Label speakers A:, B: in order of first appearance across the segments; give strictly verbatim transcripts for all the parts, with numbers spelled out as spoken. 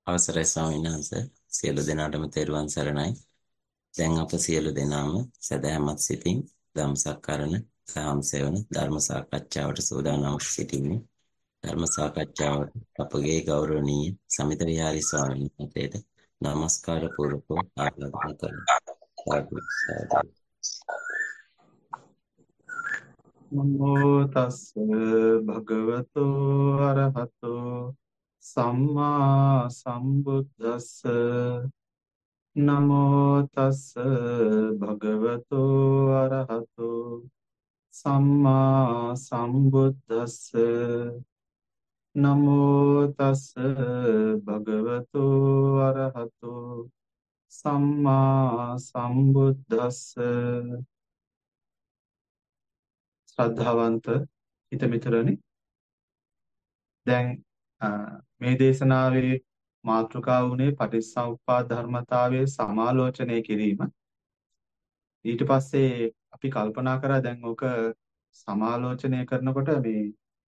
A: අවසරයි ස්වාමීන් වහන්සේ සියලු දෙනාටම තෙරුවන් සරණයි. දැන් අප සියලු දෙනාම සදහැමත් සිතින් ධම්ම සක්කරණ සහම් සෙවන ධර්ම සාකච්ඡාවට සූදානම් සිටින්නේ. ධර්ම සාකච්ඡාවට අපගේ ගෞරවනීය සමිත විහාරි ස්වාමීන් වහන්සේට নমස්කාර පූර්වක ආරාධනා කරමි. සාදු සාදු.
B: නමෝ තස්ස භගවතු අරහතෝ සම්මා සම්බුද්දස්ස නමෝ තස්ස භගවතු අරහතෝ සම්මා සම්බුද්දස්ස නමෝ තස්ස භගවතු අරහතෝ සම්මා සම්බුද්දස්ස ශ්‍රද්ධාවන්ත හිතමිතුරනි, දැන් අ, මේ දේශනාවේ මාතෘකාව වුණේ පටිච්චසමුප්පාද ධර්මතාවයේ සමාලෝචනය කිරීම. ඊට පස්සේ අපි කල්පනා කරා දැන් ඕක සමාලෝචනය කරනකොට මේ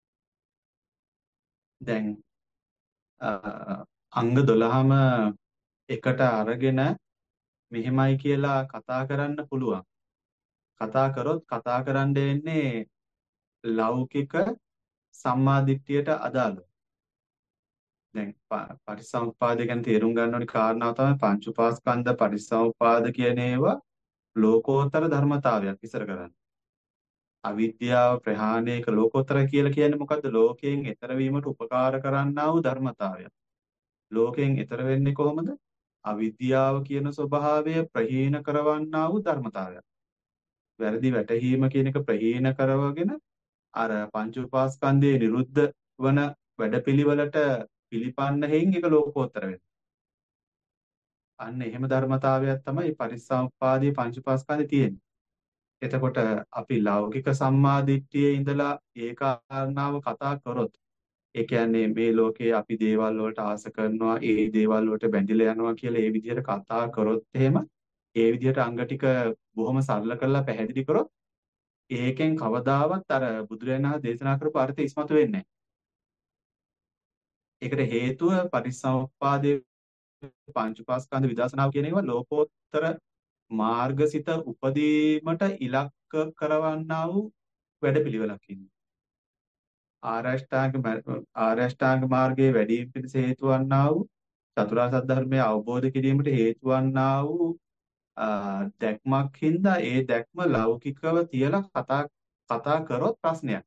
B: දැන් අ, අංග දොළහම එකට අරගෙන මෙහෙමයි කියලා කතා කරන්න පුළුවන්. කතා කරොත් කතා කරන්න එන්නේ ලෞකික සම්මාදිට්ඨියට අදාළව. දැන් ප- පටිච්චසමුප්පාදය ගැන තේරුම් ගන්න ඕනි කාරණාව තමයි පංච උපාස්කන්ධ පටිච්චසමුප්පාද කියන ඒවා ලෝකෝත්තර ධර්මතාවයක් විස්තර කරන්නේ. අවිද්‍යාව ප්‍රහාණය ක ලෝකෝත්තර කියලා කියන්නේ මොකද්ද? ලෝකයෙන් එතර වීමට උපකාර කරන්නා වූ ධර්මතාවයක්. ලෝකයෙන් එතර වෙන්නේ කොහොමද? අවිද්‍යාව කියන ස්වභාවය ප්‍රහීන කරවන්නා වූ ධර්මතාවයක්. වැරදි වැටහීම කියන එක ප්‍රහීන කරවගෙන අර පංච උපාස්කන්ධයේ නිරුද්ධ වන වැඩපිළිවෙලට පිළිපන්න හේයින් ඒක ලෝකෝත්තර වෙනවා. අන්න එහෙම ධර්මතාවයක් තමයි පරිසම්පාදයේ පංච උපාස්කන්ධේ තියෙන්නේ. එතකොට අපි ලෞකික සම්මාදිට්ඨියේ ඉඳලා ඒ කාරණාව කතා කරොත්, ඒ කියන්නේ මේ ලෝකේ අපි දේවල් වලට ආස කරනවා, ඒ දේවල් වලට බැඳිලා යනවා කියලා ඒ විදිහට කතා කරොත් එහෙම, ඒ විදිහට අංග ටික බොහොම සරල කරලා පැහැදිලි කරොත්, ඒකෙන් කවදාවත් අර බුදුරජාණන් වහන්සේ දේශනා කරපු අර්ථය ඉස්මතු වෙන්නේ නැහැ. ඒකට හේතුව පරිසම්පාදයේ පංච උපාස්කන්ධ විදර්ශනාව කියන ඒවා ලෝකෝත්තර මාර්ගසිත උපදීමට ඉලක්ක කරවන්නා වූ වැඩපිළිවෙලක් ඉන්නේ. ආරෂ්ඨාංග ආරෂ්ඨාංග මාර්ගයේ වැඩි පිණිස හේතු වන්නා වූ චතුරාර්ය සත්‍ය ධර්මය අවබෝධ කිරීමට හේතු වන්නා වූ අ, දැක්මක් හින්දා ඒ දැක්ම ලෞකිකව තියලා කතා කතා කරොත් ප්‍රශ්නයක්.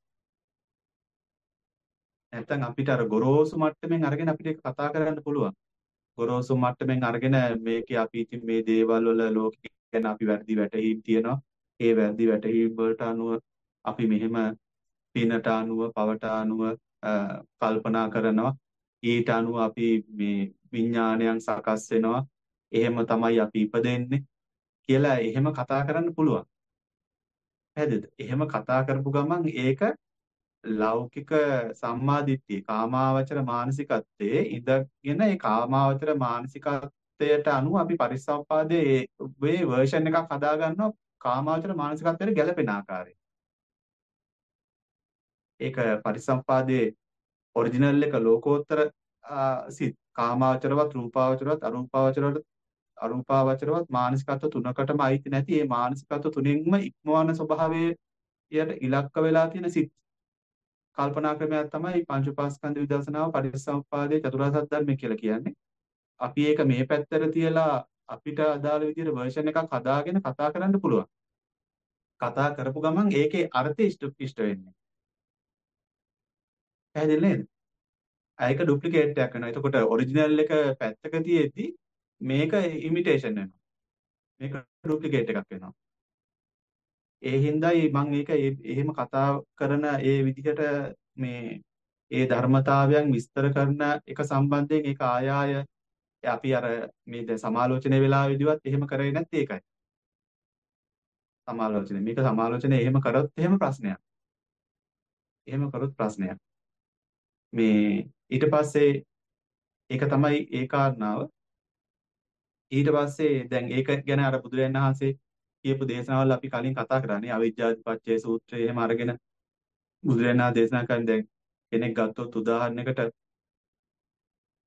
B: නැත්නම් අපිට අර ගොරෝසු මට්ටමින් අරගෙන අපිට ඒක කතා කරන්න පුළුවන්. ගොරෝසු මට්ටමින් අරගෙන මේකේ අපි ඉතින් මේ දේවල් වල ලෝකෙ ගැන අපි වැරදි වැටහීම් තියෙනවා. ඒ වැරදි වැටහීම් වලට අනුව අපි මෙහෙම පිනට අනුව පවට අනුව අ, කල්පනා කරනවා. ඊට අනුව අපි මේ විඥානයන් සකස් වෙනවා. එහෙම තමයි අපි ඉපදෙන්නේ කියලා එහෙම කතා කරන්න පුළුවන්. පැහැදිලිද? එහෙම කතා කරපු ගමන් ඒක ලෞකික සම්මාදිට්ඨිය කාමාවචර මානසිකත්වයේ ඉඳගෙන ඒ කාමාවචර මානසිකත්වයට අනුව අපි පරිසම්පාදයේ මේ version එකක් හදා ගන්නවා කාමාවචර මානසිකත්වයට ගැලපෙන ආකාරයට. ඒක පරිසම්පාදයේ ඔරිජිනල් එක ලෝකෝත්තර ආ, සිත් කාමාවචරවත් රූපාවචරවත් අරූපාවචරවත් අරූපාවචරවත් මානසිකත්ව තුනකටම අයිති නැති මේ මානසිකත්ව තුනින්ම ඉක්මවන ස්වභාවයට ඉලක්ක වෙලා තියෙන සිත් කල්පනා ක්‍රමයක් තමයි පංච උපාස්කන්ධ විදර්ශනාව පටිච්චසමුප්පාදයේ චතුරාර්ය සත්‍ය ධර්මය කියලා කියන්නේ. අපි ඒක මේ පැත්තට තියලා අපිට අදාළ විදිහට version එකක් හදාගෙන කතා කරන්න පුළුවන්. කතා කරපු ගමන් ඒකේ අර්ථය ඉෂ්ට ඉෂ්ට වෙන්නේ. පැහැදිලි නේද? ඒක ඩුප්ලිකේට් එකක් වෙනවා. එතකොට ඔරිජිනල් එක පැත්තක තියෙද්දි මේක ඉමිටේෂන් වෙනවා. මේක ඩුප්ලිකේට් එකක් වෙනවා. ඒ හින්දායි මම මේක ඒ- එහෙම කතා කරන ඒ විදිහට මේ ඒ ධර්මතාවයන් විස්තර කරන එක සම්බන්ධයෙන් ඒක ආය ආය අපි අර මේ දැන් සමාලෝචනයේ වෙලාවෙදිවත් එහෙම කරේ නැත්තේ ඒකයි. සමාලෝචනය. මේක සමාලෝචනය එහෙම කරොත් එහෙම ප්‍රශ්නයක්. එහෙම කරොත් ප්‍රශ්නයක්. මේ ඊට පස්සේ ඒක තමයි ඒ කාරණාව. ඊට පස්සේ දැන් ඒක ගැන අර බුදුරජාණන් වහන්සේ කියපු දේශනාවල් අපි කලින් කතා කරානේ අවිජ්ජාපච්චය සූත්‍රය එහෙම අරගෙන බුදුරජාණන් වහන්සේ දේශනා කරන දැන් කෙනෙක් ගත්තොත් උදාහරණයකට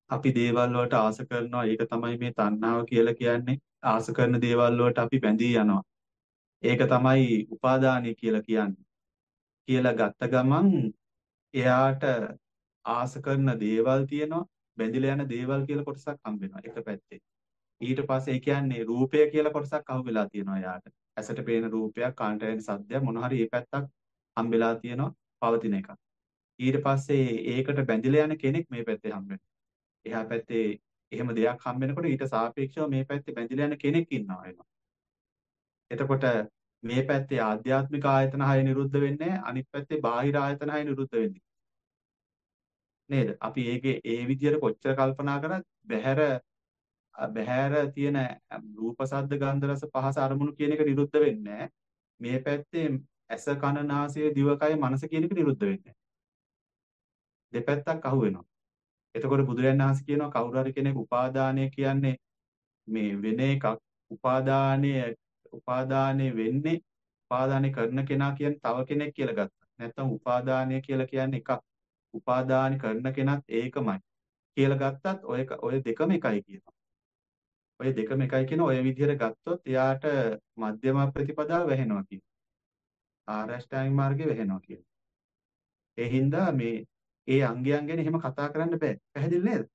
B: අපි දේවල් වලට ආස කරනවා. ඒක තමයි මේ තණ්හාව කියලා කියන්නේ. ආස කරන දේවල් වලට අපි බැඳී යනවා. ඒක තමයි උපාදානය කියලා කියන්නේ. කියලා ගත්ත ගමන් එයාට ආස කරන දේවල් තියෙනවා. බැඳිලා යන දේවල් කියලා කොටසක් හම්බ වෙනවා එක පැත්තේ. ඊට පස්සේ ඒ කියන්නේ රූපය කියලා කොටසක් අහුවෙලා තියෙනවා එයාට. ඇසට පේන රූපයක්, කනට ඇහෙන සද්දයක් මොන හරි මේ පැත්තක් හම්බෙලා තියෙනවා පවතින එකක්. ඊට පස්සේ ඒකට බැඳිලා යන කෙනෙක් මේ පැත්තේ හම්බ වෙනවා. එහා පැත්තේ එහෙම දෙයක් හම්බ වෙනකොට ඊට සාපේක්ෂව මේ පැත්තේ බැඳිලා යන කෙනෙක් ඉන්නවා වෙනවා. එතකොට මේ පැත්තේ ආධ්‍යාත්මික ආයතන හය නිරුද්ධ වෙන්නේ නැහැ. අනිත් පැත්තේ බාහිර ආයතන හය නිරුද්ධ වෙන්නේ. නේද? අපි ඒකේ ඒ විදිහට කොච්චර කල්පනා කරත් බහැර බහැර තියෙන රූප ශබ්ද ගන්ධ රස පහස අරමුණු කියන එක නිරුද්ධ වෙන්නේ නැහැ. මේ පැත්තේ ඇස කන නාසය දිවකය මනස කියන එක නිරුද්ධ වෙන්නේ නැහැ. දෙපැත්තක් අහු වෙනවා. එතකොට බුදුරජාණන් වහන්සේ කියනවා කවුරු හරි කෙනෙක් උපාදානය කියන්නේ මේ වෙන එකක්. උපාදානය උපාදානය වෙන්නේ උපාදානය කරන කෙනා කියන්නේ තව කෙනෙක් කියලා ගත්තා. නැත්නම් උපාදානය කියලා කියන්නේ එකක්. උපාදානය කරන කෙනත් ඒකමයි කියලා ගත්තත් ඔය ඔය දෙකම එකයි කියනවා. ඔය දෙකම එකයි කියන ඔය විදිහට ගත්තොත් එයාට මධ්‍යම ප්‍රතිපදාව වැහෙනවා කියනවා. ආරෂ්ඨාංග මාර්ගේ වැහෙනවා කියනවා. ඒ හින්දා මේ ඒ අංගයන් ගැන එහෙම කතා කරන්න බෑ. පැහැදිලි නේද?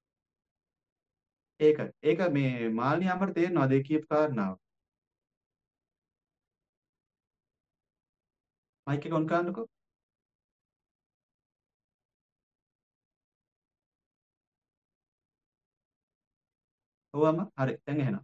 B: ඒක ඒක මේ මාළිනී අම්මට තේරෙනවද ඒ කියපු කාරණාව? මයික් එක ඔන් කරන්නකෝ. ඔව් අම්මා හරි දැන් එහෙනම්.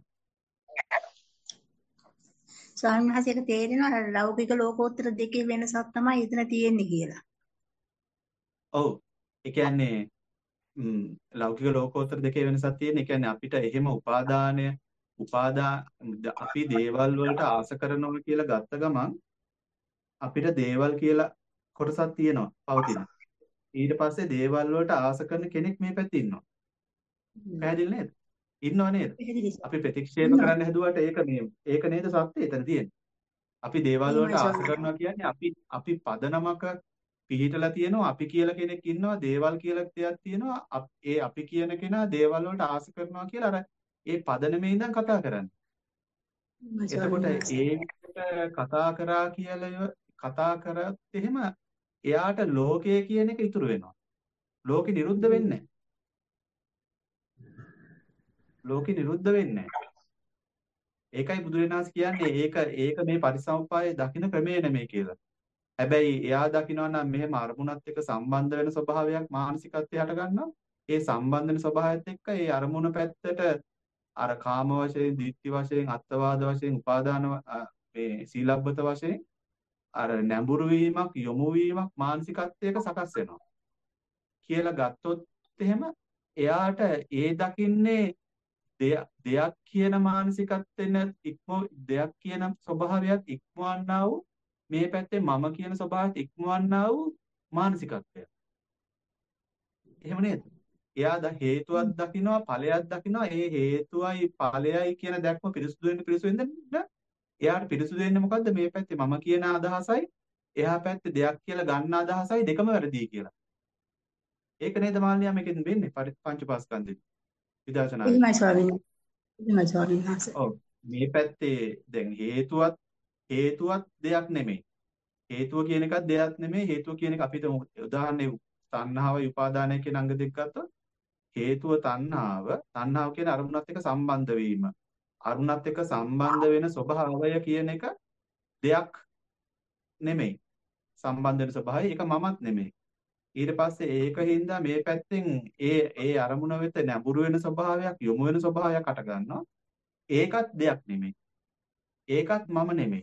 C: ස්වාමීන් වහන්සේට තේරෙනවා ලෞකික ලෝකෝත්තර දෙකේ වෙනසක් තමයි එතන තියෙන්නේ කියලා.
B: ඔව්. ඒ කියන්නේ ම් ලෞකික ලෝකෝත්තර දෙකේ වෙනසක් තියෙන. ඒ කියන්නේ අපිට එහෙම උපාදානය උපාදා අපි දේවල් වලට ආස කරනවා කියලා ගත්ත ගමන් අපිට දේවල් කියලා කොටසක් තියෙනවා පවතින. ඊට පස්සේ දේවල් වලට ආස කරන කෙනෙක් මේ පැත්තේ ඉන්නවා. පැහැදිලි නේද? ඉන්නව නේද? අපි ප්‍රතික්ෂේප කරන්න හැදුවට ඒක මේ ඒක නේද සත්‍ය එතන තියෙන්නේ. අපි දේවල් වලට ආස කරනවා කියන්නේ අපි අපි පදනමක පිහිටලා තියෙනවා අපි කියලා කෙනෙක් ඉන්නවා දේවල් කියලා දෙයක් තියෙනවා ඒ අපි කියන කෙනා දේවල් වලට ආස කරනවා කියලා අර ඒ පදනමේ ඉඳන් කතා කරන්නේ. එතකොට ඒ විදිහට කතා කරා කියලා කතා කරත් එහෙම එයාට ලෝකය කියන එක ඉතුරු වෙනවා. ලෝකෙ නිරුද්ධ වෙන්නේ නැහැ. ලෝකෙ නිරුද්ධ වෙන්නේ නැහැ. ඒකයි බුදුරජාණන් කියන්නේ ඒක ඒක මේ පරිසම්පායේ දකින්න ක්‍රමය නෙමෙයි කියලා. හැබැයි එයා දකිනවා නම් මෙහෙම අරමුණත් එක්ක සම්බන්ධ වෙන ස්වභාවයක් මානසිකත්වයට හට ගන්නවා. ඒ සම්බන්ධ වෙන ස්වභාවයත් එක්ක ඒ අරමුණ පැත්තට අර කාම වශයෙන්, ditthi වශයෙන්, අත්වාද වශයෙන්, උපාදාන මේ සීලබ්බත වශයෙන් අර නැඹුරු වීමක්, යොමු වීමක් මානසිකත්වයක සකස් වෙනවා. කියලා ගත්තොත් එහෙම එයාට ඒ දකින්නේ දෙයක් කියන මානසිකත්වෙන ඉක්ම දෙයක් කියන ස්වභාවයක් ඉක්මවන්නා වූ මේ පැත්තේ මම කියන ස්වභාවයත් ඉක්මවන්නා වූ මානසිකත්වය. එහෙම නේද? එයා ද හේතුවක් දකිනවා ඵලයක් දකිනවා ඒ හේතුවයි ඵලයයි කියන දැක්ම පිරිසුදු වෙන්න පිරිසුදු වෙන්න එයාට පිරිසුදු වෙන්නේ මොකද්ද මේ පැත්තේ මම කියන අදහසයි එහා පැත්තේ දෙයක් කියලා ගන්න අදහසයි දෙකම වැරදි කියලා. ඒක නේද මාල්නියා මේකෙන් වෙන්නේ පංචපාස්කන්ධෙ විදර්ශනාවේ.
C: එහෙමයි ස්වාමීන් වහන්සේ. එහෙමයි ස්වාමීන් වහන්සේ.
B: ඔව් මේ පැත්තේ දැන් හේතුවත් හේතුවත් දෙයක් නෙමෙයි. හේතුව කියන එකත් දෙයක් නෙමෙයි. හේතුව කියන එක අපිට උදාහරණේ තණ්හාවයි උපාදානය කියන අංග දෙක ගත්තොත් හේතුව තණ්හාව තණ්හාව කියන අරමුණත් එක්ක සම්බන්ධ වීම. අරමුණත් එක්ක සම්බන්ධ වෙන ස්වභාවය කියන එක දෙයක් නෙමෙයි. සම්බන්ධ වෙන ස්වභාවය ඒක මමත් නෙමෙයි. ඊට පස්සේ ඒකින්ද මේ පැත්තෙන් ඒ ඒ අරමුණ වෙත නැඹුරු වෙන ස්වභාවයක් යොමු වෙන ස්වභාවයක් අට ගන්නවා. ඒකත් දෙයක් නෙමෙයි. ඒකත් මම නෙමෙයි.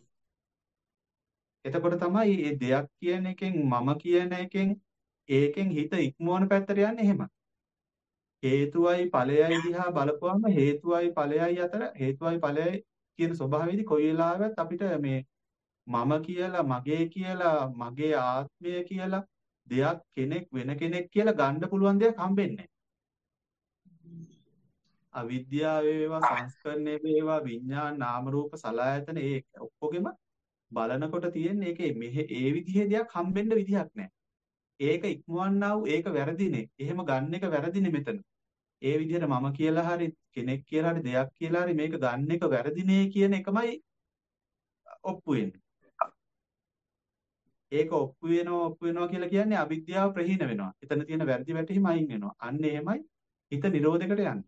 B: එතකොට තමයි මේ දෙයක් කියන එකෙන් මම කියන එකෙන් ඒකෙන් හිත ඉක්මවන පැත්තට යන්නේ එහෙම. හේතුවයි ඵලයයි දිහා බලපුවම හේතුවයි ඵලයයි අතර හේතුවයි ඵලයයි කියන ස්වභාවයේදී කොයි වෙලාවෙත් අපිට මේ මම කියලා මගේ කියලා මගේ ආත්මය කියලා දෙයක් කෙනෙක් වෙන කෙනෙක් කියලා ගන්න පුළුවන් දෙයක් හම්බෙන්නේ නැහැ. අවිද්‍යාව වේවා සංස්කරණය වේවා විඥාන නාම රූප සලආයතන ඒ ඔක්කොගෙම බලනකොට තියෙන්නේ ඒකේ මෙහෙ ඒ විදිහේ දෙයක් හම්බෙන්න විදිහක් නැහැ. ඒක ඉක්මවන්නා වූ ඒක වැරදිනේ. එහෙම ගන්න එක වැරදිනේ මෙතන. ඒ විදිහට මම කියලා හරි කෙනෙක් කියලා හරි දෙයක් කියලා හරි මේක ගන්න එක වැරදිනේ කියන එකමයි ඔප්පු වෙන්නේ. ඒක ඔප්පු වෙනවා ඔප්පු වෙනවා කියලා කියන්නේ අවිද්‍යාව ප්‍රහීන වෙනවා. එතන තියෙන වැරදි වැටහීම අයින් වෙනවා. අන්න එහෙමයි හිත නිරෝධයකට යන්නේ.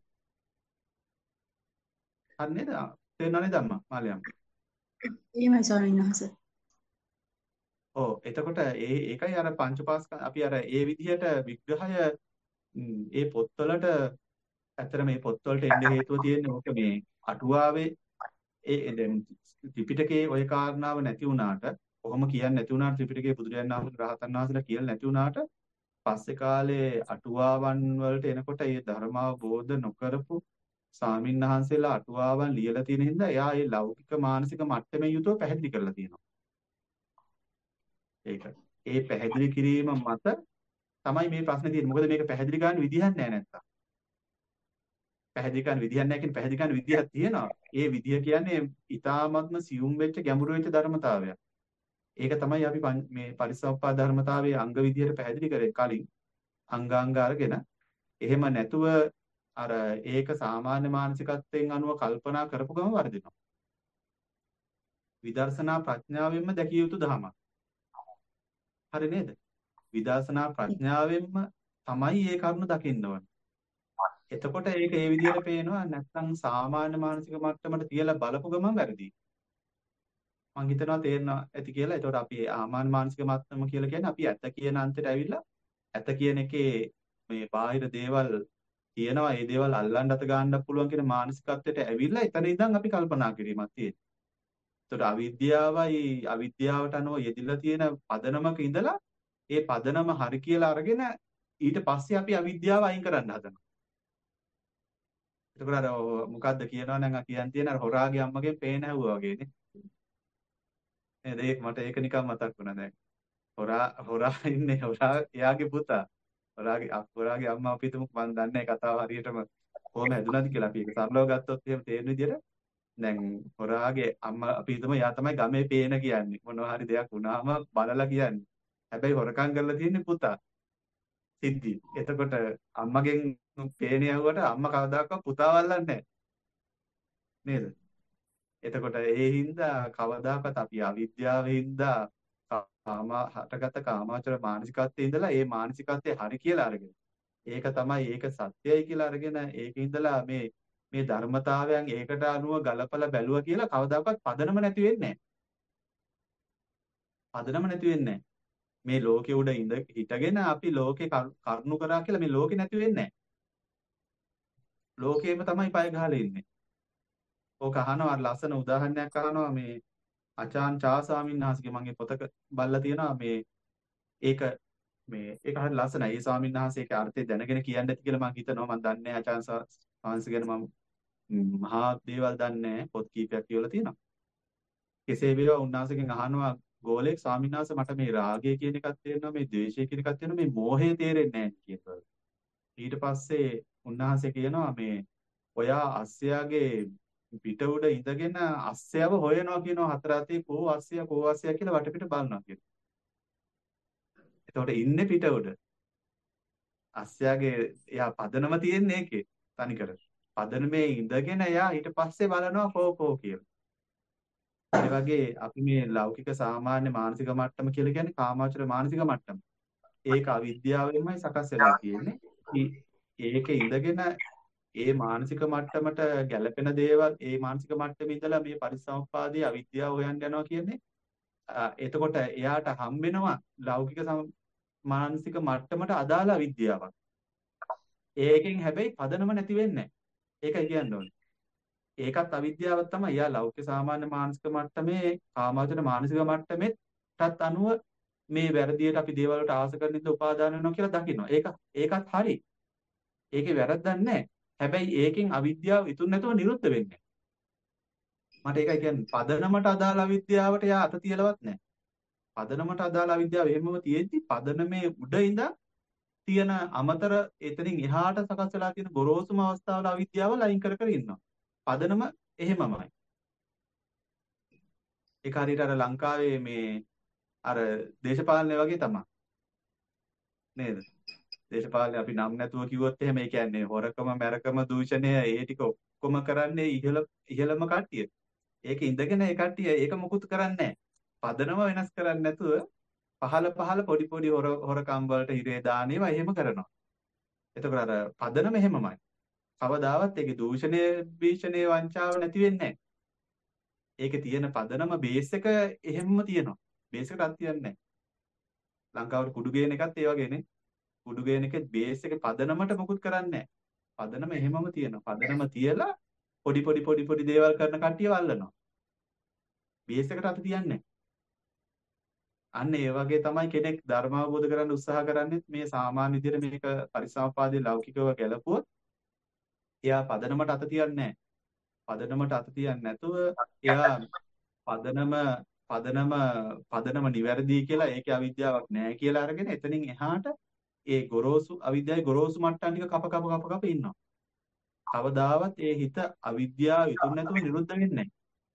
B: හරි නේද? තේරෙනව නේද අම්මා මාලයම්?
C: එහෙමයි ස්වාමීන් වහන්සේ.
B: ඔව් එතකොට ඒ ඒකයි අර පංචපාස්කන්ධ අපි අර ඒ විදිහට විග්‍රහය ම්, ඒ පොත්වලට ඇත්තට මේ පොත්වලට එන්න හේතුව තියෙන්නේ ඕක මේ අටුවාවේ ඒ දැන් ත්‍රිපිටකයේ ওই කාරණාව නැති වුණාට කොහොම කියන්නේ නැති වුණාට ත්‍රිපිටකයේ බුදුරජාණන් වහන්සේ රහතන් වහන්සේලා කියලා නැති වුණාට පස්සේ කාලේ අටුවාවන් වලට එනකොට ඒ ධර්මාවබෝධ නොකරපු ස්වාමින්වහන්සේලා අටුවාවන් ලියලා තියෙන හින්දා එයා ඒ ලෞකික මානසික මට්ටමේ යුතුව පැහැදිලි කරලා තියෙනවා. ඒක. ඒ පැහැදිලි කිරීම මත තමයි මේ ප්‍රශ්නේ තියෙන්නේ. මොකද මේක පැහැදිලි ගන්න විදිහක් නැහැ නැත්තම්. පැහැදිලි කරන්න විදිහක් නැහැ කියන්නේ පැහැදිලි කරන්න විදිහක් තියෙනවා. ඒ විදිහ කියන්නේ ඊ타ත්ම සියුම් වෙච්ච ගැඹුරු වෙච්ච ධර්මතාවයක්. ඒක තමයි අපි පං- මේ පරිසම්පදා ධර්මතාවයේ අංග විදිහට පැහැදිලි කරේ කලින් අංගාංග අරගෙන. එහෙම නැතුව අර ඒක සාමාන්‍ය මානසිකත්වයෙන් අනුව කල්පනා කරපු ගම වර්ධිනවා. විදර්ශනා ප්‍රඥාවෙන්ම දැකිය යුතු ධමයක්. හරි නේද? විදර්ශනා ප්‍රඥාවෙන්ම තමයි මේ කරුණ දකින්න ඕනේ. එතකොට ඒක ඒ විදිහට පේනවා නැත්නම් සාමාන්‍ය මානසික මට්ටමට තියලා බලපු ගමන් වැරදි. මං හිතනවා තේරෙනවා ඇති කියලා. ඒතකොට අපි ආමාන මානසික මට්ටම කියලා කියන්නේ අපි ඇත්ත කියන අන්තයට ඇවිල්ලා ඇත්ත කියන එකේ මේ බාහිර දේවල් තියෙනවා. ඒ දේවල් අල්ලන්න අත ගන්නත් පුළුවන් කියන මානසිකත්වයට ඇවිල්ලා එතන ඉඳන් අපි කල්පනා කිරීමක් තියෙනවා. ඒතකොට අවිද්‍යාවයි අවිද්‍යාවට අනුව යෙදිලා තියෙන පදනමක ඉඳලා ඒ පදනම හරි කියලා අරගෙන ඊට පස්සේ අපි අවිද්‍යාව අයින් කරන්න හදනවා. එතකොට අර මොකද්ද කියනවා නම් කියන් තියෙන අර හොරාගේ අම්මගෙන් පේන හැවුවා වගේනේ. නේද? ඒක මට ඒක නිකන් මතක් වුණා දැන්. හොරා හොරා ඉන්නේ හොරා එයාගේ පුතා. හොරාගේ අක් හොරාගේ අම්මා අපි හිතමු මම දන්නේ නැහැ කතාව හරියටම කොහොම හැදුනද කියලා. අපි ඒක සරලව ගත්තොත් එහෙම තේරෙන විදිහට දැන් හොරාගේ අම්මා අපි හිතමු එයා තමයි ගමේ පේන කියන්නේ. මොනවා හරි දෙයක් වුණාම බලලා කියන්නේ. හැබැයි හොරකම් කරලා තියෙන්නේ පුතා. සිද්ධි. එතකොට අම්මගෙන් පේන යවුවට අම්මා කවදාකවත් පුතා වල්ලන්නේ නැහැ. නේද? එතකොට ඒ හින්දා කවදාකවත් අපි අවිද්‍යාවෙන් හින්දා කාම හටගත කාමාචර මානසිකත්වයේ ඉඳලා ඒ මානසිකත්වයේ හරි කියලා අරගෙන ඒක තමයි ඒක සත්‍යයි කියලා අරගෙන ඒක ඉඳලා මේ මේ ධර්මතාවයන් ඒකට අනුව ගලපලා බැලුවා කියලා කවදාකවත් පදනම නැති වෙන්නේ නැහැ. පදනම නැති වෙන්නේ නැහැ. මේ ලෝකේ උඩ ඉඳ හිටගෙන අපි ලෝකේ කරුණු කරා කියලා මේ ලෝකේ නැති වෙන්නේ නැහැ. ලෝකේම තමයි පය ගහලා ඉන්නේ. ඕක අහනවා ලස්සන උදාහරණයක් අහනවා මේ අචාන් චා ස්වාමීන් වහන්සේගේ මගේ පොතක බලලා තියෙනවා මේ ඒක මේ ඒක හරිය ලස්සනයි. ඒ ස්වාමීන් වහන්සේ ඒකේ අර්ථය දැනගෙන කියන්න ඇති කියලා මම හිතනවා. මම දන්නේ නැහැ අචාන් ස්වාමීන් ගැන මම ම්, මහා දේවල් දන්නේ නැහැ. පොත් කීපයක් කියවලා තියෙනවා. කෙසේ වේවා උන්වහන්සේගෙන් අහනවා ගෝලෙක් ස්වාමීන් වහන්සේ මට මේ රාගය කියන එකක් තේරෙනවා මේ ද්වේෂය කියන එකක් තේරෙනවා මේ මෝහය තේරෙන්නේ නැහැ කියනවා. ඊට පස්සේ උන්වහන්සේ කියනවා මේ ඔයා අස්සයාගේ පිට උඩ ඉඳගෙන අස්සයව හොයනවා කියනවා හතර අතේ කෝ අස්සය කෝ අස්සය කියලා වටපිට බලනවා කියනවා. එතකොට ඉන්නේ පිට උඩ. අස්සයාගේ එයා පදනම තියෙන්නේ ඒකේ තනිකර. පදනමේ ඉඳගෙන එයා ඊට පස්සේ බලනවා කෝ කෝ කියලා. ඒ වගේ අපි මේ ලෞකික සාමාන්‍ය මානසික මට්ටම කියලා කියන්නේ කාමාවචර මානසික මට්ටම. ඒක අවිද්‍යාවෙන්මයි සකස් වෙලා තියෙන්නේ. ඒකේ ඉඳගෙන ඒ මානසික මට්ටමට ගැළපෙන දේවල් ඒ මානසික මට්ටමේ ඉඳලා මේ පරිසම්පාදයේ අවිද්‍යාව හොයන්න යනවා කියන්නේ එතකොට එයාට හම්බෙනවා ලෞකික මානසික මට්ටමට අදාළ අවිද්‍යාවක්. ඒකෙන් හැබැයි පදනම නැති වෙන්නේ නැහැ. ඒකයි කියන්න ඕනේ. ඒකත් අවිද්‍යාවක් තමයි. යා ලෞකික සාමාන්‍ය මානසික මට්ටමේ කාමාවචර මානසික මට්ටමේටත් අනුව මේ වැරදියට අපි දේවල් වලට ආස කරන ඉඳ උපාදාන වෙනවා කියලා දකිනවා. ඒක ඒකත් හරි. ඒකේ වැරද්දක් නැහැ. හැබැයි ඒකෙන් අවිද්‍යාව ඉතුරු නැතුව නිරුද්ධ වෙන්නේ. මට ඒකයි කියන්නේ පදනමට අදාළ අවිද්‍යාවට යා අත තියලවත් නැහැ. පදනමට අදාළ අවිද්‍යාව එහෙමම තියෙද්දි පදනමේ උඩ ඉඳන් තියෙන අමතර එතනින් එහාට සකස් වෙලා තියෙන ගොරෝසුම අවස්ථාවල අවිද්‍යාව ලයින් කර කර ඉන්නවා. පදනම එහෙමමයි. ඒක හරියට අර ලංකාවේ මේ අර දේශපාලනය වගේ තමයි. නේද? දේශපාලනේ අපි නම් නැතුව කිව්වොත් එහෙම ඒ කියන්නේ හොරකම, මැරකම, දූෂණය ඒ ටික ඔක්කොම කරන්නේ ඉහළ ඉහළම කට්ටිය. ඒක ඉඳගෙන ඒ කට්ටිය ඒක මුකුත් කරන්නේ නැහැ. පදනම වෙනස් කරන්නේ නැතුව පහළ පහළ පොඩි පොඩි හොර හොරකම් වලට හිරේ දාන ඒවා එහෙම කරනවා. එතකොට අර පදනම එහෙමමයි. කවදාවත් ඒකේ දූෂණය, භීෂණය, වංචාව නැති වෙන්නේ නැහැ. ඒකේ තියෙන පදනම බේස් එක එහෙම්ම තියෙනවා. බේස් එකට අත් තියන්නේ නැහැ. ලංකාවට කුඩු ගේන එකත් ඒ වගේනේ. කුඩු ගේන එකේ බේස් එකේ පදනමට මොකුත් කරන්නේ නැහැ. පදනම එහෙමම තියෙනවා. පදනම තියලා පොඩි පොඩි පොඩි පොඩි දේවල් කරන කට්ටිය වල්ලනවා. බේස් එකට අත තියන්නේ නැහැ. අන්න ඒ වගේ තමයි කෙනෙක් ධර්ම අවබෝධ කරගන්න උත්සාහ කරන්නේ මේ සාමාන්‍ය විදිහට මේක පරිසම්පාදයේ ලෞකිකව ගැලපුවොත් එයා පදනමට අත තියන්නේ නැහැ. පදනමට අත තියන්නේ නැතුව එයා පදනම පදනම පදනම නිවැරදි කියලා ඒකේ අවිද්‍යාවක් නැහැ කියලා අරගෙන එතනින් එහාට ඒ ගොරෝසු අවිද්‍යාවේ ගොරෝසු මට්ටම් ටික කප කප කප කප ඉන්නවා. කවදාවත් ඒ හිත අවිද්‍යාව ඉතුරු නැතුව නිරුද්ධ වෙන්නේ නැහැ.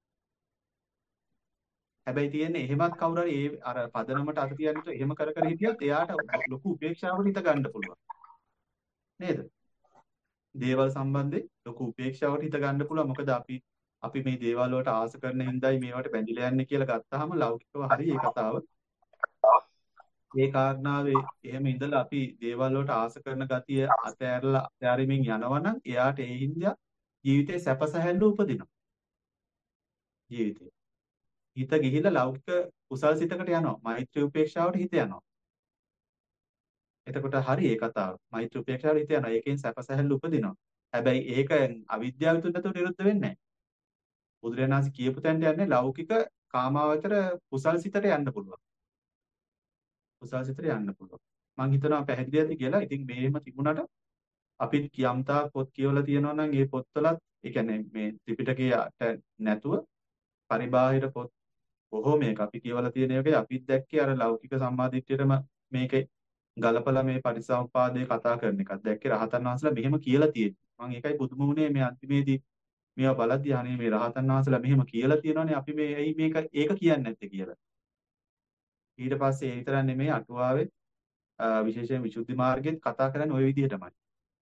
B: හැබැයි තියෙන්නේ එහෙමත් කවුරු හරි ඒ අර පදනමට අත තියන්නට එහෙම කර කර හිටියත් එයාට ලොකු උපේක්ෂාවකට හිත ගන්න පුළුවන්. නේද? දේවල් සම්බන්ධයෙන් ලොකු උපේක්ෂාවකට හිත ගන්න පුළුවන්. මොකද අපි අපි මේ දේවල් වලට ආස කරන හින්දායි මේවට බැඳිලා යන්නේ කියලා ගත්තාම ලෞකිකව හරි ඒ කතාව. ඒ කාරණාවේ එහෙම ඉඳලා අපි දේවල් වලට ආස කරන ගතිය අතෑරලා අතෑරීමෙන් යනවනම් එයාට ඒ හින්දා ජීවිතේ සැපසහැල්ලු උපදිනවා. ජීවිතේ. හිත ගිහිලා ලෞකික කුසල් සිතකට යනවා. මෛත්‍රී උපේක්ෂාවට හිත යනවා. එතකොට හරි ඒ කතාව. මෛත්‍රී උපේක්ෂාවට හිත යනවා. ඒකෙන් සැපසහැල්ලු උපදිනවා. හැබැයි ඒක අවිද්‍යාව විතුන් නැතුව නිරුද්ධ වෙන්නේ නැහැ. බුදුරජාණන් වහන්සේ කියපු තැනට යන්නේ ලෞකික කාමාවචර කුසල් සිතට යන්න පුළුවන්. කුසල් සිතට යන්න පුළුවන්. මම හිතනවා පැහැදිලි ඇති කියලා. ඉතින් මේෙම තිබුණාට අපිත් යම්තා පොත් කියවලා තියෙනවා නම් ඒ පොත්වලත් ඒ කියන්නේ මේ ත්‍රිපිටකයට නැතුව පරිබාහිර පොත් බොහෝ මේක අපි කියවලා තියෙන එකේ අපිත් දැක්කේ අර ලෞකික සම්මාදිට්ඨියටම මේකේ ගලපලා මේ පරිසම්පාදේ කතා කරන එකක්. දැක්කේ රහතන් වහන්සේලා මෙහෙම කියලා තියෙනවා. මම ඒකයි පුදුම වුණේ මේ අන්තිමේදී මේවා බලද්දී අනේ මේ රහතන් වහන්සේලා මෙහෙම කියලා තියෙනවානේ අපි මේ ඇයි මේක ඒක කියන්නේ නැත්තේ කියලා. ඊට පස්සේ ඒ විතරක් නෙමෙයි අටුවාවේ විශේෂයෙන් විසුද්ධි මාර්ගයෙන් කතා කරන්නේ ওই විදිහටමයි.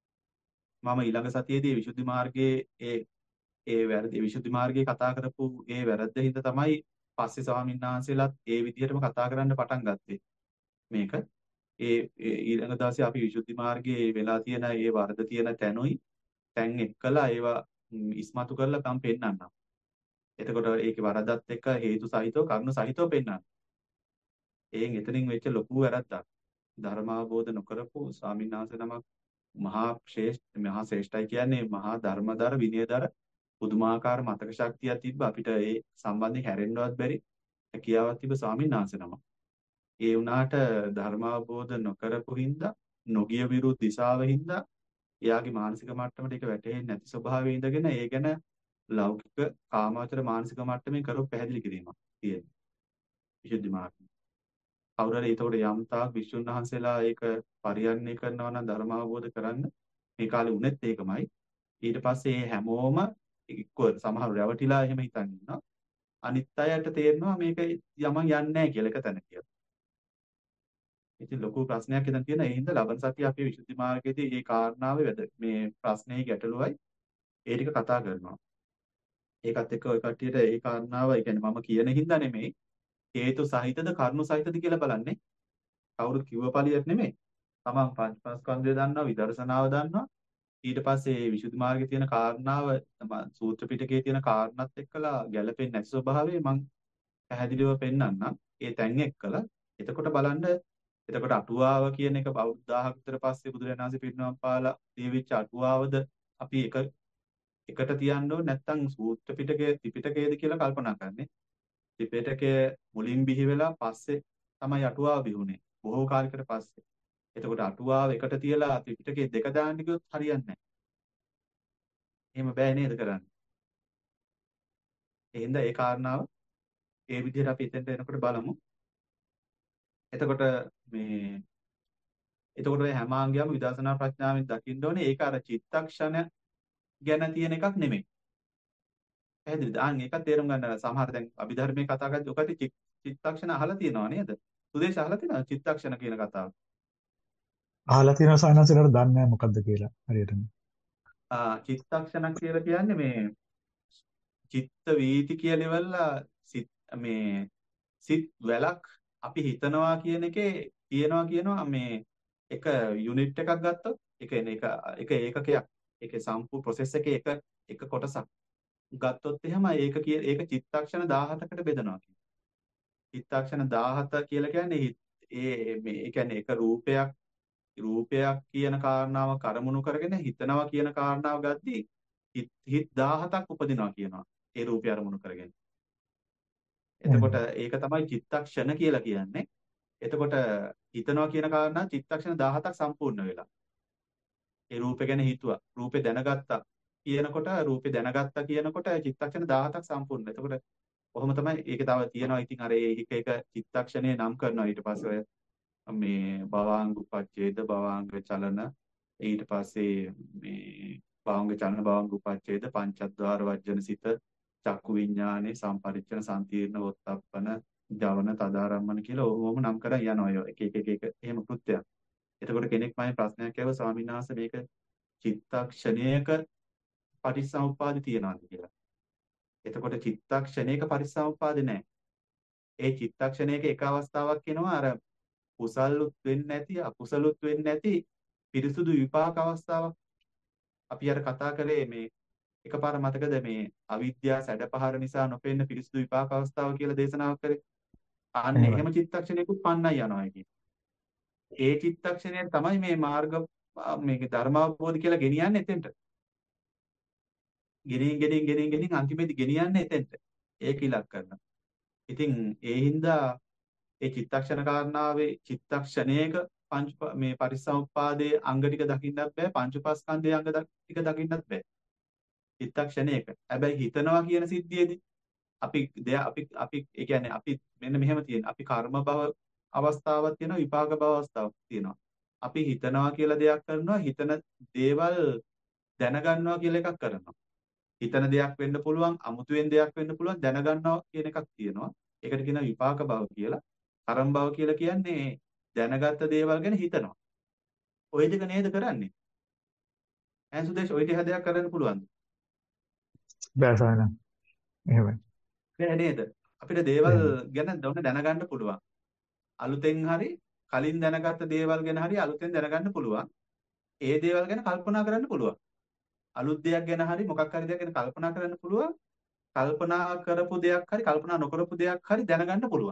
B: මම ඊළඟ සතියේදී විසුද්ධි මාර්ගයේ ඒ ඒ වැරදි විසුද්ධි මාර්ගයේ කතා කරපු ඒ වැරද්ද හින්දා තමයි පස්සේ ස්වාමීන් වහන්සේලාත් ඒ විදිහටම කතා කරන්න පටන් ගත්තේ. මේක ඒ ඊළඟ දවසේ අපි විසුද්ධි මාර්ගයේ වෙලා තියෙන ඒ වරද තියෙන තැනුයි තැන් එක්කලා ඒවා ඉස්මතු කරලා තම පෙන්නන්නම්. එතකොට ඒකේ වරදත් එක්ක හේතු සහිතව කරුණු සහිතව පෙන්නන්න. එයින් එතනින් වෙච්ච ලොකු වැරද්දක්. ධර්මාවබෝධ නොකරපු ස්වාමීන් වහන්සේ නමක් මහා ශ්‍රේෂ්ඨ මහා ශ්‍රේෂ්ඨයි කියන්නේ මහා ධර්මදර විනයදර පුදුමාකාර මතක ශක්තියක් තිබ්බ අපිට ඒ සම්බන්ධයෙන් හැරෙන්නවත් බැරි හැකියාවක් තිබ්බ ස්වාමීන් වහන්සේ නමක්. ඒ වුණාට ධර්මාවබෝධ නොකරපු හින්දා නොගිය විරුද්ධ දිශාව හින්දා එයාගේ මානසික මට්ටමට ඒක වැටහෙන්නේ නැති ස්වභාවයේ ඉඳගෙන ඒ ගැන ලෞකික කාමාවචර මානසික මට්ටමින් කරපු පැහැදිලි කිරීමක් තියෙනවා. විසුද්ධි මාර්ගය. කවුරු හරි ඒතකොට යම් තාක් විසුණු වහන්සේලා ඒක පරිහරණය කරනවා නම් ධර්ම අවබෝධ කරන්න මේ කාලේ උනේත් ඒකමයි. ඊට පස්සේ මේ හැමෝම එක්ක සමහර රැවටිලා එහෙම හිතන් ඉන්නවා. අනිත් අයට තේරෙනවා මේක යමන් යන්නේ නැහැ කියලා එක තැන කියලා. ඉතින් ලොකු ප්‍රශ්නයක් එතන තියෙන. ඒ හින්දා ලබන සතිය අපේ විසුද්ධි මාර්ගයේදී මේ කාරණාව මේ ප්‍රශ්නේ ගැටලුවයි ඒ ටික කතා කරනවා. ඒකත් එක්ක ඔය කට්ටියට ඒ කාරණාව, ඒ කියන්නේ මම කියන හින්දා නෙමෙයි, හේතු සහිතද කරුණු සහිතද කියලා බලන්නේ. කවුරුත් කිව්ව පළියක් නෙමෙයි. තමන් පංචස්කන්ධය දන්නවා, විදර්ශනාව දන්නවා. ඊට පස්සේ මේ විසුද්ධි මාර්ගයේ තියෙන කාරණාව තමයි සූත්‍ර පිටකයේ තියෙන කාරණාත් එක්කලා ගැළපෙන්නේ නැති ස්වභාවය මම පැහැදිලිව පෙන්නන්නම්. ඒ තැන් එක්කලා එතකොට බලන්න. එතකොට අටුවාව කියන එක බෞද්ධාහක විතර පස්සේ බුදුරජාණන් වහන්සේ පිරිනමන පාලා දීවිච්ච අටුවාවද අපි එක එකට තියන්න ඕනේ නැත්නම් සූත්‍ර පිටකයේ ත්‍රිපිටකයේද කියලා කල්පනා කරන්නේ. ත්‍රිපිටකයේ මුලින් බිහි වෙලා පස්සේ තමයි අටුවාව බිහුනේ. බොහෝ කාලයකට පස්සේ. එතකොට අටුවාව එකට තියලා ත්‍රිපිටකයේ දෙක දාන්න කිව්වොත් හරියන්නේ නැහැ. එහෙම බෑ නේද කරන්නේ. එහෙනම් ඒ කාරණාව ඒ විදිහට අපි එතෙන්ට එනකොට බලමු. එතකොට මේ එතකොට මේ හැම ආංගයම විදර්ශනා ප්‍රඥාවෙන් දකින්න ඕනේ. ඒක අර චිත්තක්ෂණ ගැන තියෙන එකක් නෙමෙයි. පැහැදිලිද? ආන් ඒක තේරුම් ගන්න සමහර දැන් අභිධර්මයේ කතා කරද්දී ඔකට චිත්තක්ෂණ අහලා තියෙනවා නේද? සුදේශ අහලා තියෙනවා චිත්තක්ෂණ කියන කතාව.
D: අහලා තියෙනවා සානසලට දන්නේ නැහැ මොකද්ද කියලා හරියටම.
B: ආ චිත්තක්ෂණ කියලා කියන්නේ මේ චිත්ත වීති කියලා ඉවරලා සිත් මේ සිත් වැලක් අපි හිතනවා කියන එකේ තියනවා කියනවා මේ එක යුනිට් එකක් ගත්තොත් ඒ කියන්නේ එක එක ඒකකයක් ඒකේ සම්පූර්ණ ප්‍රොසෙස් එකේ එක එක කොටසක් ගත්තොත් එහෙම ඒක කිය ඒක චිත්තක්ෂණ දහහතකට බෙදනවා කියනවා. චිත්තක්ෂණ දහහත කියලා කියන්නේ හිත- ඒ මේ ඒ කියන්නේ එක රූපයක් රූපයක් කියන කාරණාව කරමුණු කරගෙන හිතනවා කියන කාරණාව ගද්දී හිත හිත දහහතක් උපදිනවා කියනවා. ඒ රූපය අරමුණු කරගෙන. එතකොට
D: එහෙමයි.
B: ඒක තමයි චිත්තක්ෂණ කියලා කියන්නේ. එතකොට හිතනවා කියන කාරණා චිත්තක්ෂණ දහහතක් සම්පූර්ණ වෙලා. ඒ රූපේ ගැන හිතුවා. රූපේ දැනගත්තා කියනකොට රූපේ දැනගත්තා කියනකොට චිත්තක්ෂණ දහහතක් සම්පූර්ණ. එතකොට කොහොම තමයි ඒක තව තියෙනවා. ඉතින් අර ඒ එක එක චිත්තක්ෂණේ නම් කරනවා. ඊට පස්සේ ඔය මේ භවාංග උපච්ඡේද භවාංග චලන ඊට පස්සේ මේ භවංග චලන භවංග උපච්ඡේද පංචද්වාර වජ්ජන සිත චක්කු විඥානේ සම්පරිච්ඡන සම්තිර්ණ වොත්තප්පන ජවන තදාරම්මන කියලා ඕවම නම් කරන් යනවා ඔය එක එක එක එක එහෙම කෘත්‍යයක්. එතකොට කෙනෙක් මම ප්‍රශ්නයක් ඇහුවා ස්වාමීන් වහන්සේ මේක චිත්තක්ෂණයක පටිච්චසමුප්පාදේ තියනවාද කියලා. එතකොට චිත්තක්ෂණයක පටිච්චසමුප්පාදේ නැහැ. ඒ චිත්තක්ෂණයක එක අවස්ථාවක් එනවා අර කුසල්ලුත් වෙන්නේ නැති අකුසලුත් වෙන්නේ නැති පිරිසුදු විපාක අවස්ථාවක්. අපි අර කතා කරේ මේ එකපාර මතකද මේ අවිද්‍යාව සැඩපහර නිසා නොපෙන්න පිරිසුදු විපාක අවස්ථාව කියලා දේශනාවක් කරේ. අන්න
D: එහෙමයි.
B: එහෙම චිත්තක්ෂණයකුත් පන්නයි යනවා කියන්නේ. ඒ චිත්තක්ෂණයෙන් තමයි මේ මාර්ග මේක ධර්මාවබෝධ කියලා ගෙනියන්නේ එතෙන්ට. ගෙනින් ගෙනින් ගෙනින් ගෙනින් අන්තිමේදී ගෙනියන්නේ එතෙන්ට. ඒක ඉලක්ක කරනවා. ඉතින් ඒ හින්දා ඒ චිත්තක්ෂණ කාරණාවේ චිත්තක්ෂණයක පංච ප- මේ පරිසම්පාදයේ අංග ටික දකින්නත් බෑ පංච උපස්කන්ධයේ අංග ද- ටික දකින්නත් බෑ චිත්තක්ෂණයක. හැබැයි හිතනවා කියන සිද්ධියේදී අපි දෙය අපි අපි ඒ කියන්නේ අපි මෙන්න මෙහෙම තියෙන අපි කර්ම භව අවස්ථාවක් තියෙනවා විපාක භව අවස්ථාවක් තියෙනවා. අපි හිතනවා කියලා දෙයක් කරනවා හිතන දේවල් දැනගන්නවා කියලා එකක් කරනවා. හිතන දෙයක් වෙන්න පුළුවන් අමුතුවෙන් දෙයක් වෙන්න පුළුවන් දැනගන්නවා කියන එකක් තියෙනවා. ඒකට කියනවා විපාක භව කියලා. කර්ම භව කියලා කියන්නේ දැනගත්ත දේවල් ගැන හිතනවා. ওই දෙක නේද කරන්නේ? ඈ සුදේශ ওই ටික දෙයක් කරන්න පුළුවන්ද?
D: බෑ සානස්. එහෙමයි.
B: නෑ නේද? අපිට දේවල්
D: එහෙමයි.
B: ගැන දැන දැනගන්න පුළුවන්. අලුතෙන් හරි කලින් දැනගත්ත දේවල් ගැන හරි අලුතෙන් දැනගන්න පුළුවන්. ඒ දේවල් ගැන කල්පනා කරන්න පුළුවන්. අලුත් දෙයක් ගැන හරි මොකක් හරි දෙයක් ගැන කල්පනා කරන්න පුළුවන්. කල්පනා කරපු දෙයක් හරි කල්පනා නොකරපු දෙයක් හරි දැනගන්න පුළුවන්.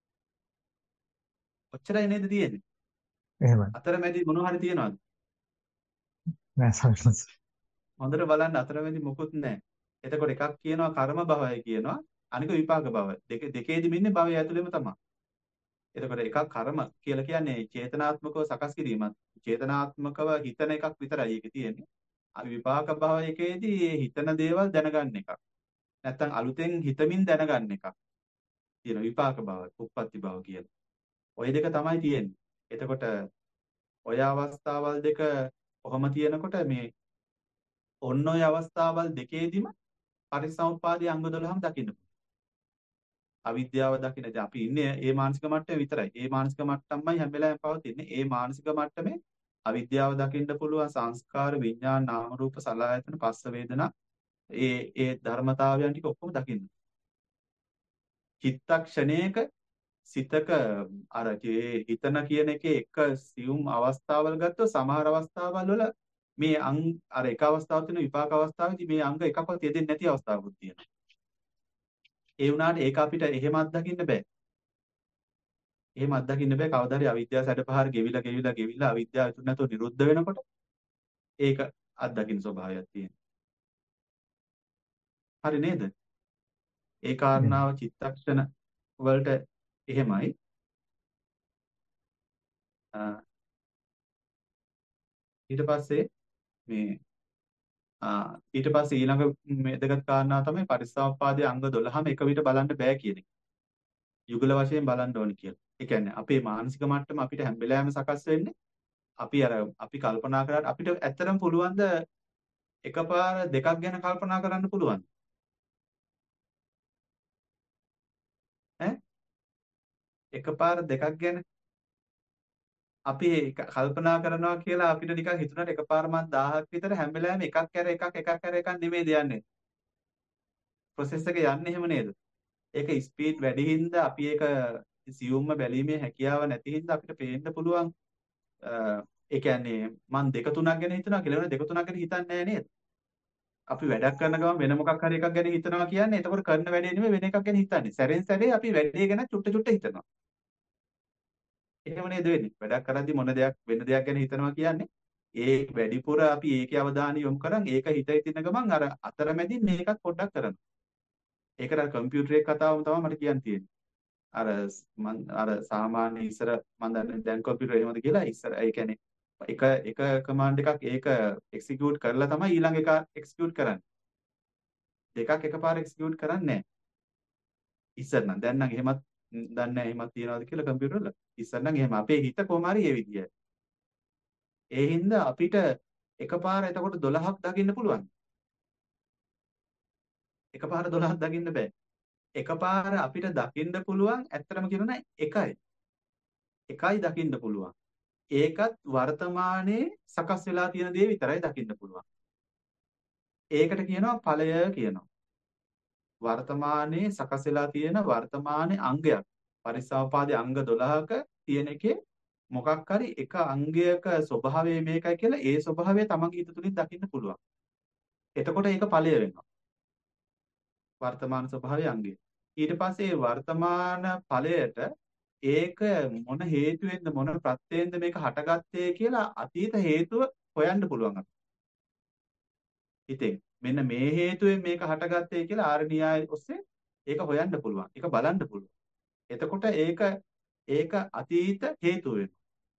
B: ඔච්චරයි නේද තියෙන්නේ?
D: එහෙමයි.
B: අතරමැදි මොනවා හරි තියනවද?
D: නෑ සානස්.
B: හොඳට බලන්න අතරමැදි මොකුත් නැහැ. එතකොට එකක් කියනවා කර්ම භවය කියනවා අනික විපාක භවය. දෙක දෙකේදිම ඉන්නේ භවය ඇතුළෙම තමයි. එතකොට එකක් කර්ම කියලා කියන්නේ චේතනාත්මකව සකස් කිරීමක්. චේතනාත්මකව හිතන එකක් විතරයි ඒකේ තියෙන්නේ. අපි විපාක භවයකේදී මේ හිතන දේවල් දැනගන්න එකක්. නැත්තම් අලුතෙන් හිතමින් දැනගන්න එකක්. තියෙන විපාක භව, උප්පත්ති භව කියලා. ওই දෙක තමයි තියෙන්නේ. එතකොට ඔය අවස්ථාවල් දෙක කොහොම තියෙනකොට මේ ඔන්න ඔය අවස්ථාවල් දෙකේදීම පරිසම්පාදයේ අංග දොළහම දකින්න පුළුවන්. අවිද්‍යාව දකින්න. දැන් අපි ඉන්නේ ඒ මානසික මට්ටමේ විතරයි. ඒ මානසික මට්ටමයි හැම වෙලාවෙම පවතින්නේ. ඒ මානසික මට්ටමේ අවිද්‍යාව දකින්න පුළුවන් සංස්කාර විඥාන නාම රූප සලආයතන පස්ස වේදනා ඒ ඒ ධර්මතාවයන් ටික ඔක්කොම දකින්න. චිත්තක්ෂණයක සිතක අර ඒ හිතන කියන එකේ එක සියුම් අවස්ථාවල් ගත්තොත් සමහර අවස්ථාවල් වල මේ අං අර එක අවස්ථාවක් තියෙන විපාක අවස්ථාවේදී මේ අංග එකක්වත් යෙදෙන්නේ නැති අවස්ථාවකුත් තියෙනවා. ඒ වුණාට ඒක අපිට එහෙම අත්දකින්න බෑ. එහෙම අත්දකින්න බෑ කවදා හරි අවිද්‍යාව සැඩපහර ගෙවිලා ගෙවිලා ගෙවිලා අවිද්‍යාව ඉතුරු නැතුව නිරුද්ධ වෙනකොට ඒක අත්දකින්න ස්වභාවයක් තියෙනවා. හරි නේද? ඒ
D: එහෙමයි.
B: කාරණාව චිත්තක්ෂණ වලට එහෙමයි. අ, ඊට පස්සේ මේ ආ ඊට පස්සේ ඊළඟ වැදගත් කාරණා තමයි පරිසම්පාදයේ අංග දොළහම එක විට බලන්න බෑ කියන එක. යුගල වශයෙන් බලන්න ඕනේ කියලා. ඒ කියන්නේ අපේ මානසික මට්ටම අපිට හැම වෙලාවෙම සකස් වෙන්නේ අපි අර අපි කල්පනා කරාට අපිට ඇත්තටම පුළුවන් ද එකපාර දෙකක් ගැන කල්පනා කරන්න පුළුවන්. ඈ එකපාර දෙකක් ගැන අපි ක- කල්පනා කරනවා කියලා අපිට නිකන් හිතුණාට එකපාරම දහයක් විතර හැම වෙලාවෙම එකක් කර එකක් එකක් කර එකක් නෙමෙයි යන්නේ. ප්‍රොසෙස් එක යන්නේ එහෙම නේද? ඒක ස්පීඩ් වැඩි හින්දා අපි ඒක සියුම්ම බැලීමේ හැකියාව නැති හින්දා අපිට පේන්න පුළුවන්. අ, ඒ කියන්නේ මම දෙක තුනක් ගැන හිතනවා කියලා වෙන දෙක තුනක් ගැන හිතන්නේ නැහැ නේද? අපි වැඩක් කරන ගමන් වෙන මොකක් හරි එකක් ගැන හිතනවා කියන්නේ එතකොට කරන වැඩේ නෙමෙයි වෙන එකක් ගැන හිතන්නේ. සැරෙන් සැරේ අපි වැඩේ ගැන චුට්ට චුට්ට හිතනවා. එහෙම නේද වෙන්නේ? වැඩක් කරද්දි මොන දෙයක් වෙන දෙයක් ගැන හිතනවා කියන්නේ ඒ වැඩිපුර අපි ඒකේ අවධානය යොමු කරන් ඒක හිත හිතින ගමන් අර අතරමැදින් මේකත් පොඩ්ඩක් කරනවා. ඒකට අර කම්පියුටරේ කතාවම තමයි මට කියන්න තියෙන්නේ. අර ස්- මන් අර සාමාන්‍ය ඉස්සර මන් දන්නේ දැන් කම්පියුටර් එහෙමද කියලා ඉස්සර ඒ කියන්නේ එක එක කමාන්ඩ් එකක් ඒක එක්සිකියුට් කරලා තමයි ඊළඟ එක එක්සිකියුට් කරන්නේ. දෙකක් එකපාර එක්සිකියුට් කරන්නේ නැහැ. ඉස්සර නම් දැන් නම් එහෙමත් ම්, දන්නේ නැහැ එහෙමත් තියනවාද කියලා කම්පියුටර් වල. ඉස්සර නම් එහෙම අපේ හිත කොහොම හරි ඒ විදියයි. ඒ හින්දා අපිට එකපාර එතකොට දොළහක් දකින්න පුළුවන්. එකපාර දොළහක් දකින්න බෑ. එකපාර අපිට දකින්න පුළුවන් ඇත්තටම කියනවා නම් එකයි. එකයි දකින්න පුළුවන්. ඒකත් වර්තමානයේ සකස් වෙලා තියෙන දේ විතරයි දකින්න පුළුවන්. ඒකට කියනවා ඵලය කියනවා. වර්තමානයේ සකස් වෙලා තියෙන වර්තමානයේ අංගයක්. පරිසම්පාදයේ අංග දොළහක තියෙන එකේ මොකක් හරි එක අංගයක ස්වභාවය මේකයි කියලා ඒ ස්වභාවය තමන්ගේ හිත තුලින් දකින්න පුළුවන්. එතකොට ඒක ඵලය වෙනවා. වර්තමාන ස්වභාවයේ අංගය. ඊට පස්සේ ඒ වර්තමාන ඵලයට ඒක මොන හේතුවෙන්ද මොන ප්‍රත්‍යයෙන්ද මේක හටගත්තේ කියලා අතීත හේතුව හොයන්න පුළුවන් අපිට. හිතෙන් මෙන්න මේ හේතුවෙන් මේක හටගත්තේ කියලා ආර්ය න්‍යාය ඔස්සේ ඒක හොයන්න පුළුවන්. ඒක බලන්න පුළුවන්. එතකොට ඒක ඒක අතීත හේතුව වෙනවා.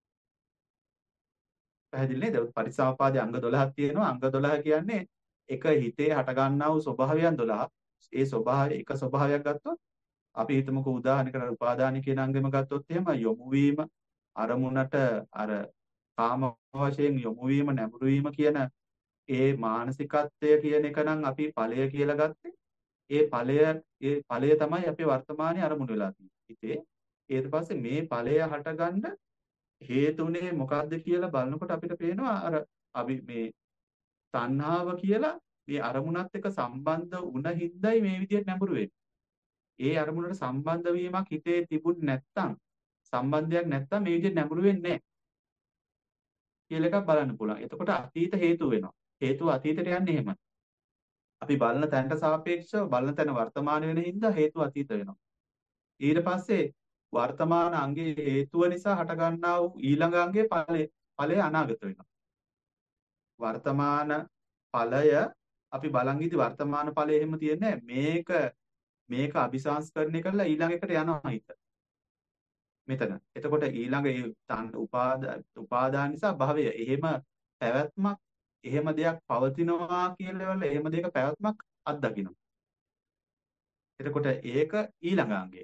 B: පැහැදිලි නේද? පරිසම්පාදයේ අංග දොළහක් තියෙනවා. අංග දොළහ කියන්නේ එක හිතේ හටගන්නා වූ ස්වභාවයන් දොළහක්. ඒ ස්වභාවය එක ස්වභාවයක් ගත්තොත් අපි හිතමුකෝ උදාහරණයකට උපාදාන කියන අංගෙම ගත්තොත් එහෙම යොමු වීම අරමුණට අර කාම වශයෙන් යොමු වීම නැඹුරු වීම කියන ඒ මානසිකත්වය කියන එක නම් අපි ඵලය කියලා ගත්තේ. ඒ ඵලය ඒ ඵලය තමයි අපේ වර්තමානයේ අරමුණු වෙලා තියෙන්නේ. හිතේ ඊට පස්සේ මේ ඵලය හටගන්න හේතුනේ මොකද්ද කියලා බලනකොට අපිට පේනවා අර අපි මේ තණ්හාව කියලා මේ අරමුණත් එක්ක සම්බන්ධ වුණ හින්දායි මේ විදිහට නැඹුරු වෙන්නේ. ඒ අරමුණට සම්බන්ධ වීමක් හිතේ තිබුණ නැත්නම් සම්බන්ධයක් නැත්නම් මේ විදිහට නැඹුරු වෙන්නේ නැහැ කියලා එකක් බලන්න පුළුවන්. එතකොට අතීත හේතු වෙනවා. හේතුව අතීතයට යන්නේ එහෙමයි. අපි බලන තැනට සාපේක්ෂව බලන තැන වර්තමාන වෙන හින්දා හේතුව අතීත වෙනවා. ඊට පස්සේ වර්තමාන අංගයේ හේතුව නිසා හටගන්නා වූ ඊළඟ අංගයේ ඵලය ඵලය අනාගත වෙනවා. වර්තමාන ඵලය අපි බලන් ඉදි වර්තමාන ඵලය එහෙම තියන්නේ මේක මේක අபிසංස්කරණය කරලා ඊළඟ එකට යනවා හිත. මෙතන. එතකොට ඊළඟ ඒ තන් උපාදා උපාදාන නිසා භවය. එහෙම පැවැත්මක් එහෙම දෙයක් පවතිනවා කියලා වල එහෙම දෙයක පැවැත්මක් අත්දකින්න. එතකොට ඒක ඊළඟ අංගය.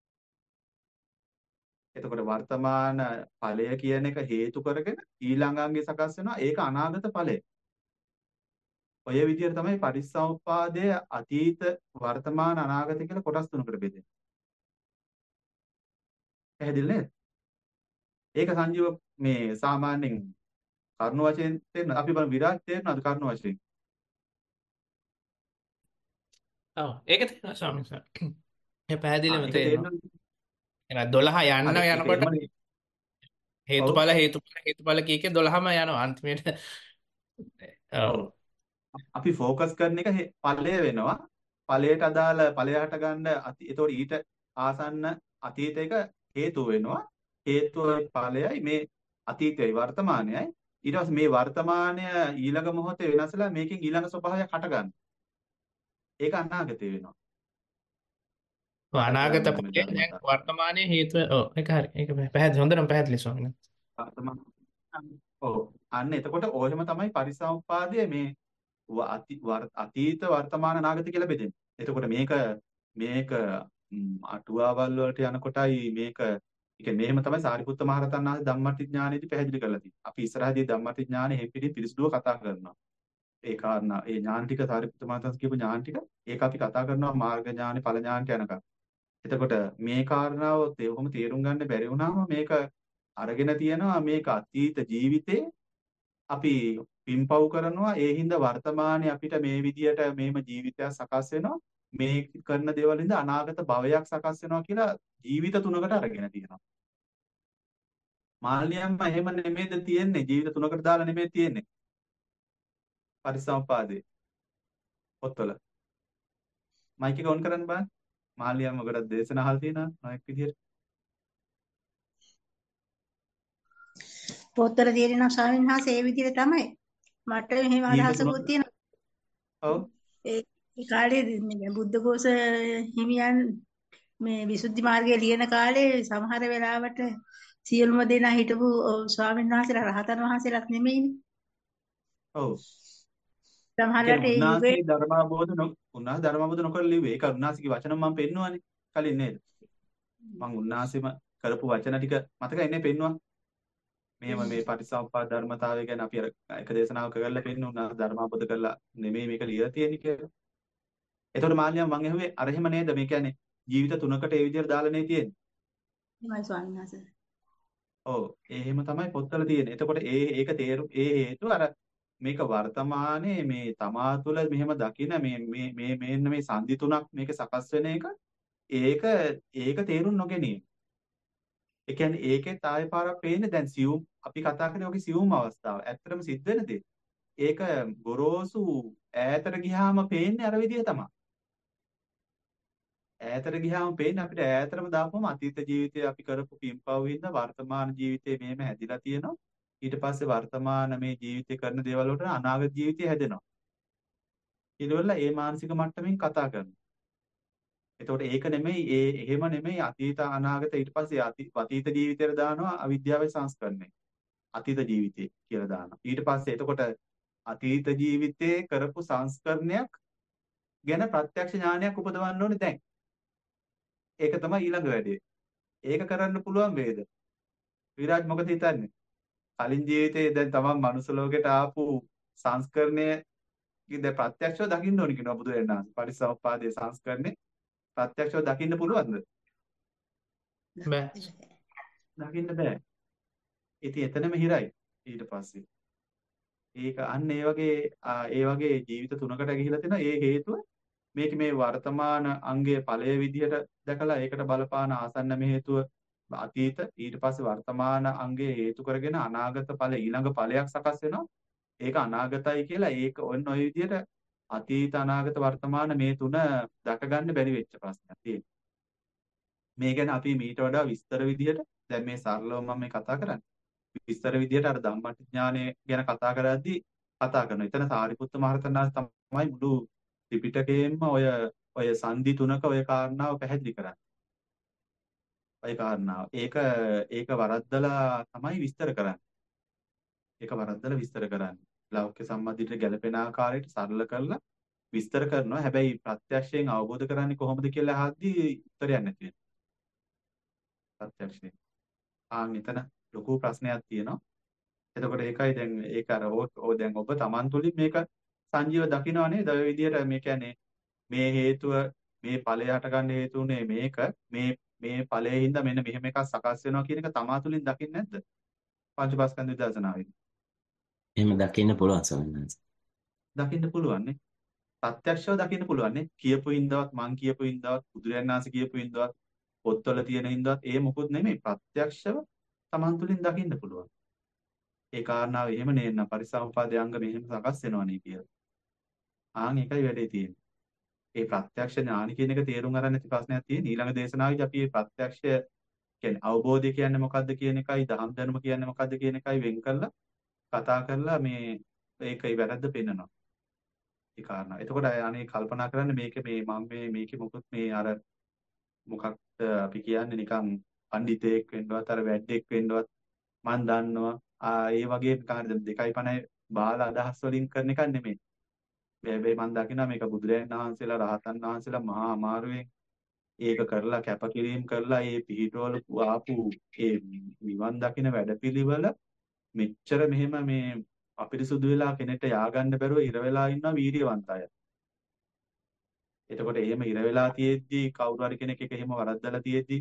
B: එතකොට වර්තමාන ඵලය කියන එක හේතු කරගෙන ඊළඟ අංගය සකස් වෙනවා. ඒක අනාගත ඵලය. ඔය විදිහට තමයි පටිච්චසමුප්පාදය අතීත වර්තමාන අනාගත කියලා කොටස් තුනකට බෙදෙන්නේ. පැහැදිලි නේද? ඒක සංජීව මේ සාමාන්‍යයෙන් කර්ණ වශයෙන් තේරෙන අපි බලමු විරාජ් තේරෙනවද කර්ණ වශයෙන්?
E: ඔව් ඒක තේරෙනවා ස්වාමීන් වහන්සේ. ඒ
B: ආ
E: පැහැදිලිවම
B: ඒක
E: තේරෙනවා.
B: තේරෙනවද?
E: එහෙනම් දොළහ යන්න
B: හරි ඒක
E: යනකොට
B: එහෙමනේ. ඔව්
E: හේතුඵල හේතුඵල හේතුඵල කීකේ දොළහම යනවා අන්තිමේට. ඔව්.
B: ඔව්. අපි ෆෝකස් කරන එක හේ- ඵලය වෙනවා. ඵලයට අදාළ ඵලය හට ගන්න අති ඒතකොට ඊට ආසන්න අතීතයක හේතු වෙනවා. හේතුවයි ඵලයයි මේ අතීතයයි වර්තමානයයි. ඊට පස්සේ මේ වර්තමානය ඊළඟ මොහොතේ වෙනස්ලා මේකෙන් ඊළඟ ස්වභාවයක් හට ගන්න. ඒක අනාගතේ වෙනවා.
E: ඔව්,
B: මතක්
E: අනාගත
B: කරගන්න ඕනේ
E: ඵලය දැන්
B: ධර්මතා.
E: වර්තමානයේ හේතුව ඔව් ඒක හරි. ඒක පැහැදිලි හොඳටම පැහැදිලි ස්වාමීන් වහන්සේ.
B: වර්තමාන ඔව් අන්න එතකොට ඔහෙම තමයි පරිසම්පාදයේ මේ ව- අති- වර්- අතීත වර්තමාන අනාගත කියලා බෙදෙන්නේ. එතකොට මේක මේක ම්, අටුවාවල් වලට යනකොටයි මේක ඒ කියන්නේ මෙහෙම තමයි සාරිපුත්ත මහරහතන් වහන්සේ ධම්මටි ඥානෙදි පැහැදිලි කරලා තියෙන්නේ. අපි ඉස්සරහදී ධම්මටි ඥානෙ හැපිරි පිරිසුදුව කතා කරනවා. ඒ කාරණා ඒ ඥාන ටික සාරිපුත්ත මහරහතන් කියපු ඥාන ටික ඒක අපි කතා කරනවා මාර්ග ඥානෙ ඵල ඥානට යනකම්. එතකොට මේ කාරණාව තේරුම තේරුම් ගන්න බැරි වුණාම මේක අරගෙන තියෙනවා මේක අතීත ජීවිතේ අපි පින්පව් කරනවා ඒ හින්දා වර්තමානයේ අපිට මේ විදියට මේම ජීවිතයක් සකස් වෙනවා මේ කරන දේවල් හින්දා අනාගත භවයක් සකස් වෙනවා කියලා ජීවිත තුනකට අරගෙන තියෙනවා. මාල්නියම්ම එහෙම නෙමෙයිද තියෙන්නේ ජීවිත තුනකට දාලා නෙමෙයි තියෙන්නේ. පරිසම්පාදේ පොත්වල මයික් එක ඔන් කරන්න බෑ. මාල්නියම්ම ගොඩක් දේශනා අහලා තියෙනවා නොඑක් විදියට.
C: පොතර තියෙනවා ස්වාමීන් වහන්සේ ඒ විදිහට තමයි. මට එහෙම
B: ජීවිත
C: අදහසකුත්
B: තුනකට.
C: තියෙනවා.
B: ඔව්.
C: ඒ ඒ කාලේ මේ බුද්ධඝෝෂ හිමියන් මේ විසුද්ධි මාර්ගය ලියන කාලේ සමහර වෙලාවට සියලුම දෙනා හිටපු ස්වාමීන් වහන්සේලා රහතන් වහන්සේලාත් නෙමෙයිනේ.
B: ඔව්.
C: සමහරවිට
B: කියන්නේ
C: ඒ යුගයේ
B: උන්වහන්සේ ධර්මාබෝධ නො උන්වහන්සේ ධර්මාබෝධ නොකර ලිව්වේ. ඒක උන්වහන්සේගේ වචන මම පෙන්නුවානේ කලින් නේද? මම උන්වහන්සේම කරපු වචන ටික මතකයි නේ පෙන්නුවා. මෙහෙම මේ පටිච්චසමුප්පාද ධර්මතාවය ගැන අපි අර එක දේශනාවක කරලා පෙන්නුවා ධර්මාබෝධ කරලා නෙමෙයි මේක ලියලා තියෙන්නේ කියලා. එතකොට මාල්නියම් මං ඇහුවේ අර එහෙම නේද? මේ කියන්නේ ජීවිත තුනකට ඒ විදිහට දාලා නේ තියෙන්නේ.
C: එහෙමයි ස්වාමීන් වහන්සේ.
B: ඔව් ඒ එහෙම තමයි පොත්වල තියෙන්නේ. එතකොට ඒ ඒක තේරු ඒ හේතුව අර මේක වර්තමානයේ මේ තමා තුළ මෙහෙම දකින මේ මේ මේ මේන්න මේ සංදි තුනක් මේක සකස් වෙන එක ඒක ඒක තේරුම් නොගැනීම. ඒ කියන්නේ ඒකෙත් ආයෙ පාරක් පේන්නේ දැන් සියුම් අපි කතා කරන්නේ ඔකේ සියුම් අවස්ථාව. ඇත්තටම සිද්ධ වෙන දේ. ඒක ගොරෝසු ඈතට ගියාම පේන්නේ අර විදිය තමයි. ඈතට ගියාම පේන්නේ අපිට ඈතටම දාපුවම අතීත ජීවිතයේ අපි කරපු පින්පව් හින්දා වර්තමාන ජීවිතේ මෙහෙම හැදිලා තියෙනවා. ඊට පස්සේ වර්තමාන මේ ජීවිතේ කරන දේවල් වලට අනාගත ජීවිතය හැදෙනවා. ඊළඟට ඒ මානසික මට්ටමින් කතා කරනවා. එතකොට ඒක නෙමෙයි ඒ එහෙම නෙමෙයි අතීත අනාගත ඊට පස්සේ අතීත ජීවිතේට දානවා අවිද්‍යාවේ සංස්කරණය. අතීත ජීවිතේ කියලා දානවා. ඊට පස්සේ එතකොට අතීත ජීවිතේ කරපු සංස්කරණයක් ගැන ප්‍රත්‍යක්ෂ ඥානයක් උපදවන්න ඕනේ දැන්. ඒක තමයි ඊළඟ වැඩේ. ඒක කරන්න පුළුවන් වේද? විරාජ් මොකද හිතන්නේ? කලින් ජීවිතේ දැන් තමන් මනුස්ස ලෝකෙට ආපු සංස්කරණය ඉතින් ප්‍රත්‍යක්ෂව දකින්න ඕනි කියනවා බුදුරජාණන් වහන්සේ. පරිසම්පාදයේ සංස්කරණේ ප්‍රත්‍යක්ෂව දකින්න පුළුවන්ද?
E: බෑ.
B: දකින්න බෑ. ඉතින් එතනම හිරයි ඊට පස්සේ. ඒක අන්න ඒ වගේ ඒ වගේ ජීවිත තුනකට ගිහිලා තියෙන ඒ හේතුව මේක මේ වර්තමාන අංගයේ ඵලයේ විදිහට දැකලා ඒකට බලපාන ආසන්නම හේතුව අතීත ඊට පස්සේ වර්තමාන අංගයේ හේතු කරගෙන අනාගත ඵල ඊළඟ ඵලයක් සකස් වෙනවා. ඒක අනාගතයි කියලා ඒක ඔන්න ඔය විදිහට අතීත අනාගත වර්තමාන මේ තුන දැක ගන්න බැරි වෙච්ච ප්‍රශ්නයක් තියෙනවා. මේ ගැන අපි මීට වඩා විස්තර විදිහට දැන් මේ සරලව මම මේ කතා කරන්නේ. විස්තර විදිහට අර ධම්මඥානය ගැන කතා කරද්දී කතා කරනවා. එතන සාරිපුත්ත මහරහතන් වහන්සේ තමයි මුළු ත්‍රිපිටකයෙන්ම ඔය ඔය සංදි තුනක ඔය කාරණාව පැහැදිලි කරන්නේ. ඔය කාරණාව. ඒක ඒක වරද්දලා තමයි විස්තර කරන්නේ. ඒක වරද්දලා විස්තර කරන්නේ. ලෞකික සම්මාදිට ගැලපෙන ආකාරයට සරල කරලා විස්තර කරනවා. හැබැයි ප්‍රත්‍යක්ෂයෙන් අවබෝධ කරන්නේ කොහොමද කියලා අහද්දී උත්තරයක් නැති වෙනවා. ප්‍රත්‍යක්ෂයෙන්. ආන් එතන ලොකු ප්‍රශ්නයක් තියෙනවා. එතකොට ඒකයි දැන් ඒක අර ඕ දැන් ඔබ Taman තුලින් මේක සංජීව දකින්නවා නේද? ඔය විදිහට මේ කියන්නේ මේ හේතුව මේ ඵලය හටගන්න හේතු උනේ මේක මේ මේ ඵලයේ හින්දා මෙන්න මෙහෙම එකක් සකස් වෙනවා කියන එක තමා තුලින් දකින්නේ නැද්ද? පංචපාස්කන්ධ විදර්ශනාවේදී.
A: එහෙම දකින්න පුළුවන් සමහරවිට.
B: දකින්න පුළුවන් නේ. ප්‍රත්‍යක්ෂව දකින්න පුළුවන් නේ. කියපු හින්දාවත් මං කියපු හින්දාවත් බුදුරජාණන් වහන්සේ කියපු හින්දාවත් පොත්වල තියෙන හින්දාවත් ඒ මොකුත් නෙමෙයි. ප්‍රත්‍යක්ෂව තමන් තුලින් දකින්න පුළුවන්. ඒ කාරණාව එහෙම නේන්න පරිසම්පාදයේ අංග මෙහෙම සකස් වෙනවනේ කියලා. ආන් ඒකයි වැඩේ තියෙන්නේ. ඒ ප්‍රත්‍යක්ෂ ඥාන කියන එක තේරුම් ගන්න නැති ප්‍රශ්නයක් තියෙන. ඊළඟ දේශනාවේදී අපි මේ ප්‍රත්‍යක්ෂය කියන්නේ අවබෝධය කියන්නේ මොකද්ද කියන එකයි දහම් දැනුම කියන්නේ මොකද්ද කියන එකයි වෙන් කරලා කතා කරලා මේ ඒකයි වැරද්ද පෙන්නනවා. ඒ කාරණා. එතකොට අනේ කල්පනා කරන්න මේක මේ මම මේ මේකේ මොකද මේ අර මොකක්ද අපි කියන්නේ නිකන් පඬිතෙක් වෙන්නවත් අර වැඩෙක් වෙන්නවත් මම දන්නවා. ආ ඒ වගේ නිකන් දෙකයි පණයි බාලා අදහස් වලින් කරන එකක් නෙමෙයි. හැබැයි මම දකිනවා මේක බුදුරජාණන් වහන්සේලා රහතන් වහන්සේලා මහා අමාරුවෙන් ඒක කරලා කැපකිරීම කරලා ඒ පිහිටවල ආපු ඒ නිවන් දකින වැඩපිළිවෙල මෙච්චර මෙහෙම මේ අපිරිසුදු වෙලා කෙනෙක්ට ය아가න්න බැරුව ඉර වෙලා ඉන්නවා වීර්යවන්ත අය. එතකොට එහෙම ඉර වෙලා තියෙද්දි කවුරු හරි කෙනෙක් එක එහෙම වරද්දලා තියෙද්දි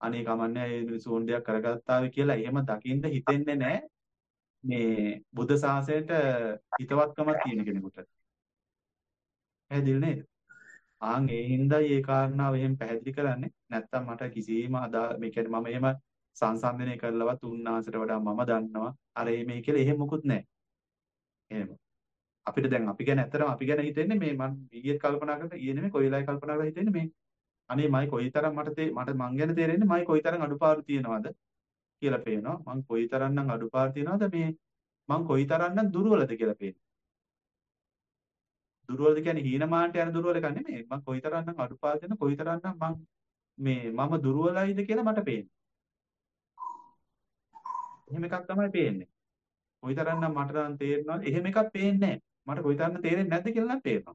B: අනේ කමන්නේ මේ මිනිස්සු ඕන දෙයක් කරගත්තාවේ කියලා එහෙම දකින්න හිතෙන්නේ නැහැ මේ බුද්ධ ශාසනයට හිතවත්කමක් තියෙන කෙනෙකුට. පැහැදිලි නේද? ආන් ඒ හින්දායි ඒ කාරණාව එහෙම පැහැදිලි කරන්නේ. නැත්තම් මට කිසිම අදා මේ කියන්නේ මම එහෙම සංසන්දනය කරලවත් උන්නාසට වඩා මම දන්නවා. අර මේ කියලා එහෙම මොකුත් නැහැ. එහෙම. අපිට දැන් අපි ගැන ඇත්තටම අපි ගැන හිතෙන්නේ මේ මම ඊයේ කල්පනා කරලා ඊයේ නෙමෙයි කොයි වෙලාවයි කල්පනා කරලා හිතෙන්නේ මේ අනේ මයි කොයිතරම් මට තේ මට මං ගැන තේරෙන්නේ මයි කොයිතරම් අඩුපාඩු තියනවද කියලා පේනවා. මං කොයිතරම්නම් අඩුපාඩු තියනවද මේ මං කොයිතරම්නම් දුර්වලද කියලා පේනවා. දුර්වලද කියන්නේ හීනමානට යන දුර්වල එක නෙමෙයි. මං කොයිතරම්නම් අඩුපාඩු දෙන කොයිතරම්නම් මං මේ මම දුර්වලයිද කියලා මට පේනවා. එහෙම එකක් තමයි පේන්නේ. කොයිතරම්නම් මට නම් තේරෙනවද? එහෙම එකක් පේන්නේ නැහැ. මට කොයිතරම් තේරෙන්නේ නැද්ද කියලා නම් පේනවා.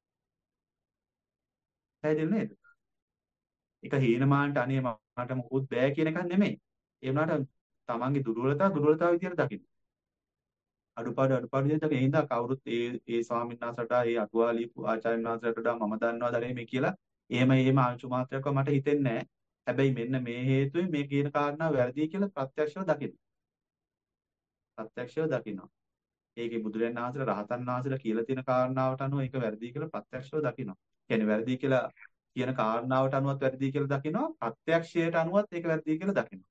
B: පැහැදිලි නේද? ඒක හීනමානට අනේ මට මොකුත් බෑ කියන එකක් නෙමෙයි. ඒ වුණාට තමන්ගේ දුර්වලතාව දුර්වලතාව විදියට දකින්න. අඩුපාඩු අඩුපාඩු විදියට දකින්න. ඒ හින්දා කවුරුත් ඒ ඒ ස්වාමීන් වහන්සේට ඒ අටුවාලී ආචාර්යන් වහන්සේට වඩා මම දන්නවද මේ කියලා එහෙම එහෙම අංශු මාත්‍රයක්ව මට හිතෙන්නේ නැහැ. හැබැයි මෙන්න මේ හේතුවෙන් මේ කියන කාරණා වැරදි කියලා ප්‍රත්‍යක්ෂව දකින්න. ප්‍රත්‍යක්ෂව දකින්නවා. ඒකේ බුදුරජාණන් වහන්සේලා රහතන් වහන්සේලා කියලා තියෙන කාරණාවට අනුව ඒක වැරදි කියලා ප්‍රත්‍යක්ෂව දකින්නවා. කියන්නේ වැරදි කියලා කියන කාරණාවට අනුවත් වැරදි කියලා දකින්නවා. ප්‍රත්‍යක්ෂයට අනුවත් ඒක වැරදි කියලා දකින්නවා.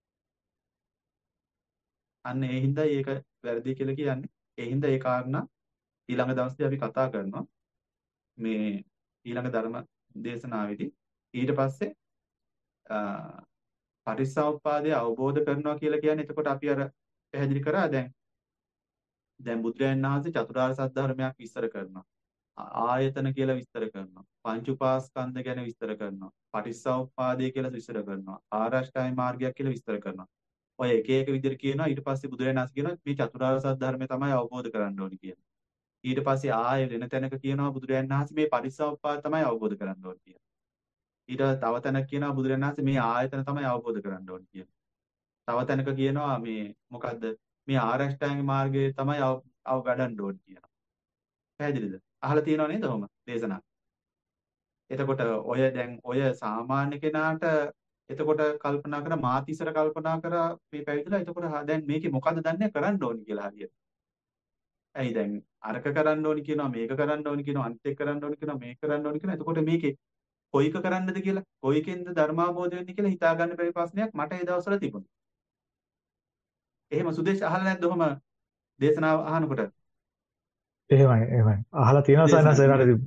B: අන්න ඒ හින්දා ඒක වැරදි කියලා කියන්නේ. ඒ හින්දා ඒ කාරණා ඊළඟ දවසේ අපි කතා කරනවා. මේ ඊළඟ ධර්ම දේශනාවේදී ඊට පස්සේ පටිච්චසමුප්පාදය අවබෝධ කරනවා කියලා කියන්නේ එතකොට අපි අර පැහැදිලි කරා දැන් දැන් බුදුරජාණන් වහන්සේ චතුරාර්ය සත්‍ය ධර්මයක් විස්තර කරනවා. ආයතන කියලා විස්තර කරනවා. පංච උපාස්කන්ධ ගැන විස්තර කරනවා. පටිච්චසමුප්පාදය කියලා විස්තර කරනවා. ආරෂ්ඨායි මාර්ගයක් කියලා විස්තර කරනවා. ඔය එක එක විදිහට කියනවා. ඊට පස්සේ බුදුරජාණන් වහන්සේ කියනවා මේ චතුරාර්ය සත්‍ය ධර්මය තමයි අවබෝධ කරගන්න ඕනේ කියලා. ඊට පස්සේ ආයෙ වෙන තැනක කියනවා බුදුරජාණන් වහන්සේ මේ පටිච්චසමුප්පාද තමයි අවබෝධ කරගන්න ඕනේ කියලා. ඊට තව තැනක කියනවා බුදුරජාණන් වහන්සේ මේ ආයතන තමයි අවබෝධ කරගන්න ඕනේ කියලා. තව තැනක කියනවා මේ මොකද්ද මේ ආරෂ්ඨාංග මාර්ගය තමයි අව ගඩන්න ඕනේ කියනවා. පැහැදිලිද? අහලා තියෙනව නේද ඔහොම දේශනා? එතකොට ඔය දැන් ඔය සාමාන්‍ය කෙනාට එතකොට කල්පනා කරා මාතිසර කල්පනා කරා මේ පැවිදිලා එතකොට දැන් මේකේ මොකද්ද දන්නේ කරන්න ඕනේ කියලා හරියට. ඇයි දැන් අරක කරන්න ඕනේ කියනවා මේක කරන්න ඕනේ කියනවා අනිත් එක කරන්න ඕනේ කියනවා මේක කරන්න ඕනේ කියනවා එතකොට මේකේ කොයික කරන්නද කියලා කොයිකෙන්ද ධර්මාබෝධ වෙන්නේ කියලා හිතා ගන්න බැරි ප්‍රශ්නයක් මට ඒ දවස්වල තිබුණා. එහෙම සුදේශ අහලා නැද්ද ඔහම දේශනාව අහනකොට?
D: එහෙමයි එහෙමයි. අහලා තියෙනවා සයන්ස් ඒකට.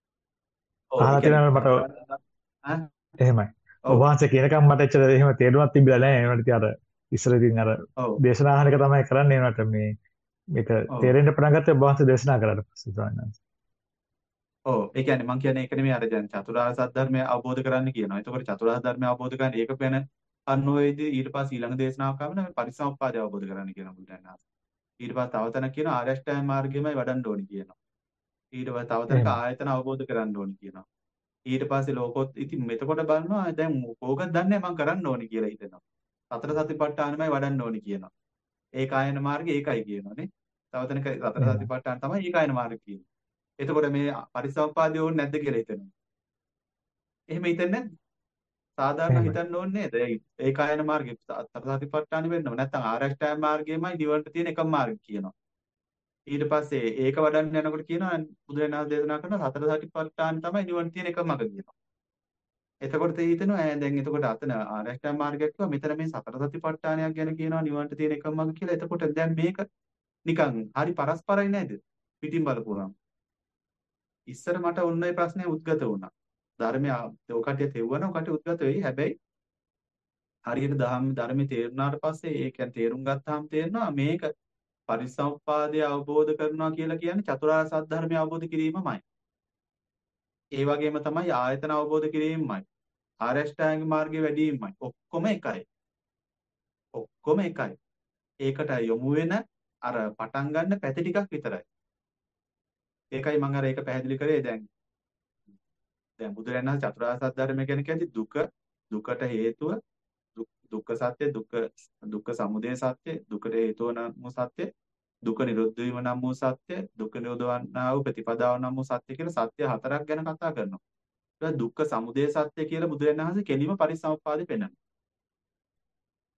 D: අහලා තියෙනවා මට
B: ඈ
D: එහෙමයි. ඔබ
B: ඔව්
D: වහන්සේ කියනකම් මට එච්චර එහෙම තේරුමක් තිබිලා නැහැ. ඒවට ඉතින් අර ඉස්සර ඉතින් අර
B: ඔව්
D: දේශනා අහන එක තමයි කරන්නේ. ඒවට මේ මේක
B: ඔව්
D: තේරෙන්න පටන් ගත්තේ ඔබ වහන්සේ දේශනා කරලා පස්සේ සයන්ස්.
B: ඔව් ඒ කියන්නේ මම කියන්නේ ඒක නෙමෙයි අර දැන් චතුරාර්ය සත්‍ය ධර්මය අවබෝධ කරන්න කියනවා. එතකොට චතුරාර්ය ධර්මය අවබෝධ කරගන්න ඒක වෙන අන්වයේදී ඊට පස්සේ ඊළඟ දේශනාවක් ආවම මේ පරිසම්පාදය අවබෝධ කරගන්න කියනවා බුදුන් වහන්සේ. ඊට පස්සේ තව තැනක් කියනවා ආරෂ්ඨාය මාර්ගයමයි වඩන්න ඕනි කියනවා. ඊට පස්සේ තව තැනක
D: එහෙමයි.
B: ආයතන අවබෝධ කරන්න ඕනි කියනවා. ඊට පස්සේ ලෝකෝත් ඉතින් මෙතකොට බලනවා දැන් කෝකද දන්නේ මම කරන්න ඕනි කියලා හිතෙනවා. සතර සතිපට්ඨානමයි වඩන්න ඕනි කියනවා. ඒ කායන මාර්ගය ඒකයි කියනවානේ. තව තැනක සතර
D: එහෙමයි.
B: සතිපට්ඨාන තමයි ඒ කායන මාර්ගය කියන්නේ. එතකොට මේ පරිසම්පාදය ඕනේ නැද්ද කියලා හිතෙනවා. එහෙම හිතන්නේ නැද්ද? සාධාරණ
D: එහෙමයි.
B: හිතන්න ඕනේ නේද? ඒ ඒ කායන මාර්ගය සතර සතිපට්ඨාන වෙන්නව. නැත්නම් ආරෂ්ඨාය මාර්ගයමයි නිවනට තියෙන එකම මාර්ගය කියනවා. ඊට පස්සේ ඒක වඩන්න යනකොට කියනවා බුදුරජාණන් වහන්සේ දේශනා කරන සතර සතිපට්ඨාන තමයි නිවන තියෙන එකම මඟ කියනවා. එතකොට තේ හිතෙනවා ඈ දැන් එතකොට අතන ආරෂ්ඨාය මාර්ගයක් කිව්වා මෙතන මේ සතර සතිපට්ඨානයක් ගැන කියනවා නිවනට තියෙන එකම මඟ කියලා. එතකොට දැන් මේක නිකන් හරි පරස්පරයි නේද? පිටින් බලපුවාම. ඉස්සර මට ඔන්නයි ප්‍රශ්නේ උද්ගත වුණා. ධර්මය ඔය කටිය තෙව්වන ඔය කටිය උද්ගත වෙයි. හැබැයි හරියට දහම් ධර්මයේ තේරුණාට පස්සේ ඒ කියන්නේ තේරුම් ගත්තාම තේරෙනවා මේක පරිසම්පාදය අවබෝධ කරනවා කියලා කියන්නේ චතුරාර්ය සත්‍ය ධර්මය අවබෝධ කිරීමමයි. ඒ වගේම තමයි ආයතන අවබෝධ කිරීමමයි. ආරෂ්ඨාංග මාර්ගයේ වැඩිමයි. ඔක්කොම එකයි. ඔක්කොම එකයි. ඒකට යොමු වෙන අර පටන් ගන්න පැති ටිකක් විතරයි. ඒකයි මම අර ඒක පැහැදිලි කරේ දැන් දැන් බුදුරජාණන් වහන්සේ චතුරාර්ය සත්‍ය ධර්මය ගැන කියන්නේ දුක දුකට හේතුව දුක්ඛ සත්‍ය දුක්ඛ දුක්ඛ සමුදය සත්‍ය දුකට හේතුව නම් වූ සත්‍ය දුක නිරෝධ වීම නම් වූ සත්‍ය දුක නිරෝධවන්නා වූ ප්‍රතිපදාව නම් වූ සත්‍ය කියලා සත්‍ය හතරක් ගැන කතා කරනවා. ඒක දුක්ඛ සමුදය සත්‍ය කියලා බුදුරජාණන් වහන්සේ කෙලිම පරිසම්පාදේ පෙන්නනවා.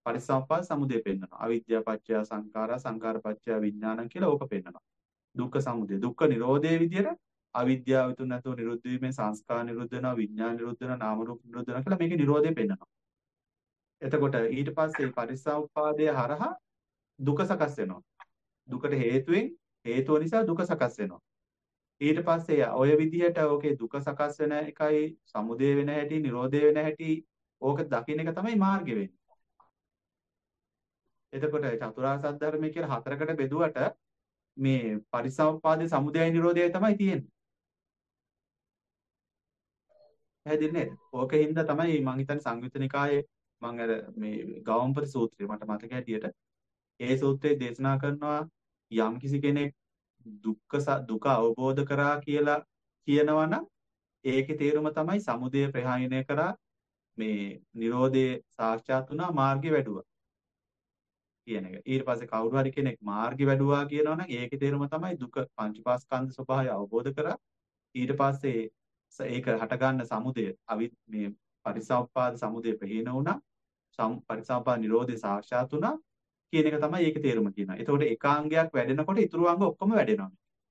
B: පටිච්චසමුප්පාද සමුදය පෙන්නනවා. අවිද්‍යාව පත්‍ය සංඛාරා සංඛාර පත්‍ය විඥානං කියලා ඕක පෙන්නනවා. දුක්ඛ සමුදය. දුක්ඛ නිරෝධයේ විදියට අවිද්‍යාව විතුන් නැතුව නිරුද්ධ වීමෙන් සංස්කාර නිරුද්ධ වෙනවා, විඥාන නිරුද්ධ වෙනවා, නාම රූප නිරුද්ධ වෙනවා කියලා මේකේ නිරෝධය පෙන්නනවා. එතකොට ඊට පස්සේ පටිච්චසමුප්පාදය හරහා දුක සකස් වෙනවා. දුකට හේතුවෙන් හේතුව නිසා දුක සකස් වෙනවා. ඊට පස්සේ ඔය විදිහට ඕකේ දුක සකස් වෙන එකයි සමුදය වෙන හැටි නිරෝධය වෙන හැටි ඕක දකින්න එක තමයි මාර්ගය වෙන්නේ. එතකොට චතුරාර්ය සත්‍ය ධර්මය කියලා හතරකට බෙදුවට මේ පරිසම්පාදේ සමුදය නිරෝධයයි තමයි තියෙන්නේ. පැහැදිලි නේද? ඕකෙන්ද තමයි මම හිතන්නේ සංයුත්ත නිකායේ මම අර මේ ගෞම්පති සූත්‍රය මට මතක හැටියට ඒ සූත්‍රයේ දේශනා කරනවා යම් කිසි කෙනෙක් දුක්ඛ දුක අවබෝධ කරා කියලා කියනවා නම් ඒකේ තේරුම තමයි සමුදය ප්‍රහාණය කරා මේ Nirodhe සාක්ෂාත් වුණා මාර්ගය වැඩුවා කියන එක. ඊට පස්සේ කවුරු හරි කෙනෙක් මාර්ගය වැඩුවා කියනවා නම් ඒකේ තේරුම තමයි දුක පංචපාස්කන්ධ ස්වභාවය අවබෝධ කරා ඊට පස්සේ ඒක හටගන්න සමුදය අවි මේ පරිසම්පාද සමුදය ප්‍රහීන වුණා සම් පරිසම්පාද Nirodhe සාක්ෂාත් වුණා කියන එක තමයි ඒකේ තේරුම කියනවා. එතකොට එකාංගයක් වැඩෙනකොට ඊතුරු අංග ඔක්කොම වැඩෙනවා.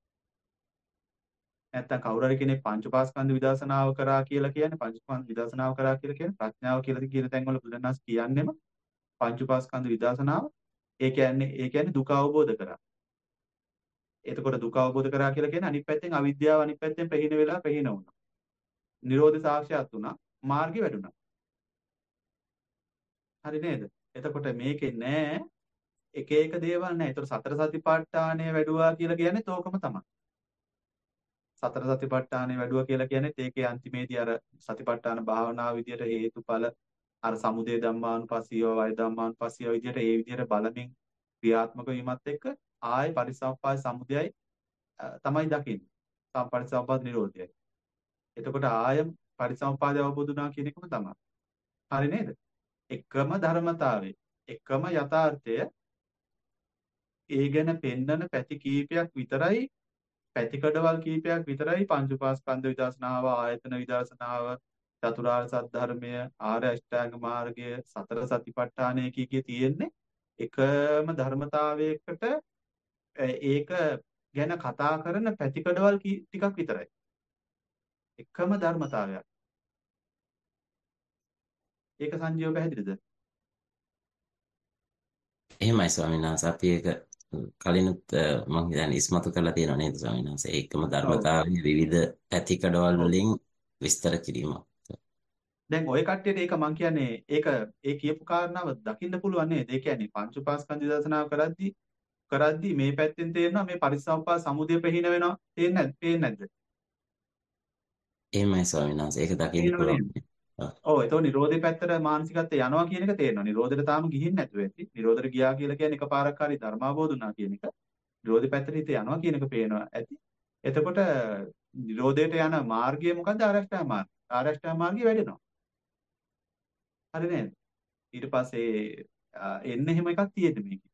B: නැත්තම් කවුරු හරි කෙනෙක් පංචපාස්කන්ධ විදර්ශනාව කරා කියලා කියන්නේ පංචපාස්කන්ධ විදර්ශනාව කරා කියලා කියන්නේ ප්‍රඥාව කියලා කියන තැන්වල බුදුරණස් කියන්නේම පංචපාස්කන්ධ විදර්ශනාව. ඒ කියන්නේ ඒ කියන්නේ දුක අවබෝධ කරා. එතකොට දුක අවබෝධ කරා කියලා කියන්නේ අනිත් පැත්තෙන් අවිද්‍යාව අනිත් පැත්තෙන් ප්‍රහීන වෙලා ප්‍රහීන වුණා. නිරෝධ සාක්ෂාත් වුණා. මාර්ගය වැඩුණා. හරි නේද? එතකොට මේකේ නෑ එක එක දේවල් නෑ. ඒතර සතර සතිපට්ඨානය වැඩුවා කියලා කියන්නේ තෝකම තමයි. සතර සතිපට්ඨානය වැඩුවා කියලා කියන්නේ ඒකේ අන්තිමේදී අර සතිපට්ඨාන භාවනාව විදියට හේතුඵල අර සමුදය ධම්මානුපස්සීව වය ධම්මානුපස්සීව විදියට ඒ විදියට බලමින් ක්‍රියාත්මක වීමත් එක්ක ආය පරිසම්පාද සමුදයයි තමයි දකින්නේ. සම්පරිසම්පාද නිරෝධයයි. එතකොට ආය පරිසම්පාදය අවබෝධ වුණා කියන එකම තමයි. හරි නේද? එකම ධර්මතාවය එකම යථාර්ථය ඒ ගැන පෙන්වන පැති කීපයක් විතරයි පැතිකඩවල් කීපයක් විතරයි පංච උපාස්කන්ධ විදර්ශනාව ආයතන විදර්ශනාව චතුරාර්ය සත්‍ය ධර්මය ආර්ය අෂ්ටාංග මාර්ගය සතර සතිපට්ඨානය කීකේ තියෙන්නේ එකම ධර්මතාවයකට ඒක ගැන කතා කරන පැතිකඩවල් ටිකක් විතරයි එකම ධර්මතාවයක් ඒක සංජීව පැහැදිලිද
A: එහෙමයි ස්වාමීන් වහන්සේ අපි ඒක කලිනුත් මම හිතන්නේ ඉස්මතු කරලා තියෙනවා නේද ස්වාමීන් වහන්සේ ඒකම ධර්මතාවයේ විවිධ පැතිකඩවල් වලින් විස්තර කිරීමක්.
B: දැන් ওই කට්ටියට ඒක මම කියන්නේ ඒක ඒ කියපු කාරණාව දකින්න පුළුවන් නේද? ඒ කියන්නේ පංච උපාස්කන්ධ දර්ශනාව කරද්දී කරද්දී මේ පැත්තෙන් තේරෙනවා මේ පරිසම්පාද සමුදය ප්‍රහීන වෙනවා. තේරෙන්නේ නැද්ද? පේන්නේ නැද්ද?
A: එහෙමයි ස්වාමීන් වහන්සේ ඒක දකින්න පුළුවන්.
B: ඔව් ඒතකොට නිරෝධේ පැත්තට මානසිකත්වය යනවා කියන එක තේරෙනවා. නිරෝධෙට තාම ගිහින් නැතුව ඇති. නිරෝධෙට ගියා කියලා කියන්නේ එකපාරක් හරි ධර්මාබෝධ වුණා කියන එක. නිරෝධේ පැත්තට හිත යනවා කියන එක පේනවා ඇති. එතකොට නිරෝධයට යන මාර්ගය මොකද්ද? ආරෂ්ඨා මාර්ගය. ආරෂ්ඨා මාර්ගය වැඩෙනවා. හරි නේද? ඊට පස්සේ එන්න එහෙම එකක් තියෙන්නේ මේකේ.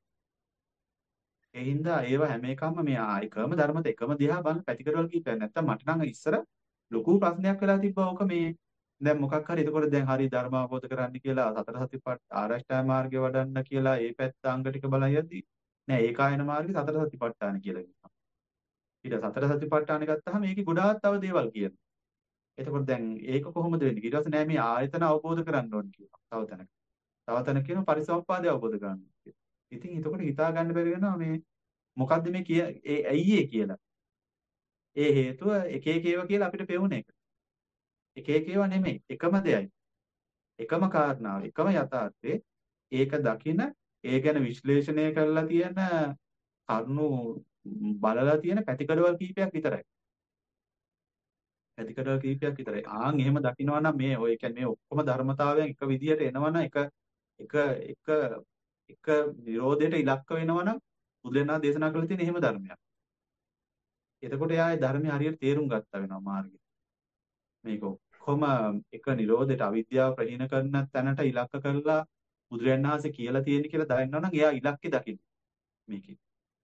B: ඒ හින්දා ඒව හැම එකම මේ එකම ධර්මත එකම දිහා බලන පැතිකඩවල කීපයක් නැත්තම් මට නම් ඉස්සර ලොකු ප්‍රශ්නයක් වෙලා තිබ්බා ඕක මේ දැන් මොකක් හරි එතකොට දැන් හරි ධර්ම අවබෝධ කරන්න කියලා සතර සතිපට්ඨ ආරෂ්ඨා මාර්ගය වඩන්න කියලා ඒ පැත්ත අංග ටික බලන් යද්දි නෑ ඒකායන මාර්ගය සතර සතිපට්ඨාන කියලා කියනවා. ඊට සතර සතිපට්ඨාන ගත්තාම මේකේ ගොඩාක් තව දේවල් කියනවා. එතකොට දැන් ඒක කොහොමද වෙන්නේ? ඊට පස්සේ නෑ මේ ආයතන අවබෝධ කරන්න ඕනේ කියනවා. තව තැනක. තව තැනක කියනවා පරිසම්පාදය අවබෝධ කරගන්න කියලා. ඉතින් එතකොට හිතා ගන්න බැරි වෙනවා මේ මොකද්ද මේ කිය ඒ ඇයි ඒ කියලා. ඒ හේතුව එක එක ඒවා කියලා අපිට පෙවුන එක. එක එක ඒවා නෙමෙයි. එකම දෙයයි. එකම කාරණාව, එකම යථාර්ථේ ඒක දකින, ඒ ගැන විශ්ලේෂණය කරලා තියෙන කරුණු බලලා තියෙන පැතිකඩවල් කීපයක් විතරයි. පැතිකඩවල් කීපයක් විතරයි. ආන් එහෙම දකිනවා නම් මේ ඔය කියන්නේ මේ ඔක්කොම ධර්මතාවයන් එක විදිහට එනවනම් එක එක එක එක නිරෝධයට ඉලක්ක වෙනවනම් බුදුරණා දේශනා කරලා තියෙන එහෙම ධර්මයක්. එතකොට එයාගේ ධර්මය හරියට තේරුම් ගත්තා වෙනවා මාර්ගෙ. මේක ඔක්කොම එක නිරෝධයට අවිද්‍යාව ප්‍රහීන කරන තැනට ඉලක්ක කරලා බුදුරණන් වහන්සේ කියලා තියෙන කියලා දන්නවනම් එයා ඉලක්කේ දකින්න මේකේ.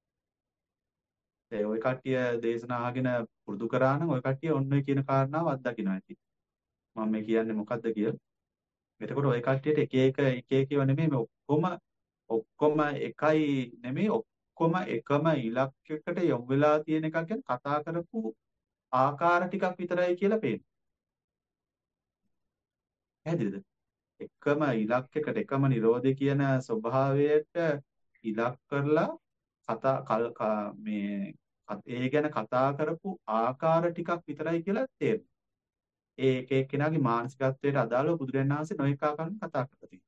B: ඒ ඔය කට්ටිය දේශනා අහගෙන පුරුදු කරා නම් ඔය කට්ටිය ඔන්න ඔය කියන කාරණාව අත්දකින්න ඇති. මම මේ කියන්නේ මොකද්ද කියලා. එතකොට ওই කට්ටියට එක එක එක එක ඒවා නෙමෙයි මේ ඔක්කොම ඔක්කොම එකයි නෙමෙයි ඔක්කොම එකම ඉලක්කයකට යොමු වෙලා තියෙන එකක් ගැන කතා කරපු ආකාර ටිකක් විතරයි කියලා පේනවා. පැහැදිලිද? එකම ඉලක්කයකට එකම නිරෝධය කියන ස්වභාවයට ඉලක්ක කරලා කතා කල් ක- මේ කත- ඒ ගැන කතා කරපු ආකාර ටිකක් විතරයි කියලා තේරෙනවා. ඒ එක එක්කෙනාගේ මානසිකත්වයට අදාළව බුදුරජාණන් වහන්සේ නොඑක ආකාරයෙන් කතා කරලා තියෙනවා.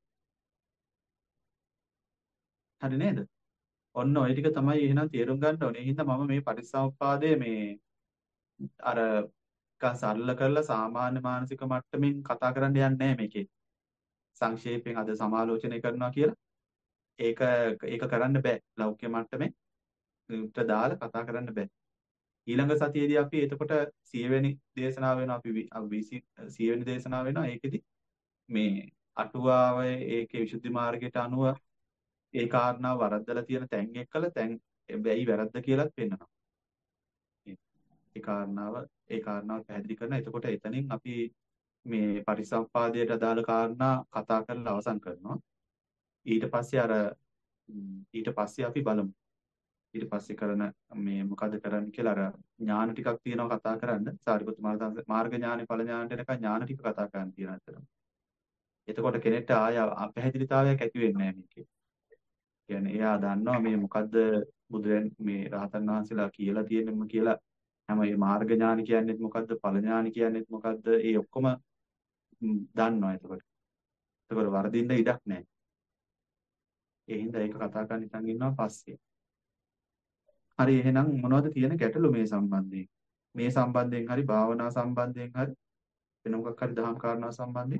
B: හරි නේද? ඔන්න ඔය ටික තමයි එහෙනම් තේරුම් ගන්න ඕනේ. ඒ හින්දා මම මේ පටිච්චසමුප්පාදය මේ අර නිකන් සරල කරලා සාමාන්‍ය මානසික මට්ටමින් කතා කරන්න යන්නේ නැහැ මේකේ. සංක්ෂේපයෙන් අද සමාලෝචනය කරනවා කියලා ඒක ඒක කරන්න බෑ. ලෞකික මට්ටමේ උට දාලා කතා කරන්න බෑ. ඊළඟ සතියේදී අපි එතකොට සිය වෙනි දේශනාව වෙනවා අපි වි- අපි විසි- සිය වෙනි දේශනාව වෙනවා. ඒකෙදි මේ අටුවාවේ ඒකේ විසුද්ධි මාර්ගයට අනුව ඒ කාරණාව වරද්දලා තියෙන තැන් එක්කලා තැන් බැයි වැරද්ද කියලාත් පෙන්නනවා. ඒ ඒ කාරණාව ඒ කාරණාව පැහැදිලි කරන. එතකොට එතනින් අපි මේ පරිසම්පාදයට අදාළ කාරණා කතා කරලා අවසන් කරනවා. ඊට පස්සේ අර ම්, ඊට පස්සේ අපි බලමු. ඊට පස්සේ කරන මේ මොකද කරන්න කියලා අර ඥාන ටිකක් තියෙනවා කතා කරන්න. සාරිපුත්ත මහරහතන් මාර්ග ඥානෙ ඵල ඥානෙට එනකන් ඥාන ටික කතා කරන්න තියෙනවා අතන. එතකොට කෙනෙක්ට ආය අපැහැදිලිතාවයක් ඇති වෙන්නේ නැහැ මේකේ. කියන්නේ එයා දන්නවා මේ මොකද්ද බුදුරන් මේ රහතන් වහන්සේලා කියලා තියෙනම කියලා හැම මේ මාර්ග ඥාන කියන්නේත් මොකද්ද ඵල ඥාන කියන්නේත් මොකද්ද ඒ ඔක්කොම ම්, දන්නවා එතකොට. එතකොට වර්ධින්න ඉඩක් නැහැ. ඒ හින්දා ඒක කතා කරන්න ඉතින් ඉන්නවා පස්සේ. හරි එහෙනම් මොනවද තියෙන ගැටලු මේ සම්බන්ධයෙන්? මේ සම්බන්ධයෙන් හරි භාවනා සම්බන්ධයෙන් හරි වෙන මොකක් හරි දහම් කාරණා සම්බන්ධයෙන්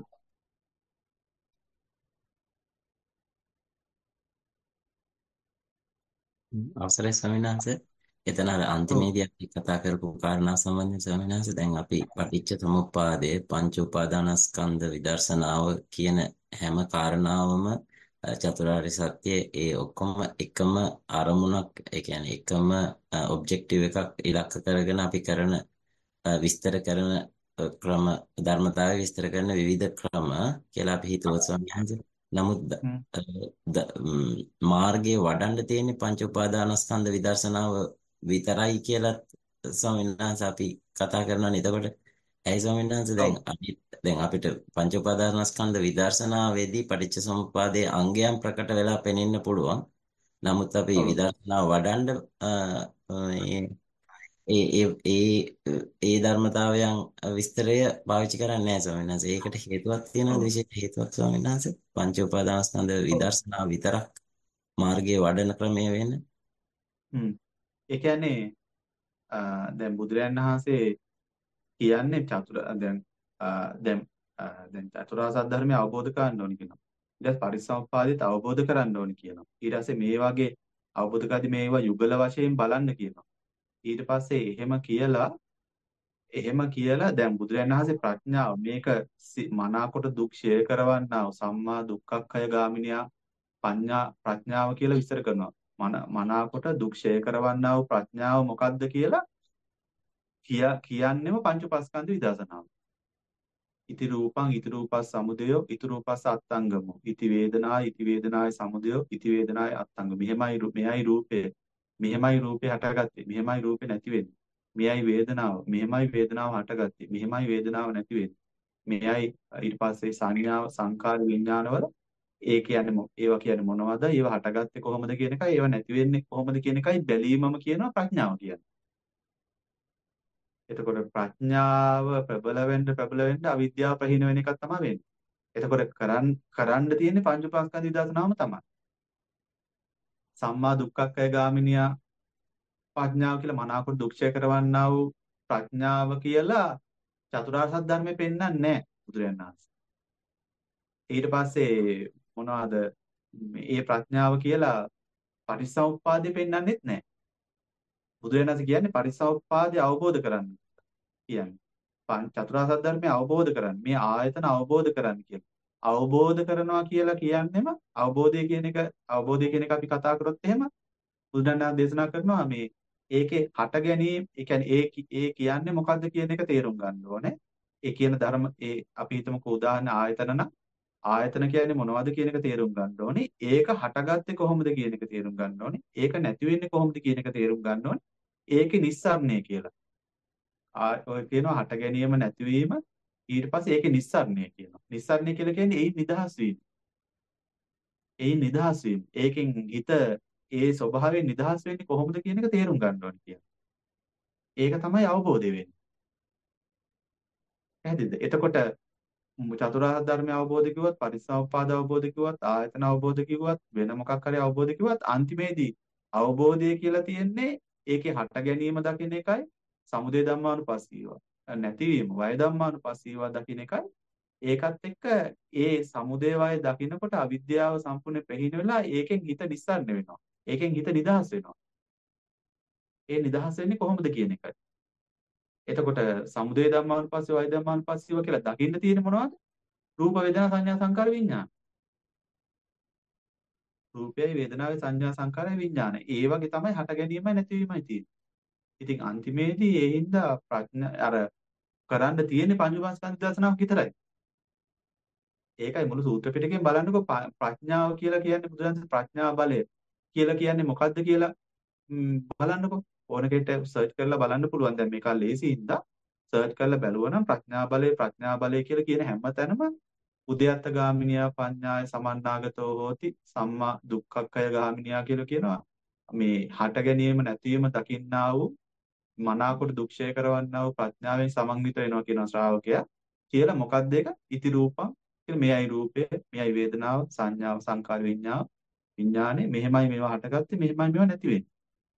A: අවසරයි ස්වාමීන් වහන්සේ. එතන අර
B: ඔව්
A: අන්තිමේදී අපි කතා කරපු කාරණා සම්බන්ධයෙන් ස්වාමීන් වහන්සේ දැන් අපි පටිච්ච සමුප්පාදයේ පංච උපාදානස්කන්ධ විදර්ශනාව කියන හැම කාරණාවම අ, චතුරාර්ය සත්‍යයේ ඒ ඔක්කොම එකම අරමුණක් ඒ කියන්නේ එකම ඔබ්ජෙක්ටිව් එකක් ඉලක්ක කරගෙන අපි කරන අ, විස්තර කරන අ, ක්‍රම ධර්මතාවය විස්තර කරන විවිධ ක්‍රම කියලා අපි හිතුවා ස්වාමීන් වහන්සේ. නමුත් ද-
B: හ්ම්
A: අ, ද- ම්, මාර්ගයේ වඩන්න තියෙන පංච උපාදානස්කන්ධ විදර්ශනාව විතරයි කියලා ස්වාමීන් වහන්සේ අපි කතා කරනවානේ. එතකොට ඇයි ස්වාමීන් වහන්සේ
B: ඔව්
A: දැන් අපි දැන් අපිට පංච උපාදානස්කන්ධ විදර්ශනාවේදී පටිච්ච සමුප්පාදයේ අංගයන් ප්‍රකට වෙලා පෙනෙන්න පුළුවන්. නමුත් අපි
B: ඔව්
A: විදර්ශනාව වඩන්න අ, මේ ඒ ඒ ඒ ඒ ධර්මතාවයන් විස්තරය පාවිච්චි කරන්නේ නැහැ ස්වාමීන් වහන්සේ. ඒකට හේතුවක් තියෙනවද?
B: ඔව්
A: විශේෂ හේතුවක් ස්වාමීන් වහන්සේ? පංච උපාදානස්කන්ධ
B: ඔව්
A: විදර්ශනා විතරක් මාර්ගයේ වඩන ක්‍රමය වෙන්න.
B: හ්ම් ඒ කියන්නේ අ, දැන් බුදුරයන් වහන්සේ කියන්නේ චතුර දැන් අ, දැන් අ, දැන් චතුරාර්ය සත්‍ය ධර්මය අවබෝධ කරගන්න ඕනි කියනවා. ඊට පස්සේ පරිසම්පාදිත අවබෝධ කරගන්න ඕනි කියනවා. ඊට පස්සේ මේ වගේ අවබෝධ කරද්දී මේවා යුගල වශයෙන් බලන්න කියනවා. ඊට පස්සේ එහෙම කියලා එහෙම කියලා දැන් බුදුරජාණන් වහන්සේ ප්‍රඥාව මේක සි- මනාකොට දුක් ෂය කරවන්නා වූ සම්මා දුක්ඛක්ඛය ගාමිනියා පඤ්ඤා ප්‍රඥාව කියලා විස්තර කරනවා. මන මනාකොට දුක් ෂය කරවන්නා වූ ප්‍රඥාව මොකක්ද කියලා කිය කියන්නේම පංච උපස්කන්ධ විදර්ශනාව. ඉති රූපං ඉති රූපස් සමුදයෝ ඉති රූපස් අත්ංගමෝ ඉති වේදනා ඉති වේදනාය සමුදයෝ ඉති වේදනාය අත්ංගම. මෙහෙමයි රූ- මෙයයි රූපය. මෙහෙමයි රූපේ හටගත්තේ. මෙහෙමයි රූපේ නැති වෙන්නේ. මෙයයි වේදනාව. මෙහෙමයි වේදනාව හටගත්තේ. මෙහෙමයි වේදනාව නැති වෙන්නේ. මෙයයි ඊට පස්සේ සංඥාව සංකාර විඥානවල ඒ කියන්නේ මො- ඒවා කියන්නේ මොනවද? ඒවා හටගත්තේ කොහොමද කියන එකයි ඒවා නැති වෙන්නේ කොහොමද කියන එකයි බැලීමම කියනවා ප්‍රඥාව කියන්නේ. එතකොට ප්‍රඥාව ප්‍රබල වෙන්න ප්‍රබල වෙන්න අවිද්‍යාව ප්‍රහීන වෙන එකක් තමයි වෙන්නේ. එතකොට කරන් කරන්න තියෙන්නේ පංච උපාස්කන්ධ විදර්ශනාවම තමයි. සම්මා දුක්ඛක්ඛය ගාමිනියා ප්‍රඥාව කියලා මනාකොට දුක්ඛය කරවන්නා වූ ප්‍රඥාව කියලා චතුරාර්ය සත්‍ය ධර්මයේ පෙන්වන්නේ නැහැ බුදුරජාණන් වහන්සේ. ඊට පස්සේ මොනවද මේ ප්‍රඥාව කියලා පටිච්චසමුප්පාදය පෙන්වන්නෙත් නැහැ. බුදුරජාණන් වහන්සේ කියන්නේ පටිච්චසමුප්පාදය අවබෝධ කරගන්න කියන්නේ. පං- චතුරාර්ය සත්‍ය ධර්මය අවබෝධ කරගන්න. මේ ආයතන අවබෝධ කරගන්න කියලා. අවබෝධ කරනවා කියලා කියන්නේම අවබෝධය කියන එක අවබෝධය කියන එක අපි කතා කරොත් එහෙම බුදුරජාණන් දේශනා කරනවා මේ ඒකේ හට ගැනීම ඒ කියන්නේ ඒ කි- ඒ කියන්නේ මොකද්ද කියන එක තේරුම් ගන්න ඕනේ. ඒ කියන ධර්ම ඒ අපි හිතමුකෝ උදාහරණ ආයතන නම් ආයතන කියන්නේ මොනවද කියන එක තේරුම් ගන්න ඕනේ. ඒක හටගත්තේ කොහොමද කියන එක තේරුම් ගන්න ඕනේ. ඒක නැති වෙන්නේ කොහොමද කියන එක තේරුම් ගන්න ඕනේ. ඒකේ නිස්සාරණය කියලා. ආ ඔය කියනවා හට ගැනීම නැතිවීම ඊට පස්සේ ඒකේ නිස්සාරණය කියනවා. නිස්සාරණය කියලා කියන්නේ එයින් නිදහස් වීම. එයින් නිදහස් වීම. ඒකෙන් හිත ඒ ස්වභාවයෙන් නිදහස් වෙන්නේ කොහොමද කියන එක තේරුම් ගන්න ඕනේ කියන්නේ. ඒක තමයි අවබෝධය වෙන්නේ. පැහැදිලිද? එතකොට චතුරාර්ය ධර්මය අවබෝධ කිව්වත්, පටිච්චසමුප්පාද අවබෝධ කිව්වත්, ආයතන අවබෝධ කිව්වත්, වෙන මොකක් හරි අවබෝධ කිව්වත් අන්තිමේදී අවබෝධය කියලා තියෙන්නේ ඒකේ හට ගැනීම දකින එකයි, සමුදය ධම්මානුපස්සීව. නැතිවීම වය ධම්මානුපස්සීව දකින එකයි. ඒකත් එක්ක ඒ සමුදය වය දකිනකොට අවිද්‍යාව සම්පූර්ණ ප්‍රහීන වෙලා ඒකෙන් හිත නිස්සාරණ වෙනවා. ඒකෙන් හිත නිදහස් වෙනවා. ඒ නිදහස් වෙන්නේ කොහොමද කියන එකයි. එතකොට සමුදය ධම්මානුපස්සීව වය ධම්මානුපස්සීව කියලා දකින්න තියෙන්නේ මොනවද? රූප වේදනා සංඥා සංකාර විඥාන. රූපයයි වේදනාවේ සංඥා සංකාරයි විඥාන. ඒ වගේ තමයි හට ගැනීමයි නැතිවීමයි තියෙන්නේ. ඉතින් අන්තිමේදී ඒ හින්දා ප්‍රඥා අර කරන්න තියෙන්නේ පංචමස්කන්ධ දර්ශනාවක් විතරයි. ඒකයි මුළු සූත්‍ර පිටකයෙන් බලන්නකො ප්‍රඥාව කියලා කියන්නේ බුදුරජාණන් ප්‍රඥා බලය කියලා කියන්නේ මොකද්ද කියලා බලන්නකො. ඕන කෙනෙක්ට සර්ච් කරලා බලන්න පුළුවන්. දැන් මේක ලේසි හින්දා සර්ච් කරලා බැලුවනම් ප්‍රඥා බලය ප්‍රඥා බලය කියලා කියන හැම තැනම උද්‍යත්ත ගාමිනියා පඤ්ඤාය සමන්නාගතෝ හෝති සම්මා දුක්ඛක්ඛය ගාමිනියා කියලා කියනවා. මේ හට ගැනීම නැතිවීම දකින්නා වූ මනාකොට දුක්ෂය කරවන්නා වූ ප්‍රඥාවෙන් සමන්විත වෙනවා කියනවා ශ්‍රාවකයා. කියලා මොකක්ද ඒක? ඉති රූපං කියලා මෙයයි රූපය, මෙයයි වේදනාව, සංඥාව, සංකාර විඤ්ඤාණ විඥානේ මෙහෙමයි මේවා හටගත්තේ, මෙහෙමයි මේවා නැති වෙන්නේ.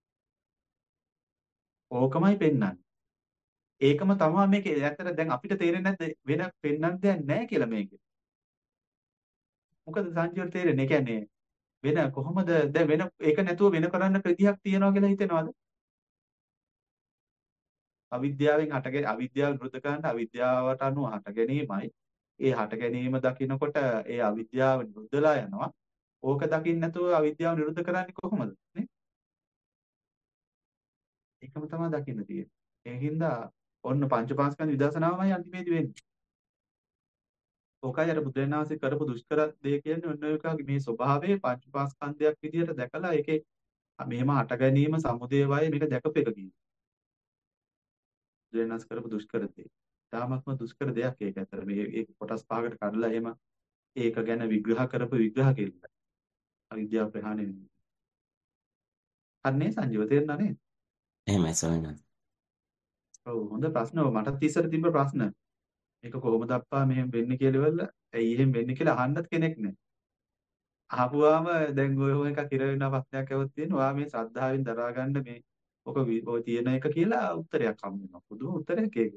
B: ඕකමයි පෙන්වන්නේ. ඒකම තමයි මේකේ. ඇත්තට දැන් අපිට තේරෙන්නේ නැද්ද වෙන පෙන්වන්න දෙයක් නැහැ කියලා මේකේ. මොකද සංජීවට තේරෙන්නේ? ඒ කියන්නේ වෙන කොහොමද දැන් වෙන ඒක නැතුව වෙන කරන්න ප්‍රතිහක් තියනවා කියලා හිතෙනවද? අවිද්‍යාවෙන් හටගෙන අවිද්‍යාව නිරුද්ධ කරන්න අවිද්‍යාවට අනුව හට ගැනීමයි. ඒ හට ගැනීම දකිනකොට ඒ අවිද්‍යාව නිරුද්ධලා යනවා. ඕක දකින්න නැතුව අවිද්‍යාව නිරුද්ධ කරන්නේ කොහොමද? නේ? ඒකම තමයි දකින්න තියෙන්නේ. ඒ හින්දා ඔන්න පංචපාස්කන්ධ විදර්ශනාවමයි අන්තිමේදී වෙන්නේ. ඕකයි අර බුදුරජාණන් වහන්සේ කරපු දුෂ්කර දේ කියන්නේ ඔන්න ඔය වගේ මේ ස්වභාවයේ පංචපාස්කන්ධයක් විදියට දැකලා ඒකේ මෙහෙම හට ගැනීම සමුදය වය මේක දැකපු එක කියන්නේ. බුදුරජාණන් වහන්සේ කරපු දුෂ්කර දේ. තාමත්ම දුෂ්කර දෙයක් ඒක ඇතර මේ ඒක කොටස් පහකට කඩලා එහෙම ඒක ගැන විග්‍රහ කරපු විග්‍රහ කෙරෙන්න. අවිද්‍යාව ප්‍රහාණය වෙනවා. අන්නේ සංජීව තේරුණා නේද?
A: එහෙමයි ස්වාමීන් වහන්සේ.
B: ඔව් හොඳ ප්‍රශ්න. ඔව් මටත් ඉස්සර තිබ්බ ප්‍රශ්න. මේක කොහොමද අප්පා මෙහෙම වෙන්නේ කියලා ඉවරල ඇයි එහෙම වෙන්නේ කියලා අහන්නත් කෙනෙක් නැහැ. අහපුවාම දැන් ඔය ඔය එකක් ඉර වෙන ප්‍රශ්නයක් આવුත් තියෙනවා. ඔයා මේ ශ්‍රද්ධාවෙන් දරා ගන්න මේ ඔක ඔය තියෙන එක කියලා උත්තරයක් හම්බ වෙනවා. පුදුම උත්තරයක් ඒක.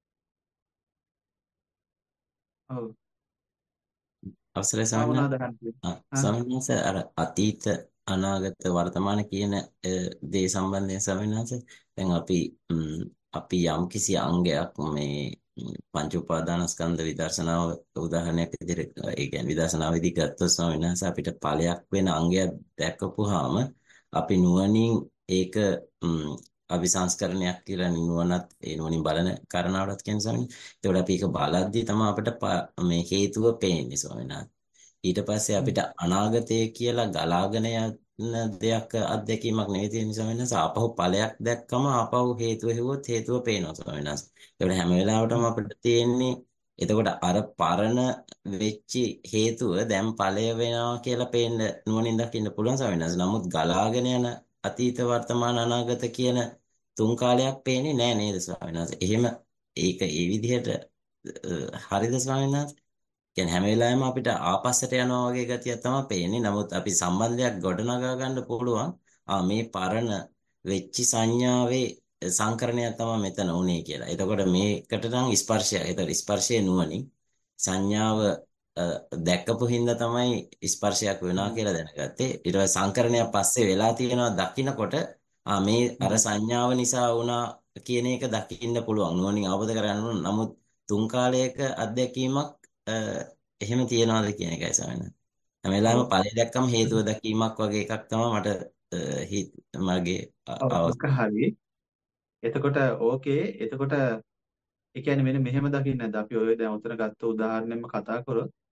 B: ඔව්.
A: අවසරයි
B: ආ
A: ස්වාමීන්
B: මොනවද අහන්නේ?
A: ආ,
B: ආ
A: ස්වාමීන් වහන්සේ අර අතීත අනාගත වර්තමාන කියන අ, දේ සම්බන්ධයෙන් ස්වාමීන් වහන්සේ දැන් අපි ම්, අපි යම් කිසි අංගයක් මේ ම්, පංච උපාදානස්කන්ධ විදර්ශනාව උදාහරණයක් විදිහට ඒ කියන්නේ විදර්ශනාවේදී ගත්තොත් ස්වාමීන් වහන්සේ අපිට ඵලයක් වෙන අංගයක් දැක්කපුවාම අපි නුවණින් ඒක ම්, අபிසංස්කරණයක් කියලා නුවණත් ඒ නුවණින් බලන කරනවලත් කියන්නේ ස්වාමීන්. ඒකට අපි ඒක බලද්දී තමයි අපිට ප- මේ හේතුව පේන්නේ ස්වාමීන් වහන්සේ. ඊට පස්සේ අපිට අනාගතය කියලා ගලාගෙන යන දෙයක් අත්දැකීමක් නෙවෙයි තියෙන්නේ ස්වාමීන් වහන්සේ. ආපහු ඵලයක් දැක්කම ආපහු හේතුව හෙව්වොත් හේතුව පේනවා ස්වාමීන් වහන්සේ. ඒකට හැම වෙලාවටම අපිට තියෙන්නේ එතකොට අර පරණ වෙච්චි හේතුව දැන් ඵලය වෙනවා කියලා පේන්න නුවණින් දකින්න පුළුවන් ස්වාමීන් වහන්සේ. නමුත් ගලාගෙන යන අතීත වර්තමාන අනාගත කියන තුන් කාලයක් පේන්නේ නැහැ නේද ස්වාමීන් වහන්සේ. එහෙම ඒක ඒ විදිහට අ, හරිද ස්වාමීන් වහන්සේ? කියන්නේ හැම වෙලාවෙම අපිට ආපස්සට යනවා වගේ ගතියක් තමයි පේන්නේ. නමුත් අපි සම්බන්ධයක් ගොඩනගා ගන්න පුළුවන්. ආ මේ පරණ වෙච්චි සංඥාවේ සංකරණයක් තමයි මෙතන උනේ කියලා. එතකොට මේකට නම් ස්පර්ශය. එතකොට ස්පර්ශයේ නුවණින් සංඥාව අ, දැක්කපු හින්දා තමයි ස්පර්ශයක් වෙනවා කියලා දැනගත්තේ. ඊට පස්සේ සංකරණයක් පස්සේ වෙලා තියෙනවා දකින්නකොට ආ මේ අර සංඥාව නිසා වුණා කියන එක දකින්න පුළුවන්. නුවණින් අවබෝධ කරගන්න ඕන. නමුත් තුන් කාලයක අත්දැකීමක් අ, එහෙම තියනවාද කියන එකයි ස්වාමීනි. හැම වෙලාවෙම
B: ඔව්.
A: ඵලය දැක්කම හේතුව දැකීමක් වගේ එකක් තමයි මට අ, හිත- මගේ අ-
B: ඔව්
A: අවස්
B: ඔක හරි. එතකොට ඕකේ එතකොට ඒ කියන්නේ මෙන්න මෙහෙම දකින්න නැද්ද? අපි ඔය දැන් උතන ගත්ත උදාහරණයෙන්ම කතා කරොත්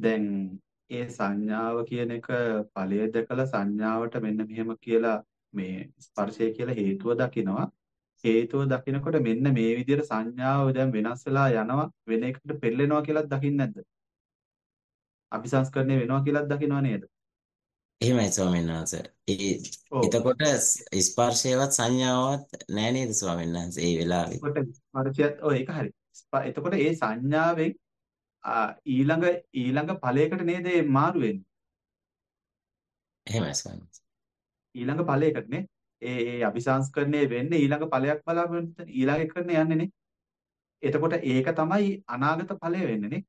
B: දැන් ඒ සංඥාව කියන එක ඵලය දැකලා සංඥාවට මෙන්න මෙහෙම කියලා මේ ස්පර්ශය කියලා හේතුව දකිනවා. හේතුව දකිනකොට මෙන්න මේ විදිහට සංඥාව දැන් වෙනස් වෙලා යනවා වෙන එකට පෙරලෙනවා කියලාත් දකින්නේ නැද්ද? අபிසංස්කරණය වෙනවා කියලාත් දකිනව නේද?
A: එහෙමයි ස්වාමීන් වහන්සේ. ඒ
B: ඔව්.
A: එතකොට ස්- ස්පර්ශයවත් සංඥාවක් නෑ නේද ස්වාමීන් වහන්සේ ඒ වෙලාවේ.
B: එතකොට ස්පර්ශයත් ඔය ඒක හරි. ස්ප- එතකොට ඒ සංඥාවෙන් ආ, ඊළඟ ඊළඟ ඵලයකට නේද ඒ මාරු වෙන්නේ.
A: එහෙමයි ස්වාමීන් වහන්සේ.
B: ඊළඟ ඵලයකට නේ. ඒ ඒ අபிසංස්කරණය වෙන්නේ ඊළඟ ඵලයක් බලාපොරොත්තු වෙන ඊළඟ එකනේ යන්නේ නේ. එතකොට ඒක තමයි අනාගත ඵලය වෙන්නේ නේ.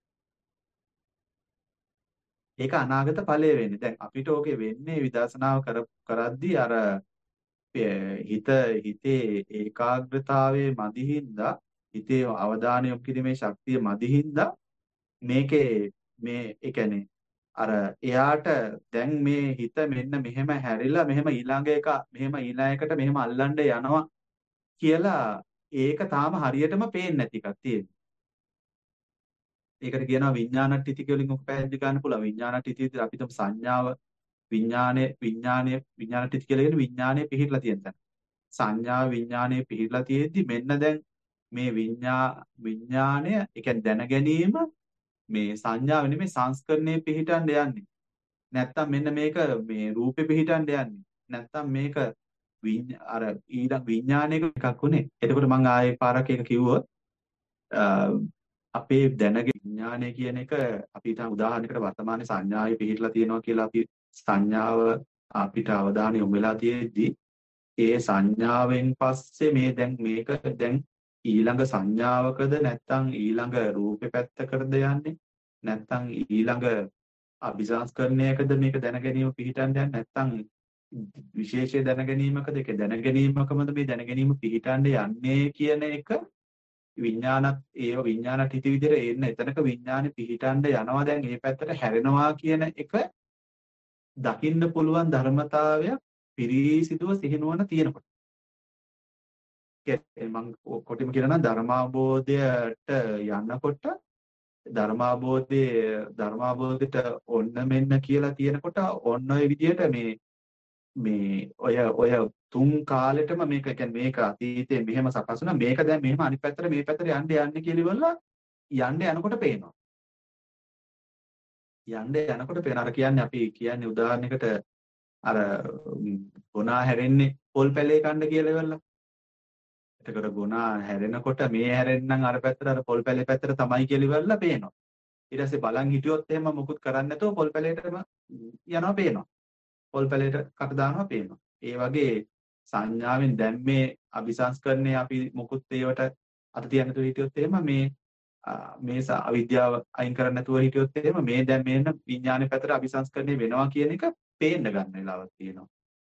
B: ඒක අනාගත ඵලය වෙන්නේ. දැන් අපිට ඕකේ වෙන්නේ විදර්ශනාව කර කරද්දී අර පේ- හිත හිතේ ඒකාග්‍රතාවයේ මදිහින්දා හිතේ අවධානය යොමු කිරීමේ ශක්තිය මදිහින්දා මේකේ මේ ඒ කියන්නේ අර එයාට දැන් මේ හිත මෙන්න මෙහෙම හැරිලා මෙහෙම ඊළඟ එක මෙහෙම ඊළඟ එකට මෙහෙම අල්ලන්න යනවා කියලා ඒක තාම හරියටම පේන්නේ නැති එකක් තියෙනවා. ඒකට කියනවා විඥානට්ඨිතික වලින් ඔක පැහැදිලි කරන්න පුළුවන්. විඥානට්ඨිතික අපි තුමු සංඥාව විඥානයේ විඥානයේ විඥානට්ඨිතික කියලා කියන්නේ විඥානයේ පිහිටලා තියෙන තැන. සංඥා විඥානයේ පිහිටලා තියෙද්දි මෙන්න දැන් මේ විඥා විඥානය ඒ කියන්නේ දැන ගැනීම මේ සංඥාව නෙමෙයි සංස්කරණයේ පිහිටන්න යන්නේ. නැත්තම් මෙන්න මේක මේ රූපේ පිහිටන්න යන්නේ. නැත්තම් මේක විඤ්ඤා- අර ඊළඟ විඥානයක එකක් උනේ. එතකොට මම ආයේ පාරක් එක කිව්වොත් අ, අපේ දැනගෙන විඥානය කියන එක අපි හිතමු උදාහරණයකට වර්තමානයේ සංඥාවේ පිහිටලා තියෙනවා කියලා අපි සංඥාව අපිට අවධානය යොමු වෙලා තියෙද්දි ඒ සංඥාවෙන් පස්සේ මේ දැන් මේක දැන් ඊළඟ සංඥාවකද නැත්නම් ඊළඟ රූපේ පැත්තකටද යන්නේ නැත්නම් ඊළඟ අபிසංස්කරණයකද මේක දැන ගැනීම පිහිටන්න යන්නේ නැත්නම් විශේෂ දැන ගැනීමකද ඒක දැන ගැනීමකමද මේ දැන ගැනීම පිහිටන්න යන්නේ කියන එක විඥානත් ඒ විඥානත් හිත විදිහට එන්න එතනක විඥානේ පිහිටන්න යනවා දැන් මේ පැත්තට හැරෙනවා කියන එක දකින්න පුළුවන් ධර්මතාවයක් පිරිසිදුව සිහිනුවන තියෙනකොට මම කොටිම කියනවා නම් ධර්මාබෝධයට යනකොට ධර්මාබෝධයේ ධර්මාබෝධයට ඔන්න මෙන්න කියලා තියෙනකොට ඔන්න ඔය විදිහට මේ මේ ඔය ඔය තුන් කාලෙටම මේක කියන්නේ මේක අතීතයේ මෙහෙම සකස් වුණා මේක දැන් මෙහෙම අනිත් පැත්තට මේ පැත්තට යන්න යන්නේ කියලා ඉවරලා යන්න යනකොට පේනවා යන්න යනකොට පේන අර කියන්නේ අපි කියන්නේ උදාහරණයකට අර ගොනා හැරෙන්නේ පොල් පැලේ කන්න කියලා ඉවරලා එතකොට ගුණා හැරෙනකොට මේ හැරෙන්නම් අර පැත්තට අර පොල් පැලේ පැත්තට තමයි කියලා ඉවරලා පේනවා. ඊට පස්සේ බලන් හිටියොත් එහෙම මොකුත් කරන්නේ නැතුව පොල් පැලේටම යනවා පේනවා. පොල් පැලේට කට දානවා පේනවා. ඒ වගේ සංඥාවෙන් දැන් මේ අபிසංස්කරණේ අපි මොකුත් ඒවට අත තියන්න නැතුව හිටියොත් එහෙම මේ මේ අවිද්‍යාව අයින් කරන්න නැතුව හිටියොත් එහෙම මේ දැන් මේන විඥානේ පැත්තට අபிසංස්කරණේ වෙනවා කියන එක පේන්න ගන්න වෙලාවක් තියෙනවා.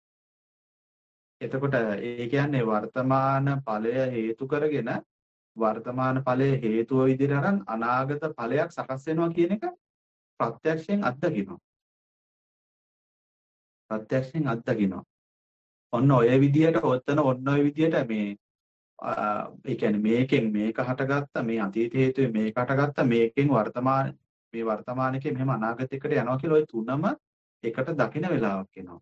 B: එතකොට ඒ කියන්නේ වර්තමාන ඵලය හේතු කරගෙන වර්තමාන ඵලය හේතුව විදිහට අරන් අනාගත ඵලයක් සකස් වෙනවා කියන එක ප්‍රත්‍යක්ෂයෙන් අත්දකිනවා. ප්‍රත්‍යක්ෂයෙන් අත්දකිනවා. ඔන්න ඔය විදිහට ඔතන ඔන්න ඔය විදිහට මේ ඒ කියන්නේ මේකෙන් මේක හටගත්තා මේ අතීත හේතුවේ මේක හටගත්තා මේකෙන් වර්තමාන මේ වර්තමානකේ මෙහෙම අනාගතයකට යනවා කියලා ওই තුනම එකට දකින වෙලාවක් එනවා.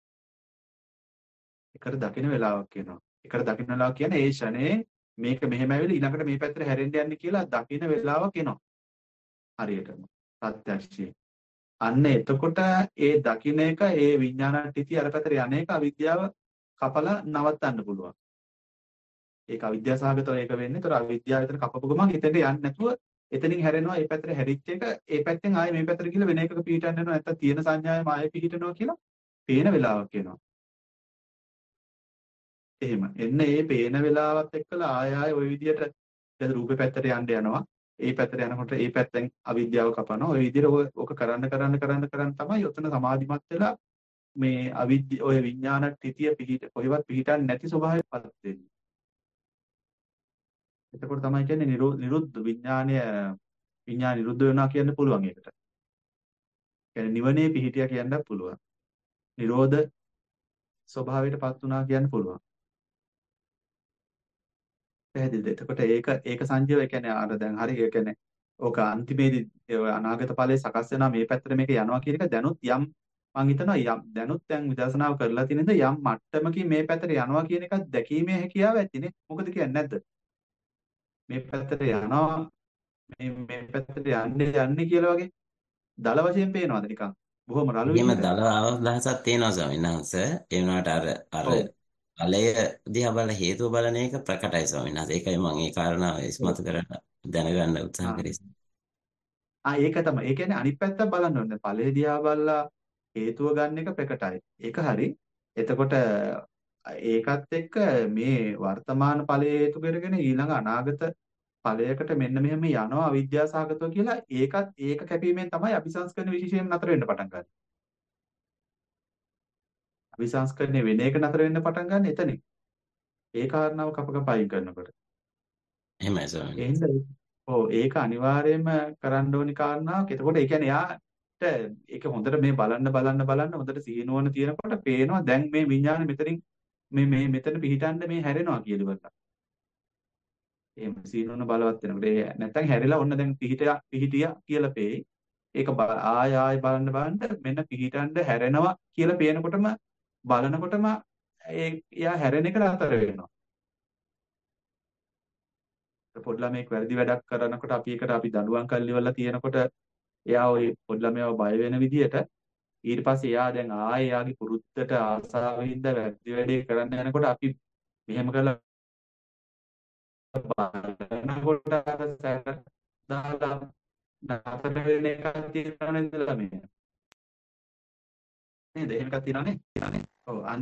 B: එකට දකින වෙලාවක් එනවා. එකට දකින වෙලාවක් කියන්නේ ඒ ෂණේ මේක මෙහෙම ඇවිල්ලා ඊළඟට මේ පැත්තට හැරෙන්න යන්නේ කියලා දකින වෙලාවක් එනවා. හරියටම ප්‍රත්‍යක්ෂයෙන්. අන්න එතකොට ඒ දකින එක ඒ විඥානට්ඨිතිය අර පැත්තට යන එක අවිද්‍යාව කපලා නවත්තන්න පුළුවන්. ඒක අවිද්‍යාව සහගතව ඒක වෙන්නේ. ඒතර අවිද්‍යාව එතන කපපු ගමන් එතනට යන්නේ නැතුව එතනින් හැරෙනවා. ඒ පැත්තට හැරිච්ච එක ඒ පැත්තෙන් ආයේ මේ පැත්තට ගිහලා වෙන එකක පිහිටන්න යනවා. නැත්තම් තියෙන සංඥාවෙම ආයේ පිහිටනවා කියලා පේන වෙලාවක් එනවා. එහෙම. එන්න ඒ පේන වෙලාවත් එක්කලා ආය ආය ওই විදිහට දැන් රූපේ පැත්තට යන්න යනවා. ඒ පැත්තට යනකොට ඒ පැත්තෙන් අවිද්‍යාව කපනවා. ওই විදිහට ඔක කරන්න කරන්න කරන්න කරන්න තමයි ඔතන සමාධිමත් වෙලා මේ අවිද්‍ය ඔය විඥානට්ඨිතිය පිහිට කොහෙවත් පිහිටන්නේ නැති ස්වභාවයටපත් වෙන්නේ. එතකොට තමයි කියන්නේ නිරුද්ධ විඥානය විඥාන නිරුද්ධ වෙනවා කියන්න පුළුවන් ඒකට. කියන්නේ නිවනේ පිහිටියා කියන්නත් පුළුවන්. නිරෝධ ස්වභාවයටපත් වුණා කියන්න පුළුවන්. පැහැදිලිද? එතකොට ඒක ඒක සංජීව ඒ කියන්නේ අර දැන් හරි ඒ කියන්නේ ඕක අන්තිමේදී ඒ අනාගත ඵලයේ සකස් වෙනවා මේ පැත්තට මේක යනවා කියන එක දැනුත් යම් මම හිතනවා යම් දැනුත් දැන් විදර්ශනාව කරලා තියෙනද යම් මට්ටමකින් මේ පැත්තට යනවා කියන එකක් දැකීමේ හැකියාව ඇතිනේ. මොකද කියන්නේ නැද්ද? මේ පැත්තට යනවා මේ මේ පැත්තට යන්නේ යන්නේ කියලා වගේ දල වශයෙන් පේනවාද නිකන් බොහොම රළු
A: එහෙම
B: විදිහට?
A: දල අවදහසක් තියෙනවා ස්වාමීන් වහන්සේ. ඒ වුණාට අර අර
B: ඔව්.
A: ඵලය දිහා බලලා හේතුව බලන එක ප්‍රකටයි ස්වාමීන් වහන්සේ. ඒකයි මම ඒ කාරණාව ඉස්මතු කරලා දැනගන්න උත්සාහ
B: ආ
A: කරේ.
B: ආ, ඒක තමයි. ඒ කියන්නේ අනිත් පැත්තක් බලන්න ඕනේ. ඵලයේ දිහා බලලා හේතුව ගන්න එක ප්‍රකටයි. ඒක හරි. එතකොට ඒකත් එක්ක මේ වර්තමාන ඵලයේ හේතු කරගෙන ඊළඟ අනාගත ඵලයකට මෙන්න මෙහෙම යනවා අවිද්‍යාව සහගතව කියලා ඒකත් ඒක කැපීමෙන් තමයි අபிසංස්කරණ විශේෂයෙන් නතර වෙන්න පටන් ගන්නේ. අபிසංස්කරණය වෙන එක නතර වෙන්න පටන් ගන්න එතනින්. ඒ කාරණාව කප කප අයින් කරනකොට.
A: එහෙමයි ස්වාමීන්
B: ඒ
A: වහන්සේ.
B: හින්දා ඔව් ඒක අනිවාර්යයෙන්ම කරන්න ඕනි කාරණාවක්. එතකොට ඒ කියන්නේ යාට ඒක හොඳට මේ බලන්න බලන්න බලන්න හොඳට සිහිනුවන තියෙනකොට පේනවා දැන් මේ විඥානේ මෙතනින් මේ මේ මෙතන පිහිටන්න මේ හැරෙනවා කියලා ඉවරලා. එහෙම සිහිනුවන බලවත් වෙනකොට ඒ නැත්තම් හැරිලා ඔන්න දැන් පිහිටියා පිහිටියා කියලා පේයි. ඒක බ- ආය ආය බලන්න බලන්න මෙන්න පිහිටන්න හැරෙනවා කියලා පේනකොටම බලනකොටම ඒ එයා හැරෙන එක නතර වෙනවා. පොඩි ළමයෙක් වැරදි වැඩක් කරනකොට අපි ඒකට අපි දඬුවම් කරලා ඉවරලා තියෙනකොට එයා ওই පොඩි ළමයාව බය වෙන විදිහට ඊට පස්සේ එයා දැන් ආයේ එයාගේ පුරුද්දට ආසාවින්ද වැරදි වැඩේ කරන්න යනකොට අපි මෙහෙම කරලා බලනකොට අර සැර දාලා නතර වෙන එකක් තියෙනවා නේද ළමයා නේද? එහෙම එකක් තියෙනවා නේ? ඔව් අන්න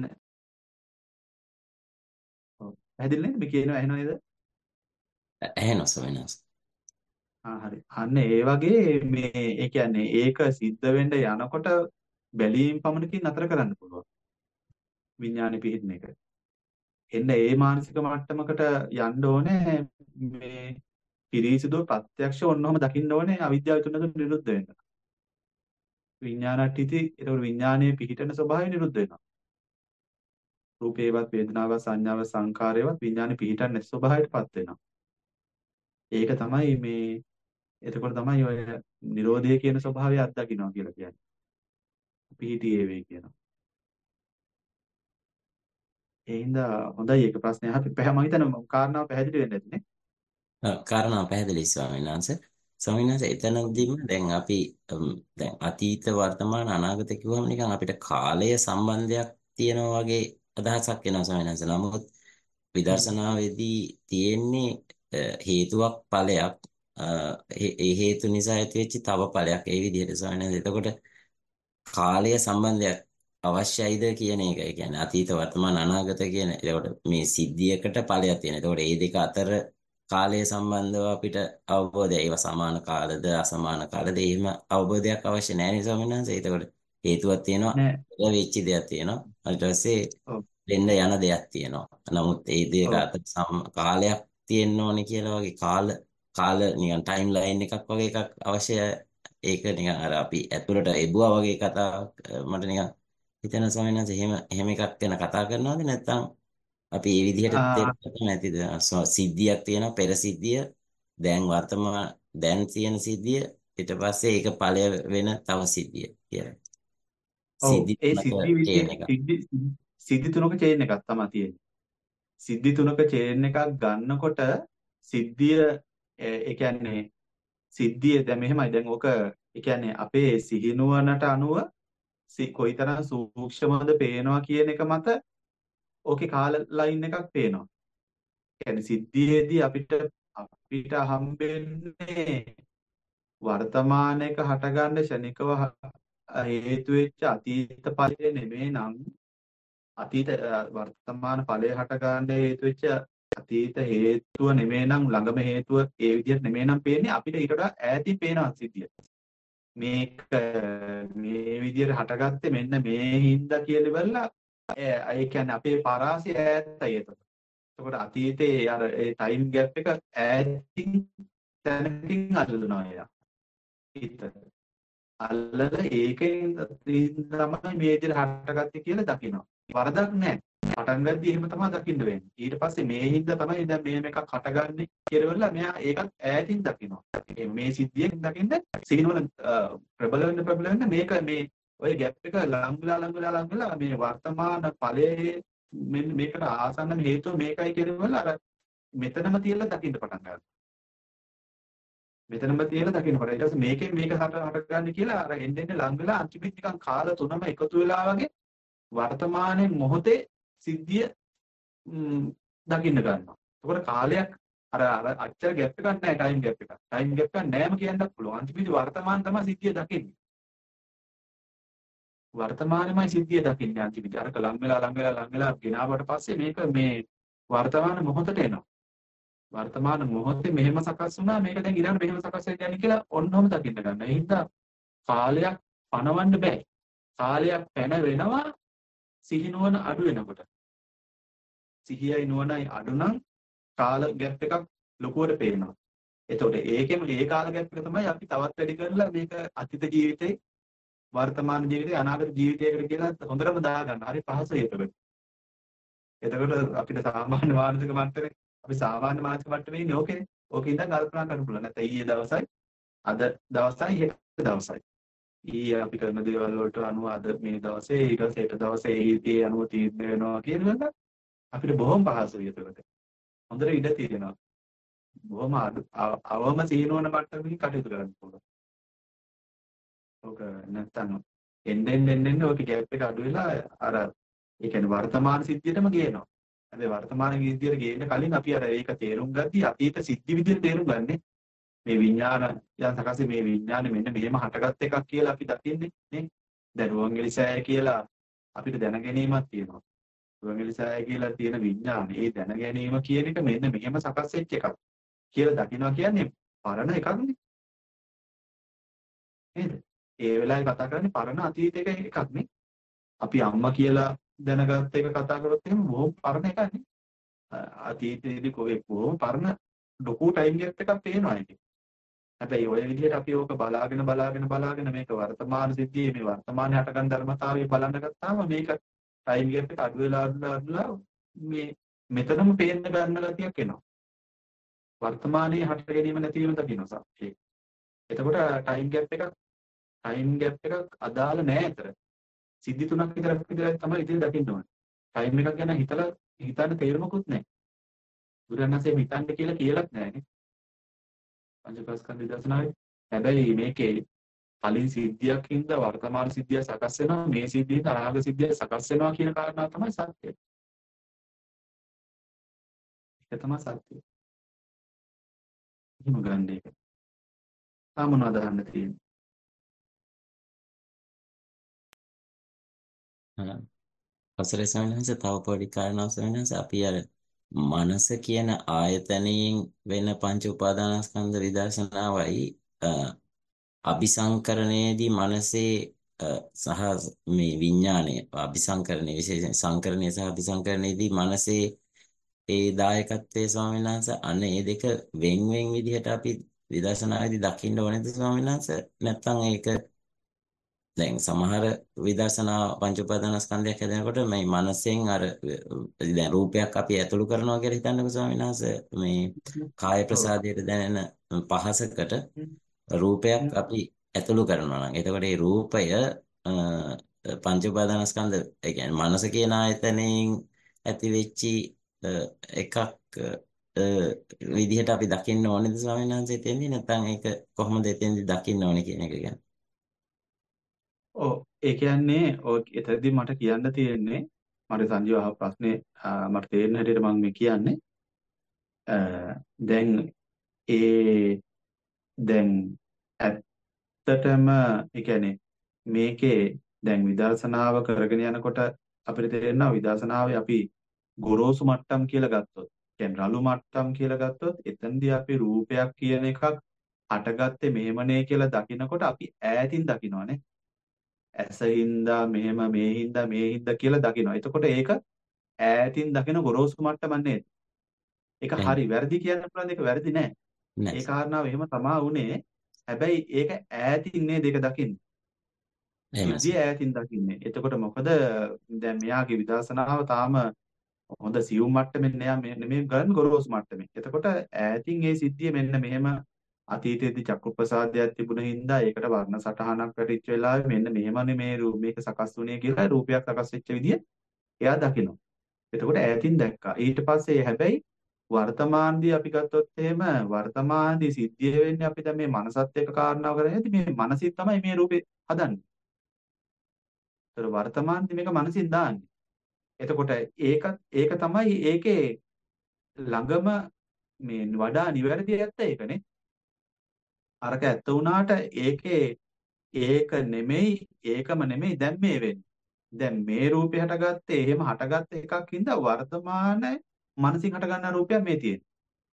B: ඔව් පැහැදිලි නේද? මේ කියනවා ඇහෙනව නේද?
A: ඇහෙනවා ස්වාමීන් වහන්සේ.
B: ආ හරි. අන්න ඒ වගේ මේ ඒ කියන්නේ ඒක සිද්ධ වෙන්න යනකොට බැලීම් පමණකින් නතර කරන්න පුළුවන්. විඥානෙ පිහිටන එක. එන්න ඒ මානසික මට්ටමකට යන්න ඕනේ මේ පිරිසිදු ප්‍රත්‍යක්ෂ ඔන්නෝම දකින්න ඕනේ අවිද්‍යාව තුනක නිරුද්ධ වෙන්න. විඥානට්ඨිති ඒතකොට විඥානයේ පිහිටන ස්වභාවය නිරුද්ධ වෙනවා. රූපේවත් වේදනාවත් සංඥාවත් සංකාරයවත් විඥානෙ පිහිටන්නේ නැති ස්වභාවයටපත් වෙනවා. ඒක තමයි මේ එතකොට තමයි ඔය Nirodhe කියන ස්වභාවය අත්දකින්නවා කියලා කියන්නේ. පිහිටියේ වේ කියනවා. ඒ හින්දා හොඳයි ඒක ප්‍රශ්නය. අපි පැහැ මම හිතන්නේ කාරණාව පැහැදිලි වෙන්න ඇති නේ.
A: අ, කාරණා පැහැදිලි ස්වාමීන් වහන්සේ. ස්වාමීන් වහන්සේ එතනදීම දැන් අපි අම්, දැන් අතීත වර්තමාන අනාගත කිව්වම නිකන් අපිට කාලය සම්බන්ධයක් තියෙනවා වගේ අදහසක් එනවා ස්වාමීන් වහන්සේ. නමුත් විදර්ශනාවේදී තියෙන්නේ අ, හේතුවක් ඵලයක්. අ, ඒ ඒ හේතු නිසා ඇතිවෙච්ච තව ඵලයක්. ඒ විදිහට ස්වාමීන් වහන්සේ. එතකොට කාලය සම්බන්ධයක් අවශ්‍යයිද කියන එක. ඒ කියන්නේ අතීත වර්තමාන අනාගත කියන. එතකොට මේ සිද්ධියකට ඵලයක් තියෙනවා. එතකොට මේ දෙක අතර කාලය සම්බන්ධව අපිට අවබෝධය ඒවා සමාන කාලද අසමාන කාලද එහෙම අවබෝධයක් අවශ්‍ය නැහැ නේ ස්වාමීන් වහන්සේ. එතකොට හේතුවක් තියෙනවා,
B: නෑ.
A: වෙච්ච දෙයක් තියෙනවා. ඊට පස්සේ
B: ඔව්.
A: වෙන්න යන දෙයක් තියෙනවා. නමුත් ඒ දෙක
B: ඔව්.
A: අතර සම කාලයක් තියෙන්න ඕනේ කියලා වගේ කාල කාල නිකන් ටයිම් ලයින් එකක් වගේ එකක් අවශ්‍යයි. ඒක නිකන් අර අපි ඇතුළට එබුවා වගේ කතාවක් අ, මට නිකන් හිතෙන ස්වාමීන් වහන්සේ එහෙම එහෙම එකක් ගැන කතා කරනවද නැත්නම් අපි මේ විදිහට
B: ආ
A: තේරුම් නැතිද? ස- සිද්ධියක් තියෙනවා පෙර සිද්ධිය, දැන් වර්තමාන දැන් තියෙන සිද්ධිය, ඊට පස්සේ ඒක ඵලය වෙන තව සිද්ධිය කියලා.
B: ඔව්
A: සිද්ධි
B: ඒ
A: තුනක
B: සිද්ධි විදිහ
A: චේන් එක.
B: සිද්ධි සිද්ධි තුනක චේන් එකක් තමයි තියෙන්නේ. සිද්ධි තුනක චේන් එකක් ගන්නකොට සිද්ධිය ඒ ඒ කියන්නේ සිද්ධිය දැන් මෙහෙමයි දැන් ඕක ඒ කියන්නේ අපේ සිහිනුවනට අනුව සි- කොයිතරම් සූක්ෂමද පේනවා කියන එක මත ඕකේ කාල ලයින් එකක් පේනවා. කියන්නේ සිද්ධියේදී අපිට අපිට හම්බෙන්නේ වර්තමානයක හටගන්න ෂණිකව හ- හේතු වෙච්ච අතීත ඵලය නෙමෙයි නම් අතීත අ, වර්තමාන ඵලය හටගන්න හේතු වෙච්ච අතීත හේතුව නෙමෙයි නම් ළඟම හේතුව ඒ විදිහට නෙමෙයි නම් පේන්නේ අපිට ඊට වඩා ඈතින් පේනවා සිද්ධිය. මේක මේ විදිහට හටගත්තේ මෙන්න මේ හින්දා කියලා ඉවරලා ඒ ඒ කියන්නේ අපේ පරාසය ඈතයි එතකොට. එතකොට අතීතයේ අර ඒ ටයිම් ગેප් එක ඈතින් තැනකින් අල්ලනවා එයා. හිත. අල්ලලා ඒකෙන් තමයි මේ විදිහට හටගත්තේ කියලා දකිනවා. වරදක් නැහැ. පටන් ගද්දි එහෙම තමයි දකින්න වෙන්නේ. ඊට පස්සේ මේ හින්දා තමයි දැන් මේ මේකක් හටගන්නේ කියලා මෙයා ඒකත් ඈතින් දකිනවා. මේ සිද්ධියෙන් දකින්න සිහිනවල ප්‍රබල වෙන්න ප්‍රබල වෙන්න මේක මේ ඔය ગેප් එක ලඟ වෙලා ලඟ වෙලා ලඟ වෙලා මේ වර්තමාන ඵලයේ මෙන්න මේකට ආසන්න හේතුව මේකයි කියනවල අර මෙතනම තියලා දකින්න පටන් ගන්නවා. මෙතනම තියලා දකින්නකොට ඊට පස්සේ මේකෙන් මේක හට හටගන්නේ කියලා අර එන්න එන්න ලඟ වෙලා අන්තිමට නිකන් කාල තුනම එකතු වෙලා වගේ වර්තමානයේ මොහොතේ සිද්ධිය දකින්න ගන්නවා. ඒකට කාලයක් අර අර අච්චර ગેප් එකක් නැහැ ටයිම් ગેප් එකක්. ටයිම් ગેප් එකක් නැහැම කියන්නත් පුළුවන්. අන්තිමට වර්තමාන තමයි සිද්ධිය දකින්නේ. වර්තමානයේමයි සිද්ධිය දකින්නේ අන්තිමට. අර ලඟ වෙලා ලඟ වෙලා ලඟ වෙලා ගෙනාවට පස්සේ මේක මේ වර්තමාන මොහොතට එනවා. වර්තමාන මොහොතේ මෙහෙම සකස් වුණා මේක දැන් ඊළඟ මෙහෙම සකස් වෙන්න යන්නේ කියලා ඔන්නෝම දකින්න ගන්න. ඒ හින්දා කාලයක් පනවන්න බෑ. කාලයක් පැන වෙනවා සිහිනුවන අඩු වෙනකොට. සිහියයි නුවණයි අඩු නම් කාල ગેප් එකක් ලොකුවට පේනවා. එතකොට ඒකෙම ඒ කාල ગેප් එක තමයි අපි තවත් වැඩි කරලා මේක අතීත ජීවිතේ වර්තමාන ජීවිතේ අනාගත ජීවිතයකට කියලා හොඳටම දාගන්න. හරි පහසුයි එතකොට. එතකොට අපිට සාමාන්‍ය මානසික මට්ටමේ අපි සාමාන්‍ය මානසික මට්ටමේ ඉන්නේ ඕකේ. ඕකේ ඉඳන් කල්පනා කරන්න පුළුවන්. නැත්නම් ඊයේ දවසයි අද දවසයි හෙට දවසයි. ඊයේ අපි කරන දේවල් වලට අනුව අද මේ දවසේ ඊට පස්සේ හෙට දවසේ ඊයේ අනුව තීරණය වෙනවා කියනවල අපිට බොහොම පහසුයි එතකොට. හොඳට ඉඩ තියෙනවා. බොහොම අවම සීනවන මට්ටමකින් කටයුතු කරන්න පුළුවන්. ඕක නැත්තම් එන්න එන්න එන්න ඔක ગેප් එක අඩු වෙලා අර ඒ කියන්නේ වර්තමාන සිද්ධියටම ගේනවා. හැබැයි වර්තමාන සිද්ධියට ගේන්න කලින් අපි අර ඒක තේරුම් ගද්දී අතීත සිද්ධි විදිහට තේරුම් ගන්නෙ. මේ විඥාන යන සකසේ මේ විඥානේ මෙන්න මෙහෙම හටගත් එකක් කියලා අපි දකින්නේ නේ. දැන් රුවන්වැලිසෑය කියලා අපිට දැන ගැනීමක් තියෙනවා. රුවන්වැලිසෑය කියලා තියෙන විඥානේ ඒ දැන ගැනීම කියන එක මෙන්න මෙහෙම සකස් වෙච්ච එකක් කියලා දකිනවා කියන්නේ පරණ එකක්නේ. නේද? ඒ වෙලාවේ කතා කරන්නේ පරණ අතීතයක එකක් නේ. අපි අම්මා කියලා දැනගත්ත එක කතා කරොත් එහෙම බොහොම පරණ එකක් නේ. අතීතයේදී කොහේ බොහොම පරණ ලොකු ටයිම් ගෑප් එකක් පේනවා ඒකේ. හැබැයි ඔය විදිහට අපි ඕක බලාගෙන බලාගෙන බලාගෙන මේක වර්තමාන සිද්ධියේ මේ වර්තමානයේ හටගන්න ධර්මතාවය බලන්න ගත්තාම මේක ටයිම් ගෑප් එක අඩු වෙලා අඩු වෙලා අඩු වෙලා මේ මෙතනම පේන්න ගන්න ගතියක් එනවා. වර්තමානයේ හට ගැනීම නැති වීම දකින්නවා සත්‍යය. එතකොට ටයිම් ගෑප් එකක් ටයිම් ගෑප් එකක් අදාළ නැහැ අතර. සිද්ධි තුනක් විතර විතර තමයි ඉතින් දකින්න ඕනේ. ටයිම් එකක් ගැන හිතලා හිතන්න තේරුමකුත් නැහැ. බුදුරණන්සේ හිතන්න කියලා කියලාත් නැහැ නේ. පංචස්කන්ධ විදර්ශනාවේ. හැබැයි මේකේ කලින් සිද්ධියක් හින්දා වර්තමාන සිද්ධිය සකස් වෙනවා මේ සිද්ධියෙන් අනාගත සිද්ධිය සකස් වෙනවා කියන කාරණාව තමයි සත්‍යය. ඒක තමයි සත්‍යය. එහෙම ගන්න එක. තා මොනවද අහන්න තියෙන්නේ?
A: අවසරයි ස්වාමීන් වහන්සේ තව පොඩි කාරණාවක් ස්වාමීන් වහන්සේ අපි අර මනස කියන ආයතනයෙන් වෙන පංච උපාදානස්කන්ධ විදර්ශනාවයි අபிසංකරණයේදී මනසේ සහ මේ විඥානය අபிසංකරණය විශේෂයෙන් සංකරණය සහ අபிසංකරණයේදී මනසේ ඒ දායකත්වයේ ස්වාමීන් වහන්සේ අන්න ඒ දෙක වෙන් වෙන් විදිහට අපි විදර්ශනාවේදී දකින්න ඕනේද ස්වාමීන් වහන්සේ නැත්නම් ඒක දැන් සමහර විදර්ශනා පංච උපාදානස්කන්ධයක් හැදෙනකොට මේ මනසෙන් අර දැන් රූපයක් අපි ඇතුළු කරනවා කියලා හිතන්නකෝ ස්වාමීන් වහන්සේ මේ කාය ප්‍රසාදයට දැනෙන පහසකට රූපයක් අපි ඇතුළු කරනවා නම් එතකොට ඒ රූපය පංච උපාදානස්කන්ධ ඒ කියන්නේ මනස කියන ආයතනයෙන් ඇති වෙච්චි එකක් විදිහට අපි දකින්න ඕනේද ස්වාමීන් වහන්සේ එතෙන්දී නැත්නම් ඒක කොහොමද එතෙන්දී දකින්න ඕනේ කියන එක ගැන
B: ඔව් ඒ කියන්නේ ඔය එතනදී මට කියන්න තියෙන්නේ මට සංජීව අහ ප්‍රශ්නේ මට තේරෙන හැටියට මම මේ කියන්නේ දැන් ඒ දැන් ඇත්තටම ඒ කියන්නේ මේකේ දැන් විදර්ශනාව කරගෙන යනකොට අපිට තේරෙනවා විදර්ශනාවේ අපි ගොරෝසු මට්ටම් කියලා ගත්තොත් කියන්නේ රළු මට්ටම් කියලා ගත්තොත් එතනදී අපි රූපයක් කියන එකක් හටගත්තේ මෙහෙමනේ කියලා දකිනකොට අපි ඈතින් දකිනවනේ ඇසින්දා මෙහෙම මේ හින්දා මේ හින්දා කියලා දකිනවා. එතකොට ඒක ඈතින් දකින ගොරෝසු මට්ටම නේද? ඒක හරි වැරදි කියන්න පුළුවන් දෙක වැරදි නෑ. ඒ කාරණාව එහෙම තමා වුනේ. හැබැයි ඒක ඈතින් නේද ඒක දකින්නේ.
A: එහෙමයි
B: සිද්ධිය
A: සර්.
B: ඈතින් දකින්නේ. එතකොට මොකද දැන් මෙයාගේ විදර්ශනාව තාම හොඳ සියුම් මට්ටමින් එයා මේ නෙමෙයි ගන්න ගොරෝසු මට්ටමින්. එතකොට ඈතින් මේ සිද්ධිය මෙන්න මෙහෙම අතීතයේදී චක්කු ප්‍රසාදයක් තිබුණ හින්දා ඒකට වර්ණ සටහනක් වැටිච්ච වෙලාවේ මෙන්න මෙහෙමනේ මේ රූප මේක සකස් වුණේ කියලා රූපයක් සකස් වෙච්ච විදිය එයා දකිනවා. එතකොට ඈතින් දැක්කා. ඊට පස්සේ හැබැයි වර්තමානදී අපි ගත්තොත් එහෙම වර්තමානදී සිද්ධිය වෙන්නේ අපි දැන් මේ මනසත් එක්ක කාරණාව කරන්නේ මේ මනසින් තමයි මේ රූපේ හදන්නේ. ඒතර වර්තමානදී මේක මනසින් දාන්නේ. එතකොට ඒක ඒක තමයි ඒකේ ළඟම මේ වඩා නිවැරදි ඇත්ත ඒකනේ. අරක ඇත්ත වුණාට ඒකේ ඒක නෙමෙයි ඒකම නෙමෙයි දැන් මේ වෙන්නේ. දැන් මේ රූපේ හටගත්තේ එහෙම හටගත්ත එකක් හින්දා වර්තමාන මනසින් හටගන්නා රූපයක් මේ තියෙන්නේ.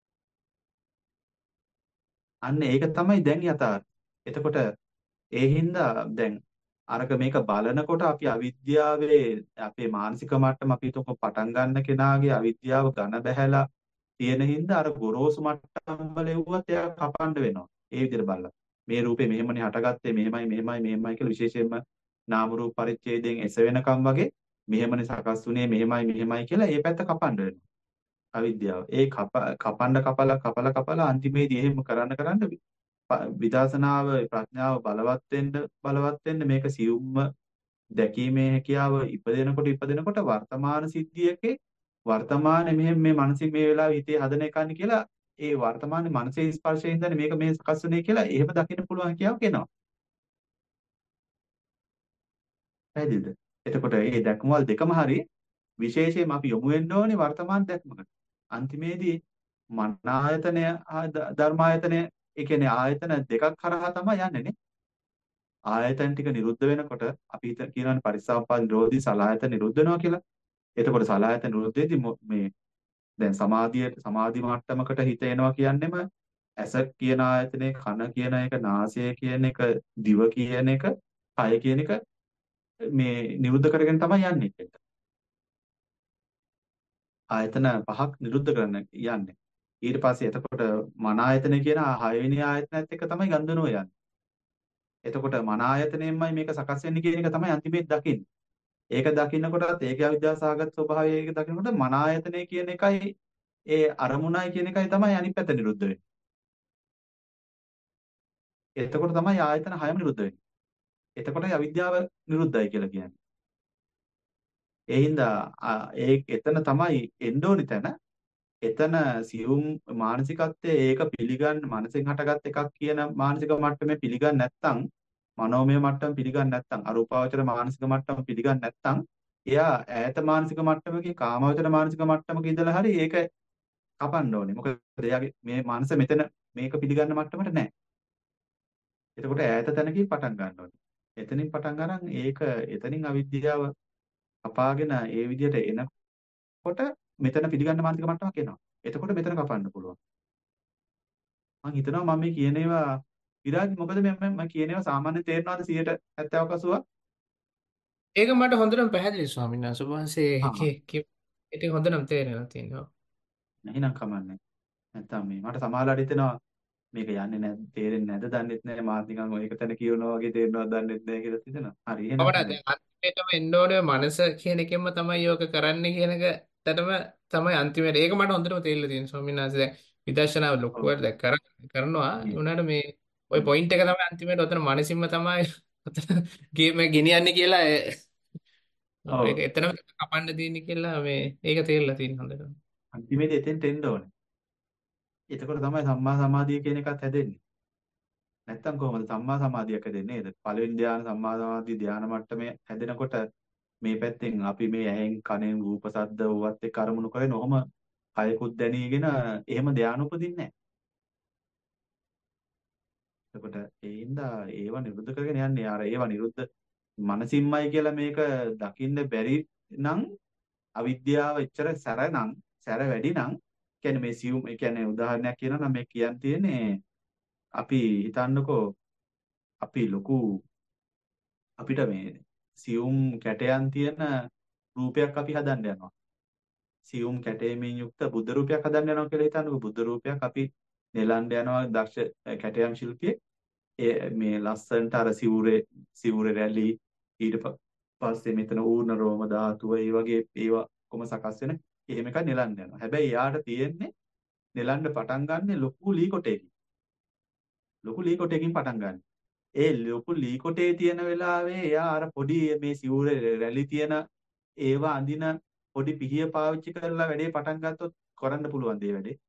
B: අන්න ඒක තමයි දැන් යථාර්ථය. එතකොට ඒ හින්දා දැන් අරක මේක බලනකොට අපි අවිද්‍යාවේ අපේ මානසික මට්ටම අපි තුක පටන් ගන්න කෙනාගේ අවිද්‍යාව ඝන බැහැලා තියෙන හින්දා අර ගොරෝසු මට්ටම් වල එව්වත් එයා කපන්න වෙනවා. ඒ විදිහට බලලා. මේ රූපේ මෙහෙමනේ හටගත්තේ මෙහෙමයි මෙහෙමයි මෙහෙමයි කියලා විශේෂයෙන්ම නාම රූප පරිච්ඡේදයෙන් එස වෙනකම් වගේ මෙහෙමනේ සකස් වුනේ මෙහෙමයි මෙහෙමයි කියලා ඒ පැත්ත කපන්න වෙනවා. අවිද්‍යාව. ඒ කප කපන්න කපලා කපලා කපලා අන්තිමේදී එහෙම කරන්න කරන්න විදර්ශනාව ප්‍රඥාව බලවත් වෙන්න බලවත් වෙන්න මේක සියුම්ම දැකීමේ හැකියාව ඉපදෙනකොට ඉපදෙනකොට වර්තමාන සිද්ධියකේ වර්තමානයේ මෙහෙම මේ මනසින් මේ වෙලාවේ හිතේ හදන එකන්නේ කියලා ඒ වර්තමානයේ මනසේ ස්පර්ශයෙන් ඉඳන් මේක මේ සකස් වෙන්නේ කියලා එහෙම දකින්න පුළුවන් කියාවක් එනවා. පැහැදිලිද? එතකොට මේ දැක්මවල දෙකම හරි විශේෂයෙන්ම අපි යොමු වෙන්න ඕනේ වර්තමාන දැක්මකට. අන්තිමේදී මන ආයතනය ධර්මායතනය ඒ කියන්නේ ආයතන දෙකක් කරහා තමයි යන්නේ නේ. ආයතන ටික නිරුද්ධ වෙනකොට අපි හිත කියනවානේ පරිසම්පාද නිරෝධී සලආයතන නිරුද්ධ වෙනවා කියලා. එතකොට සලආයතන නිරුද්ධ වෙද්දී මේ දැන් සමාධිය සමාධි මට්ටමකට හිත එනවා කියන්නේම ඇස කියන ආයතනේ කන කියන එක නාසය කියන එක දිව කියන එක කය කියන එක මේ නිරුද්ධ කරගෙන තමයි යන්නේ. ආයතන පහක් නිරුද්ධ කරන්න යන්නේ. ඊට පස්සේ එතකොට මන ආයතන කියන හයවෙනි ආයතනයත් එක්ක තමයි ගන්ධනෝ යන්නේ. එතකොට මන ආයතනයෙන්මයි මේක සකස් වෙන්නේ කියන එක තමයි අන්තිමේට දකින්නේ. ඒක දකින්නකොටත් ඒකේ අවිද්‍යාසහගත ස්වභාවය ඒක දකින්නකොට මන ආයතනය කියන එකයි ඒ අරමුණයි කියන එකයි තමයි අනිත් පැත්ත නිරුද්ධ වෙන්නේ. එතකොට තමයි ආයතන හයම නිරුද්ධ වෙන්නේ. එතකොටයි අවිද්‍යාව නිරුද්ධයි කියලා කියන්නේ. ඒ හින්දා ඒ එතන තමයි එන්න ඕනි තැන. එතන සියුම් මානසිකත්වයේ ඒක පිළිගන්න මනසෙන් හටගත් එකක් කියන මානසික මට්ටමේ පිළිගන්න නැත්නම් මනෝමය මට්ටම පිළිගන්න නැත්නම් අරූපාවචර මානසික මට්ටම පිළිගන්න නැත්නම් එයා ඈත මානසික මට්ටමකින් කාමාවචර මානසික මට්ටමක ඉඳලා හරි ඒක කපන්න ඕනේ. මොකද එයාගේ මේ මනස මෙතන මේක පිළිගන්න මට්ටමට නැහැ. එතකොට ඈත තැනකින් පටන් ගන්න ඕනේ. එතනින් පටන් අරන් ඒක එතනින් අවිද්‍යාව කපාගෙන ඒ විදිහට එනකොට මෙතන පිළිගන්න මානසික මට්ටමක් එනවා. එතකොට මෙතන කපන්න පුළුවන්. මම හිතනවා මම මේ කියන ඒවා විරාජ් මොකද මම මම කියන ඒවා සාමාන්‍ය තේරෙනවද සියයට හැත්තෑව අසූවක්?
E: ඒක මට හොඳටම පැහැදිලි ස්වාමීන් වහන්සේ. ඔබ වහන්සේ
B: ආ
E: ඒකේ ඒක හොඳටම තේරෙනවා තියෙනවා.
B: එහෙනම් කමන්නේ. නැත්තම් මේ මට සමහරවිට හිතෙනවා මේක යන්නේ නැද්ද තේරෙන්නේ නැද්ද දන්නෙත් නැහැ මාත් නිකන් ඔය එක තැන කියනවා වගේ තේරෙනවද දන්නෙත් නැහැ කියලා හිතෙනවා. හරි එහෙනම්
E: අපට
B: හරි.
E: දැන් අන්තිමේටම එන්න ඕනේ මනස කියන එකෙන්ම තමයි යෝග කරන්නේ කියන එකටම තමයි අන්තිමේට. ඒක මට හොඳටම තේරිලා තියෙනවා ස්වාමීන් වහන්සේ. දැන් විදර්ශනාව
B: ඔව්.
E: ලොකුවට දැන් කර- කරනවා.
B: හ්ම්.
E: උනාට මේ ওই
B: හ්ම්.
E: පොයින්ට් එක තමයි අන්තිමේට ඔතන මනසින්ම තමයි ඔතන ගේම ගෙනියන්නේ කියලා ඒ- ඔව්,
B: ඔව්.
E: ඒක එතනම කපන්න තියෙන්නේ කියලා මේ ඒක තේරිලා තියෙනවා හොඳටම.
B: අන්තිමේදී එතෙන්ට එන්න ඕනේ. එතකොට තමයි සම්මා සමාධිය කියන එකත් හැදෙන්නේ. නැත්තම් කොහොමද සම්මා සමාධියක් හැදෙන්නේ නේද? පළවෙනි ධ්‍යාන සම්මා සමාධි ධ්‍යාන මට්ටමේ හැදෙනකොට මේ පැත්තෙන් අපි මේ ඇහෙන් කනෙන් රූප ශබ්ද ඕවත් එක්ක අරමුණු කරගෙන ඔහොම කයකුත් දැනීගෙන එහෙම ධ්‍යාන උපදින්නේ නැහැ. එතකොට ඒ හින්දා ඒව නිරුද්ධ කරගෙන යන්නේ. අර ඒව නිරුද්ධ මනසින්මයි කියලා මේක දකින්න බැරි නම් අවිද්‍යාව එච්චර සැර නම් සැර වැඩි නම් කියන්නේ මේ සියුම් ඒ කියන්නේ උදාහරණයක් කියනවා නම් මේ කියන්න තියෙන්නේ අපි හිතන්නකෝ අපි ලොකු අපිට මේ සියුම් කැටයන් තියෙන රූපයක් අපි හදන්න යනවා. සියුම් කැටයමින් යුක්ත බුද්ධ රූපයක් හදන්න යනවා කියලා හිතන්නකෝ. බුද්ධ රූපයක් අපි නෙලන්න යනවා දක්ෂ කැටයම් ශිල්පියෙක්. ඒ මේ ලස්සනට අර සිවුරේ සිවුරේ රැලි ඊට ප- පස්සේ මෙතන ඌර්ණ රෝම ධාතුව ඒ වගේ ඒවා කොම සකස් වෙන එහෙම එකක් නෙලන්න යනවා. හැබැයි යාට තියෙන්නේ නෙලන්න පටන් ගන්න ලොකු ලී කොටයකින්. ලොකු ලී කොටයකින් පටන් ගන්න. ඒ ලොකු ලී කොටේ තියෙන වෙලාවේ එයා අර පොඩි මේ සිවුරේ රැලි තියෙන ඒවා අඳින පොඩි පිහිය පාවිච්චි කරලා වැඩේ පටන් ගත්තොත් කරන්න පුළුවන් දේ වැඩේ.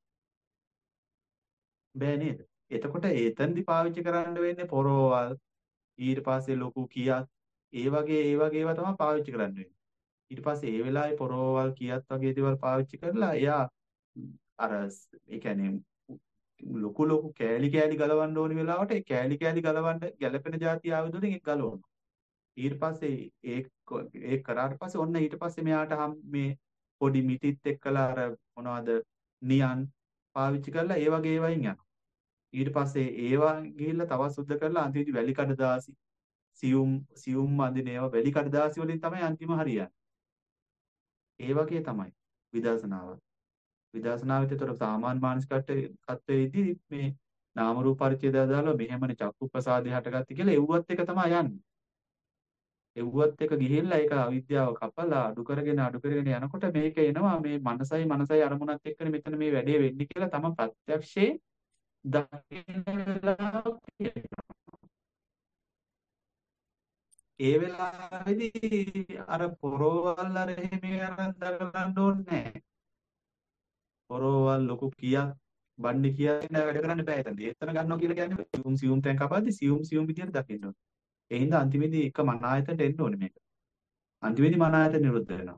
B: බෑ නේද? එතකොට එතෙන්දි පාවිච්චි කරන්න වෙන්නේ පොරෝවල් ඊට පස්සේ ලොකු කියක් ඒ වගේ ඒ වගේ ඒවා තමයි පාවිච්චි කරන්න වෙන්නේ. ඊට පස්සේ ඒ වෙලාවේ පොරෝවල් කියක් වගේ දේවල් පාවිච්චි කරලා එයා අර ඒ කියන්නේ ලොකු ලොකු කෑලි කෑලි ගලවන්න ඕනි වෙලාවට ඒ කෑලි කෑලි ගලවන්න ගැළපෙන જાති ආයුධ වලින් ඒක ගලවනවා. ඊට පස්සේ ඒ ඒ කරාට පස්සේ ඔන්න ඊට පස්සේ මෙයාට හම් මේ පොඩි මිටිත් එක්කලා අර මොනවද නියන් පාවිච්චි කරලා ඒ වගේ ඒවායින් යනවා. ඊට පස්සේ ඒවා ගිහිල්ලා තවත් සුද්ධ කරලා අන්තිමට වැලි කඩදාසි සියුම් සියුම් අඳින ඒවා වැලි කඩදාසි වලින් තමයි අන්තිම හරියන්නේ. ඒ වගේ තමයි විදර්ශනාව. විදර්ශනාවෙත් ඒතර සාමාන්‍ය මානසිකත්වයේදී මේ නාම රූප පරිච්ඡේදය දාලා මෙහෙමනේ චක්කු ප්‍රසාදේ හටගත්තේ කියලා එව්වත් එක තමයි යන්නේ. එව්වත් එක ගිහිල්ලා ඒක අවිද්‍යාව කපලා අඩු කරගෙන අඩු කරගෙන යනකොට මේක එනවා මේ මනසයි මනසයි අරමුණත් එක්කනේ මෙතන මේ වැඩේ වෙන්නේ කියලා තම ප්‍රත්‍යක්ෂේ දකින්න වෙලාව තියෙනවා. ඒ වෙලාවේදී අර පොරවල් අර එහෙම අරන් දගලන්න ඕනේ නැහැ. පොරවල් ලොකු කියක් බණ්ඩි කියක් නෑ වැඩ කරන්න බෑ එතන. එතන ගන්නවා කියලා කියන්නේ සියුම් සියුම් තැන් කපද්දි සියුම් සියුම් විදියට දකින්න ඕනේ. ඒ හින්දා අන්තිමේදී එක මන ආයතනට එන්න ඕනේ මේක. අන්තිමේදී මන ආයතන නිරුද්ධ වෙනවා.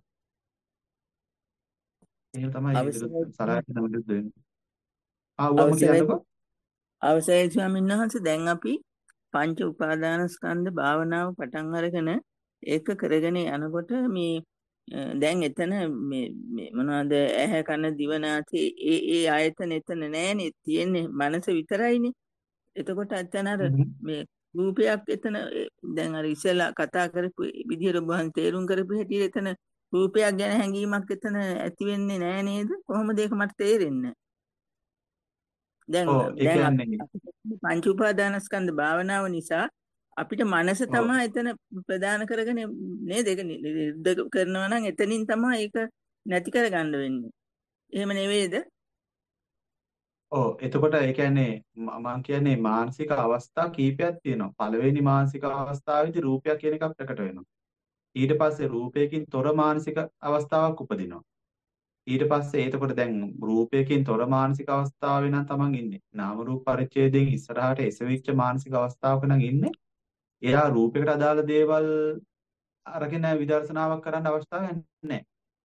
B: එහෙම තමයි
F: අවසරයි
B: නිරුද්ධ සලආයතන නිරුද්ධ වෙන්නේ. ආ ඌවම
F: අවසරයි
B: කියන්නකෝ.
F: අවසරයි ස්වාමීන් වහන්සේ දැන් අපි පංච උපාදානස්කන්ධ භාවනාව පටන් අරගෙන ඒක කරගෙන යනකොට මේ අ, දැන් එතන මේ මේ මොනවද ඇහැ කන දිව නාසය ඒ ඒ ආයතන එතන නෑනේ තියෙන්නේ මනස විතරයිනේ. එතකොට එතන අර
B: හ්ම්.
F: මේ රූපයක් එතන ඒ, දැන් අර ඉස්සෙල්ලා කතා කරපු විදියට ඔබ වහන්සේ තේරුම් කරපු හැටියට එතන රූපයක් ගැන හැඟීමක් එතන ඇති වෙන්නේ නෑ නේද? කොහොමද ඒක මට තේරෙන්නේ? දැන්
B: ඔව් ඒ
F: දැන් අපි
B: කියන්නේ
F: අපි කරන්නේ පංච උපාදානස්කන්ධ භාවනාව නිසා අපිට මනස
B: ඔව්
F: තමයි එතන ප්‍රධාන කරගෙන නේද? ඒක නිරුද්ධ කරනවා නම් එතනින් තමයි ඒක නැති කරගන්න වෙන්නේ. එහෙම නෙවෙයිද?
B: ඔව් එතකොට ඒ කියන්නේ ම- මම කියන්නේ මානසික අවස්ථා කීපයක් තියෙනවා. පළවෙනි මානසික අවස්ථාවේදී රූපයක් කියන එකක් ප්‍රකට වෙනවා. ඊට පස්සේ රූපයකින් තොර මානසික අවස්ථාවක් උපදිනවා. ඊට පස්සේ එතකොට දැන් රූපයකින් තොර මානසික අවස්ථාවේ නම් තමන් ඉන්නේ. නාම රූප පරිච්ඡේදයෙන් ඉස්සරහට එසවිච්ච මානසික අවස්ථාවක නම් ඉන්නේ. එයා රූපයකට අදාළ දේවල් අරගෙන විදර්ශනාවක් කරන්න අවස්ථාවක් නැහැ.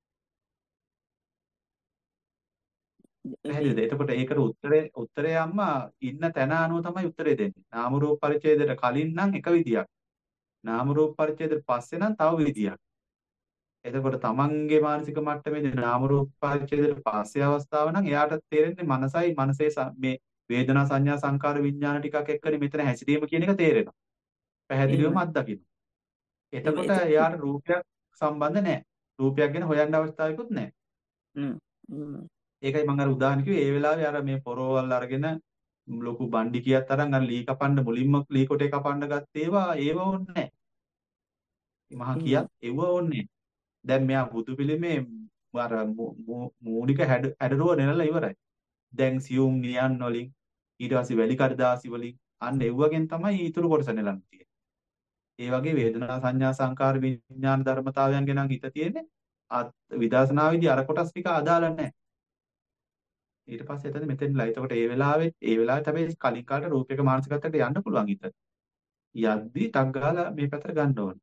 B: පැහැදිලිද? එතකොට ඒකට උත්තරේ උත්තරේ අම්මා ඉන්න තැන අනුව තමයි උත්තරේ දෙන්නේ. නාම රූප පරිච්ඡේදයට කලින් නම් එක විදියක්. නාම රූප පරිච්ඡේදයට පස්සේ නම් තව විදියක්. එතකොට තමන්ගේ මානසික මට්ටමේදී නාම රූප පරිච්ඡේදයට පස්සේ අවස්ථාව නම් එයාට තේරෙන්නේ මනසයි මනසේ ස- මේ වේදනා සංඥා සංකාර විඥාන ටිකක් එක්කනේ මෙතන හැසිරීම කියන එක තේරෙනවා. පැහැදිලිවම
F: එහෙමයි.
B: අත්දකින්න.
F: එහෙම
B: එතකොට
F: එතකොට
B: එයාට රූපයක් සම්බන්ධ නැහැ. රූපයක් ගැන හොයන්න අවස්ථාවකුත් නැහැ.
F: හ්ම්. එහෙමයි.
B: ඒකයි මම අර උදාහරණ කිව්වේ ඒ වෙලාවේ අර මේ පොරවල් අරගෙන ලොකු බණ්ඩි කියක් තරම් අර ලී කපන්න මුලින්ම ලී කොටේ කපන්න ගත්ත ඒවා ඒව ඕනේ නැහැ. මහා කියක්
F: එහෙමයි.
B: ඒව ඕනේ නැහැ. දැන් මෙයා බුදු පිළිමේ අර මූ- මූ- මූලික හැඩ හැඩරුව නෙලලා ඉවරයි. දැන් සියුම් නියන් වලින් ඊට පස්සේ වැලි කඩදාසි වලින් අන්න එව්වගෙන් තමයි ඊතුරු කොටස නෙලන්න තියෙන්නේ. ඒ වගේ වේදනා සංඥා සංකාර විඥාන ධර්මතාවයන් ගැන හිත තියෙන්නේ. ආ විදර්ශනාවේදී අර කොටස් ටික අදාළ නැහැ. ඊට පස්සේ එතන මෙතෙන්ලා. එතකොට ඒ වෙලාවෙත් ඒ වෙලාවෙත් හැබැයි කලින් කාලේ රූපයක මානසිකත්වයට යන්න පුළුවන් හිත. යද්දි ටක් ගාලා මේ පැත්තට ගන්න ඕනේ.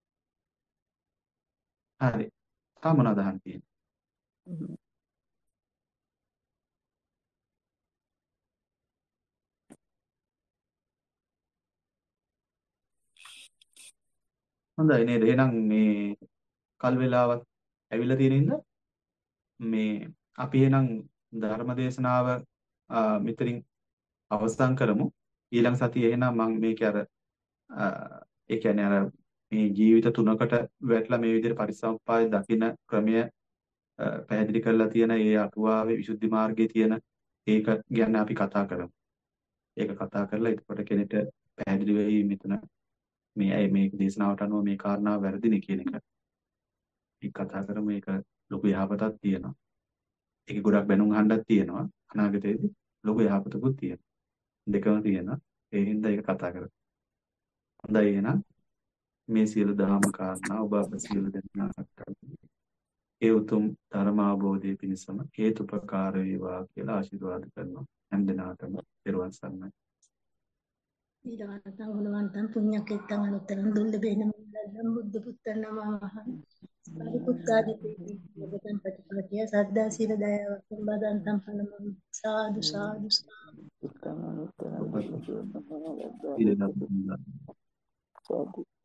B: හරි. තා මොනවද අහන්න තියෙන්නේ?
F: එහෙමයි.
B: හොඳයි නේද? එහෙනම් මේ කල් වේලාවක් ඇවිල්ලා තියෙන හින්දා මේ අපි එහෙනම් ධර්ම දේශනාව ආ, මෙතනින් අවසන් කරමු. ඊළඟ සතියේ එහෙනම් මම මේකේ අර ආ, ඒ කියන්නේ අර මේ ජීවිත තුනකට වැටලා මේ විදිහට පරිසම්පාදේ දකින්න ක්‍රමය ආ, පැහැදිලි කරලා තියෙන ඒ අටුවාවේ විසුද්ධි මාර්ගයේ තියෙන ඒක ගැන අපි කතා කරමු. ඒක කතා කරලා එතකොට කෙනෙක්ට පැහැදිලි වෙයි මෙතන මේ ඇයි මේ දේශනාවට අනුව මේ කාරණාව වැරදිනේ කියන එක මේ කතා කරමු. ඒක ලොකු යහපතක් තියෙනවා. ඒකේ ගොඩක් බැනුම් අහන්නක් තියෙනවා. අනාගතයේදී ලොකු යහපතකුත් තියෙනවා. දෙකම තියෙනවා. ඒ හින්දා ඒක කතා කරමු. හොඳයි එහෙනම් මේ සියලු දහම් කාරණා ඔබ අප සියලු දෙනාට ඒ උතුම් ධර්ම අවබෝධය පිණිසම හේතුපකාර වේවා කියලා ආශිර්වාද කරනවා. හැම දිනාටම පෙරවන් සරණයි.
C: ඊළඟට උලවන්තම් පුණ්‍යකෙත්තං අනුත්තරං දුල්ලභේන මුල්ලං බුද්ධ පුත්තං නමහං පරිපුත්තාදිතේ යබතං පටිපලතිය සද්දා සීල දයාව සම්බදන්තම් පලමං සාදු සාදු සාදු.
F: උත්තම උත්තම
B: ඔබ
F: බුද්ධ
B: සීල දන්
F: සාදු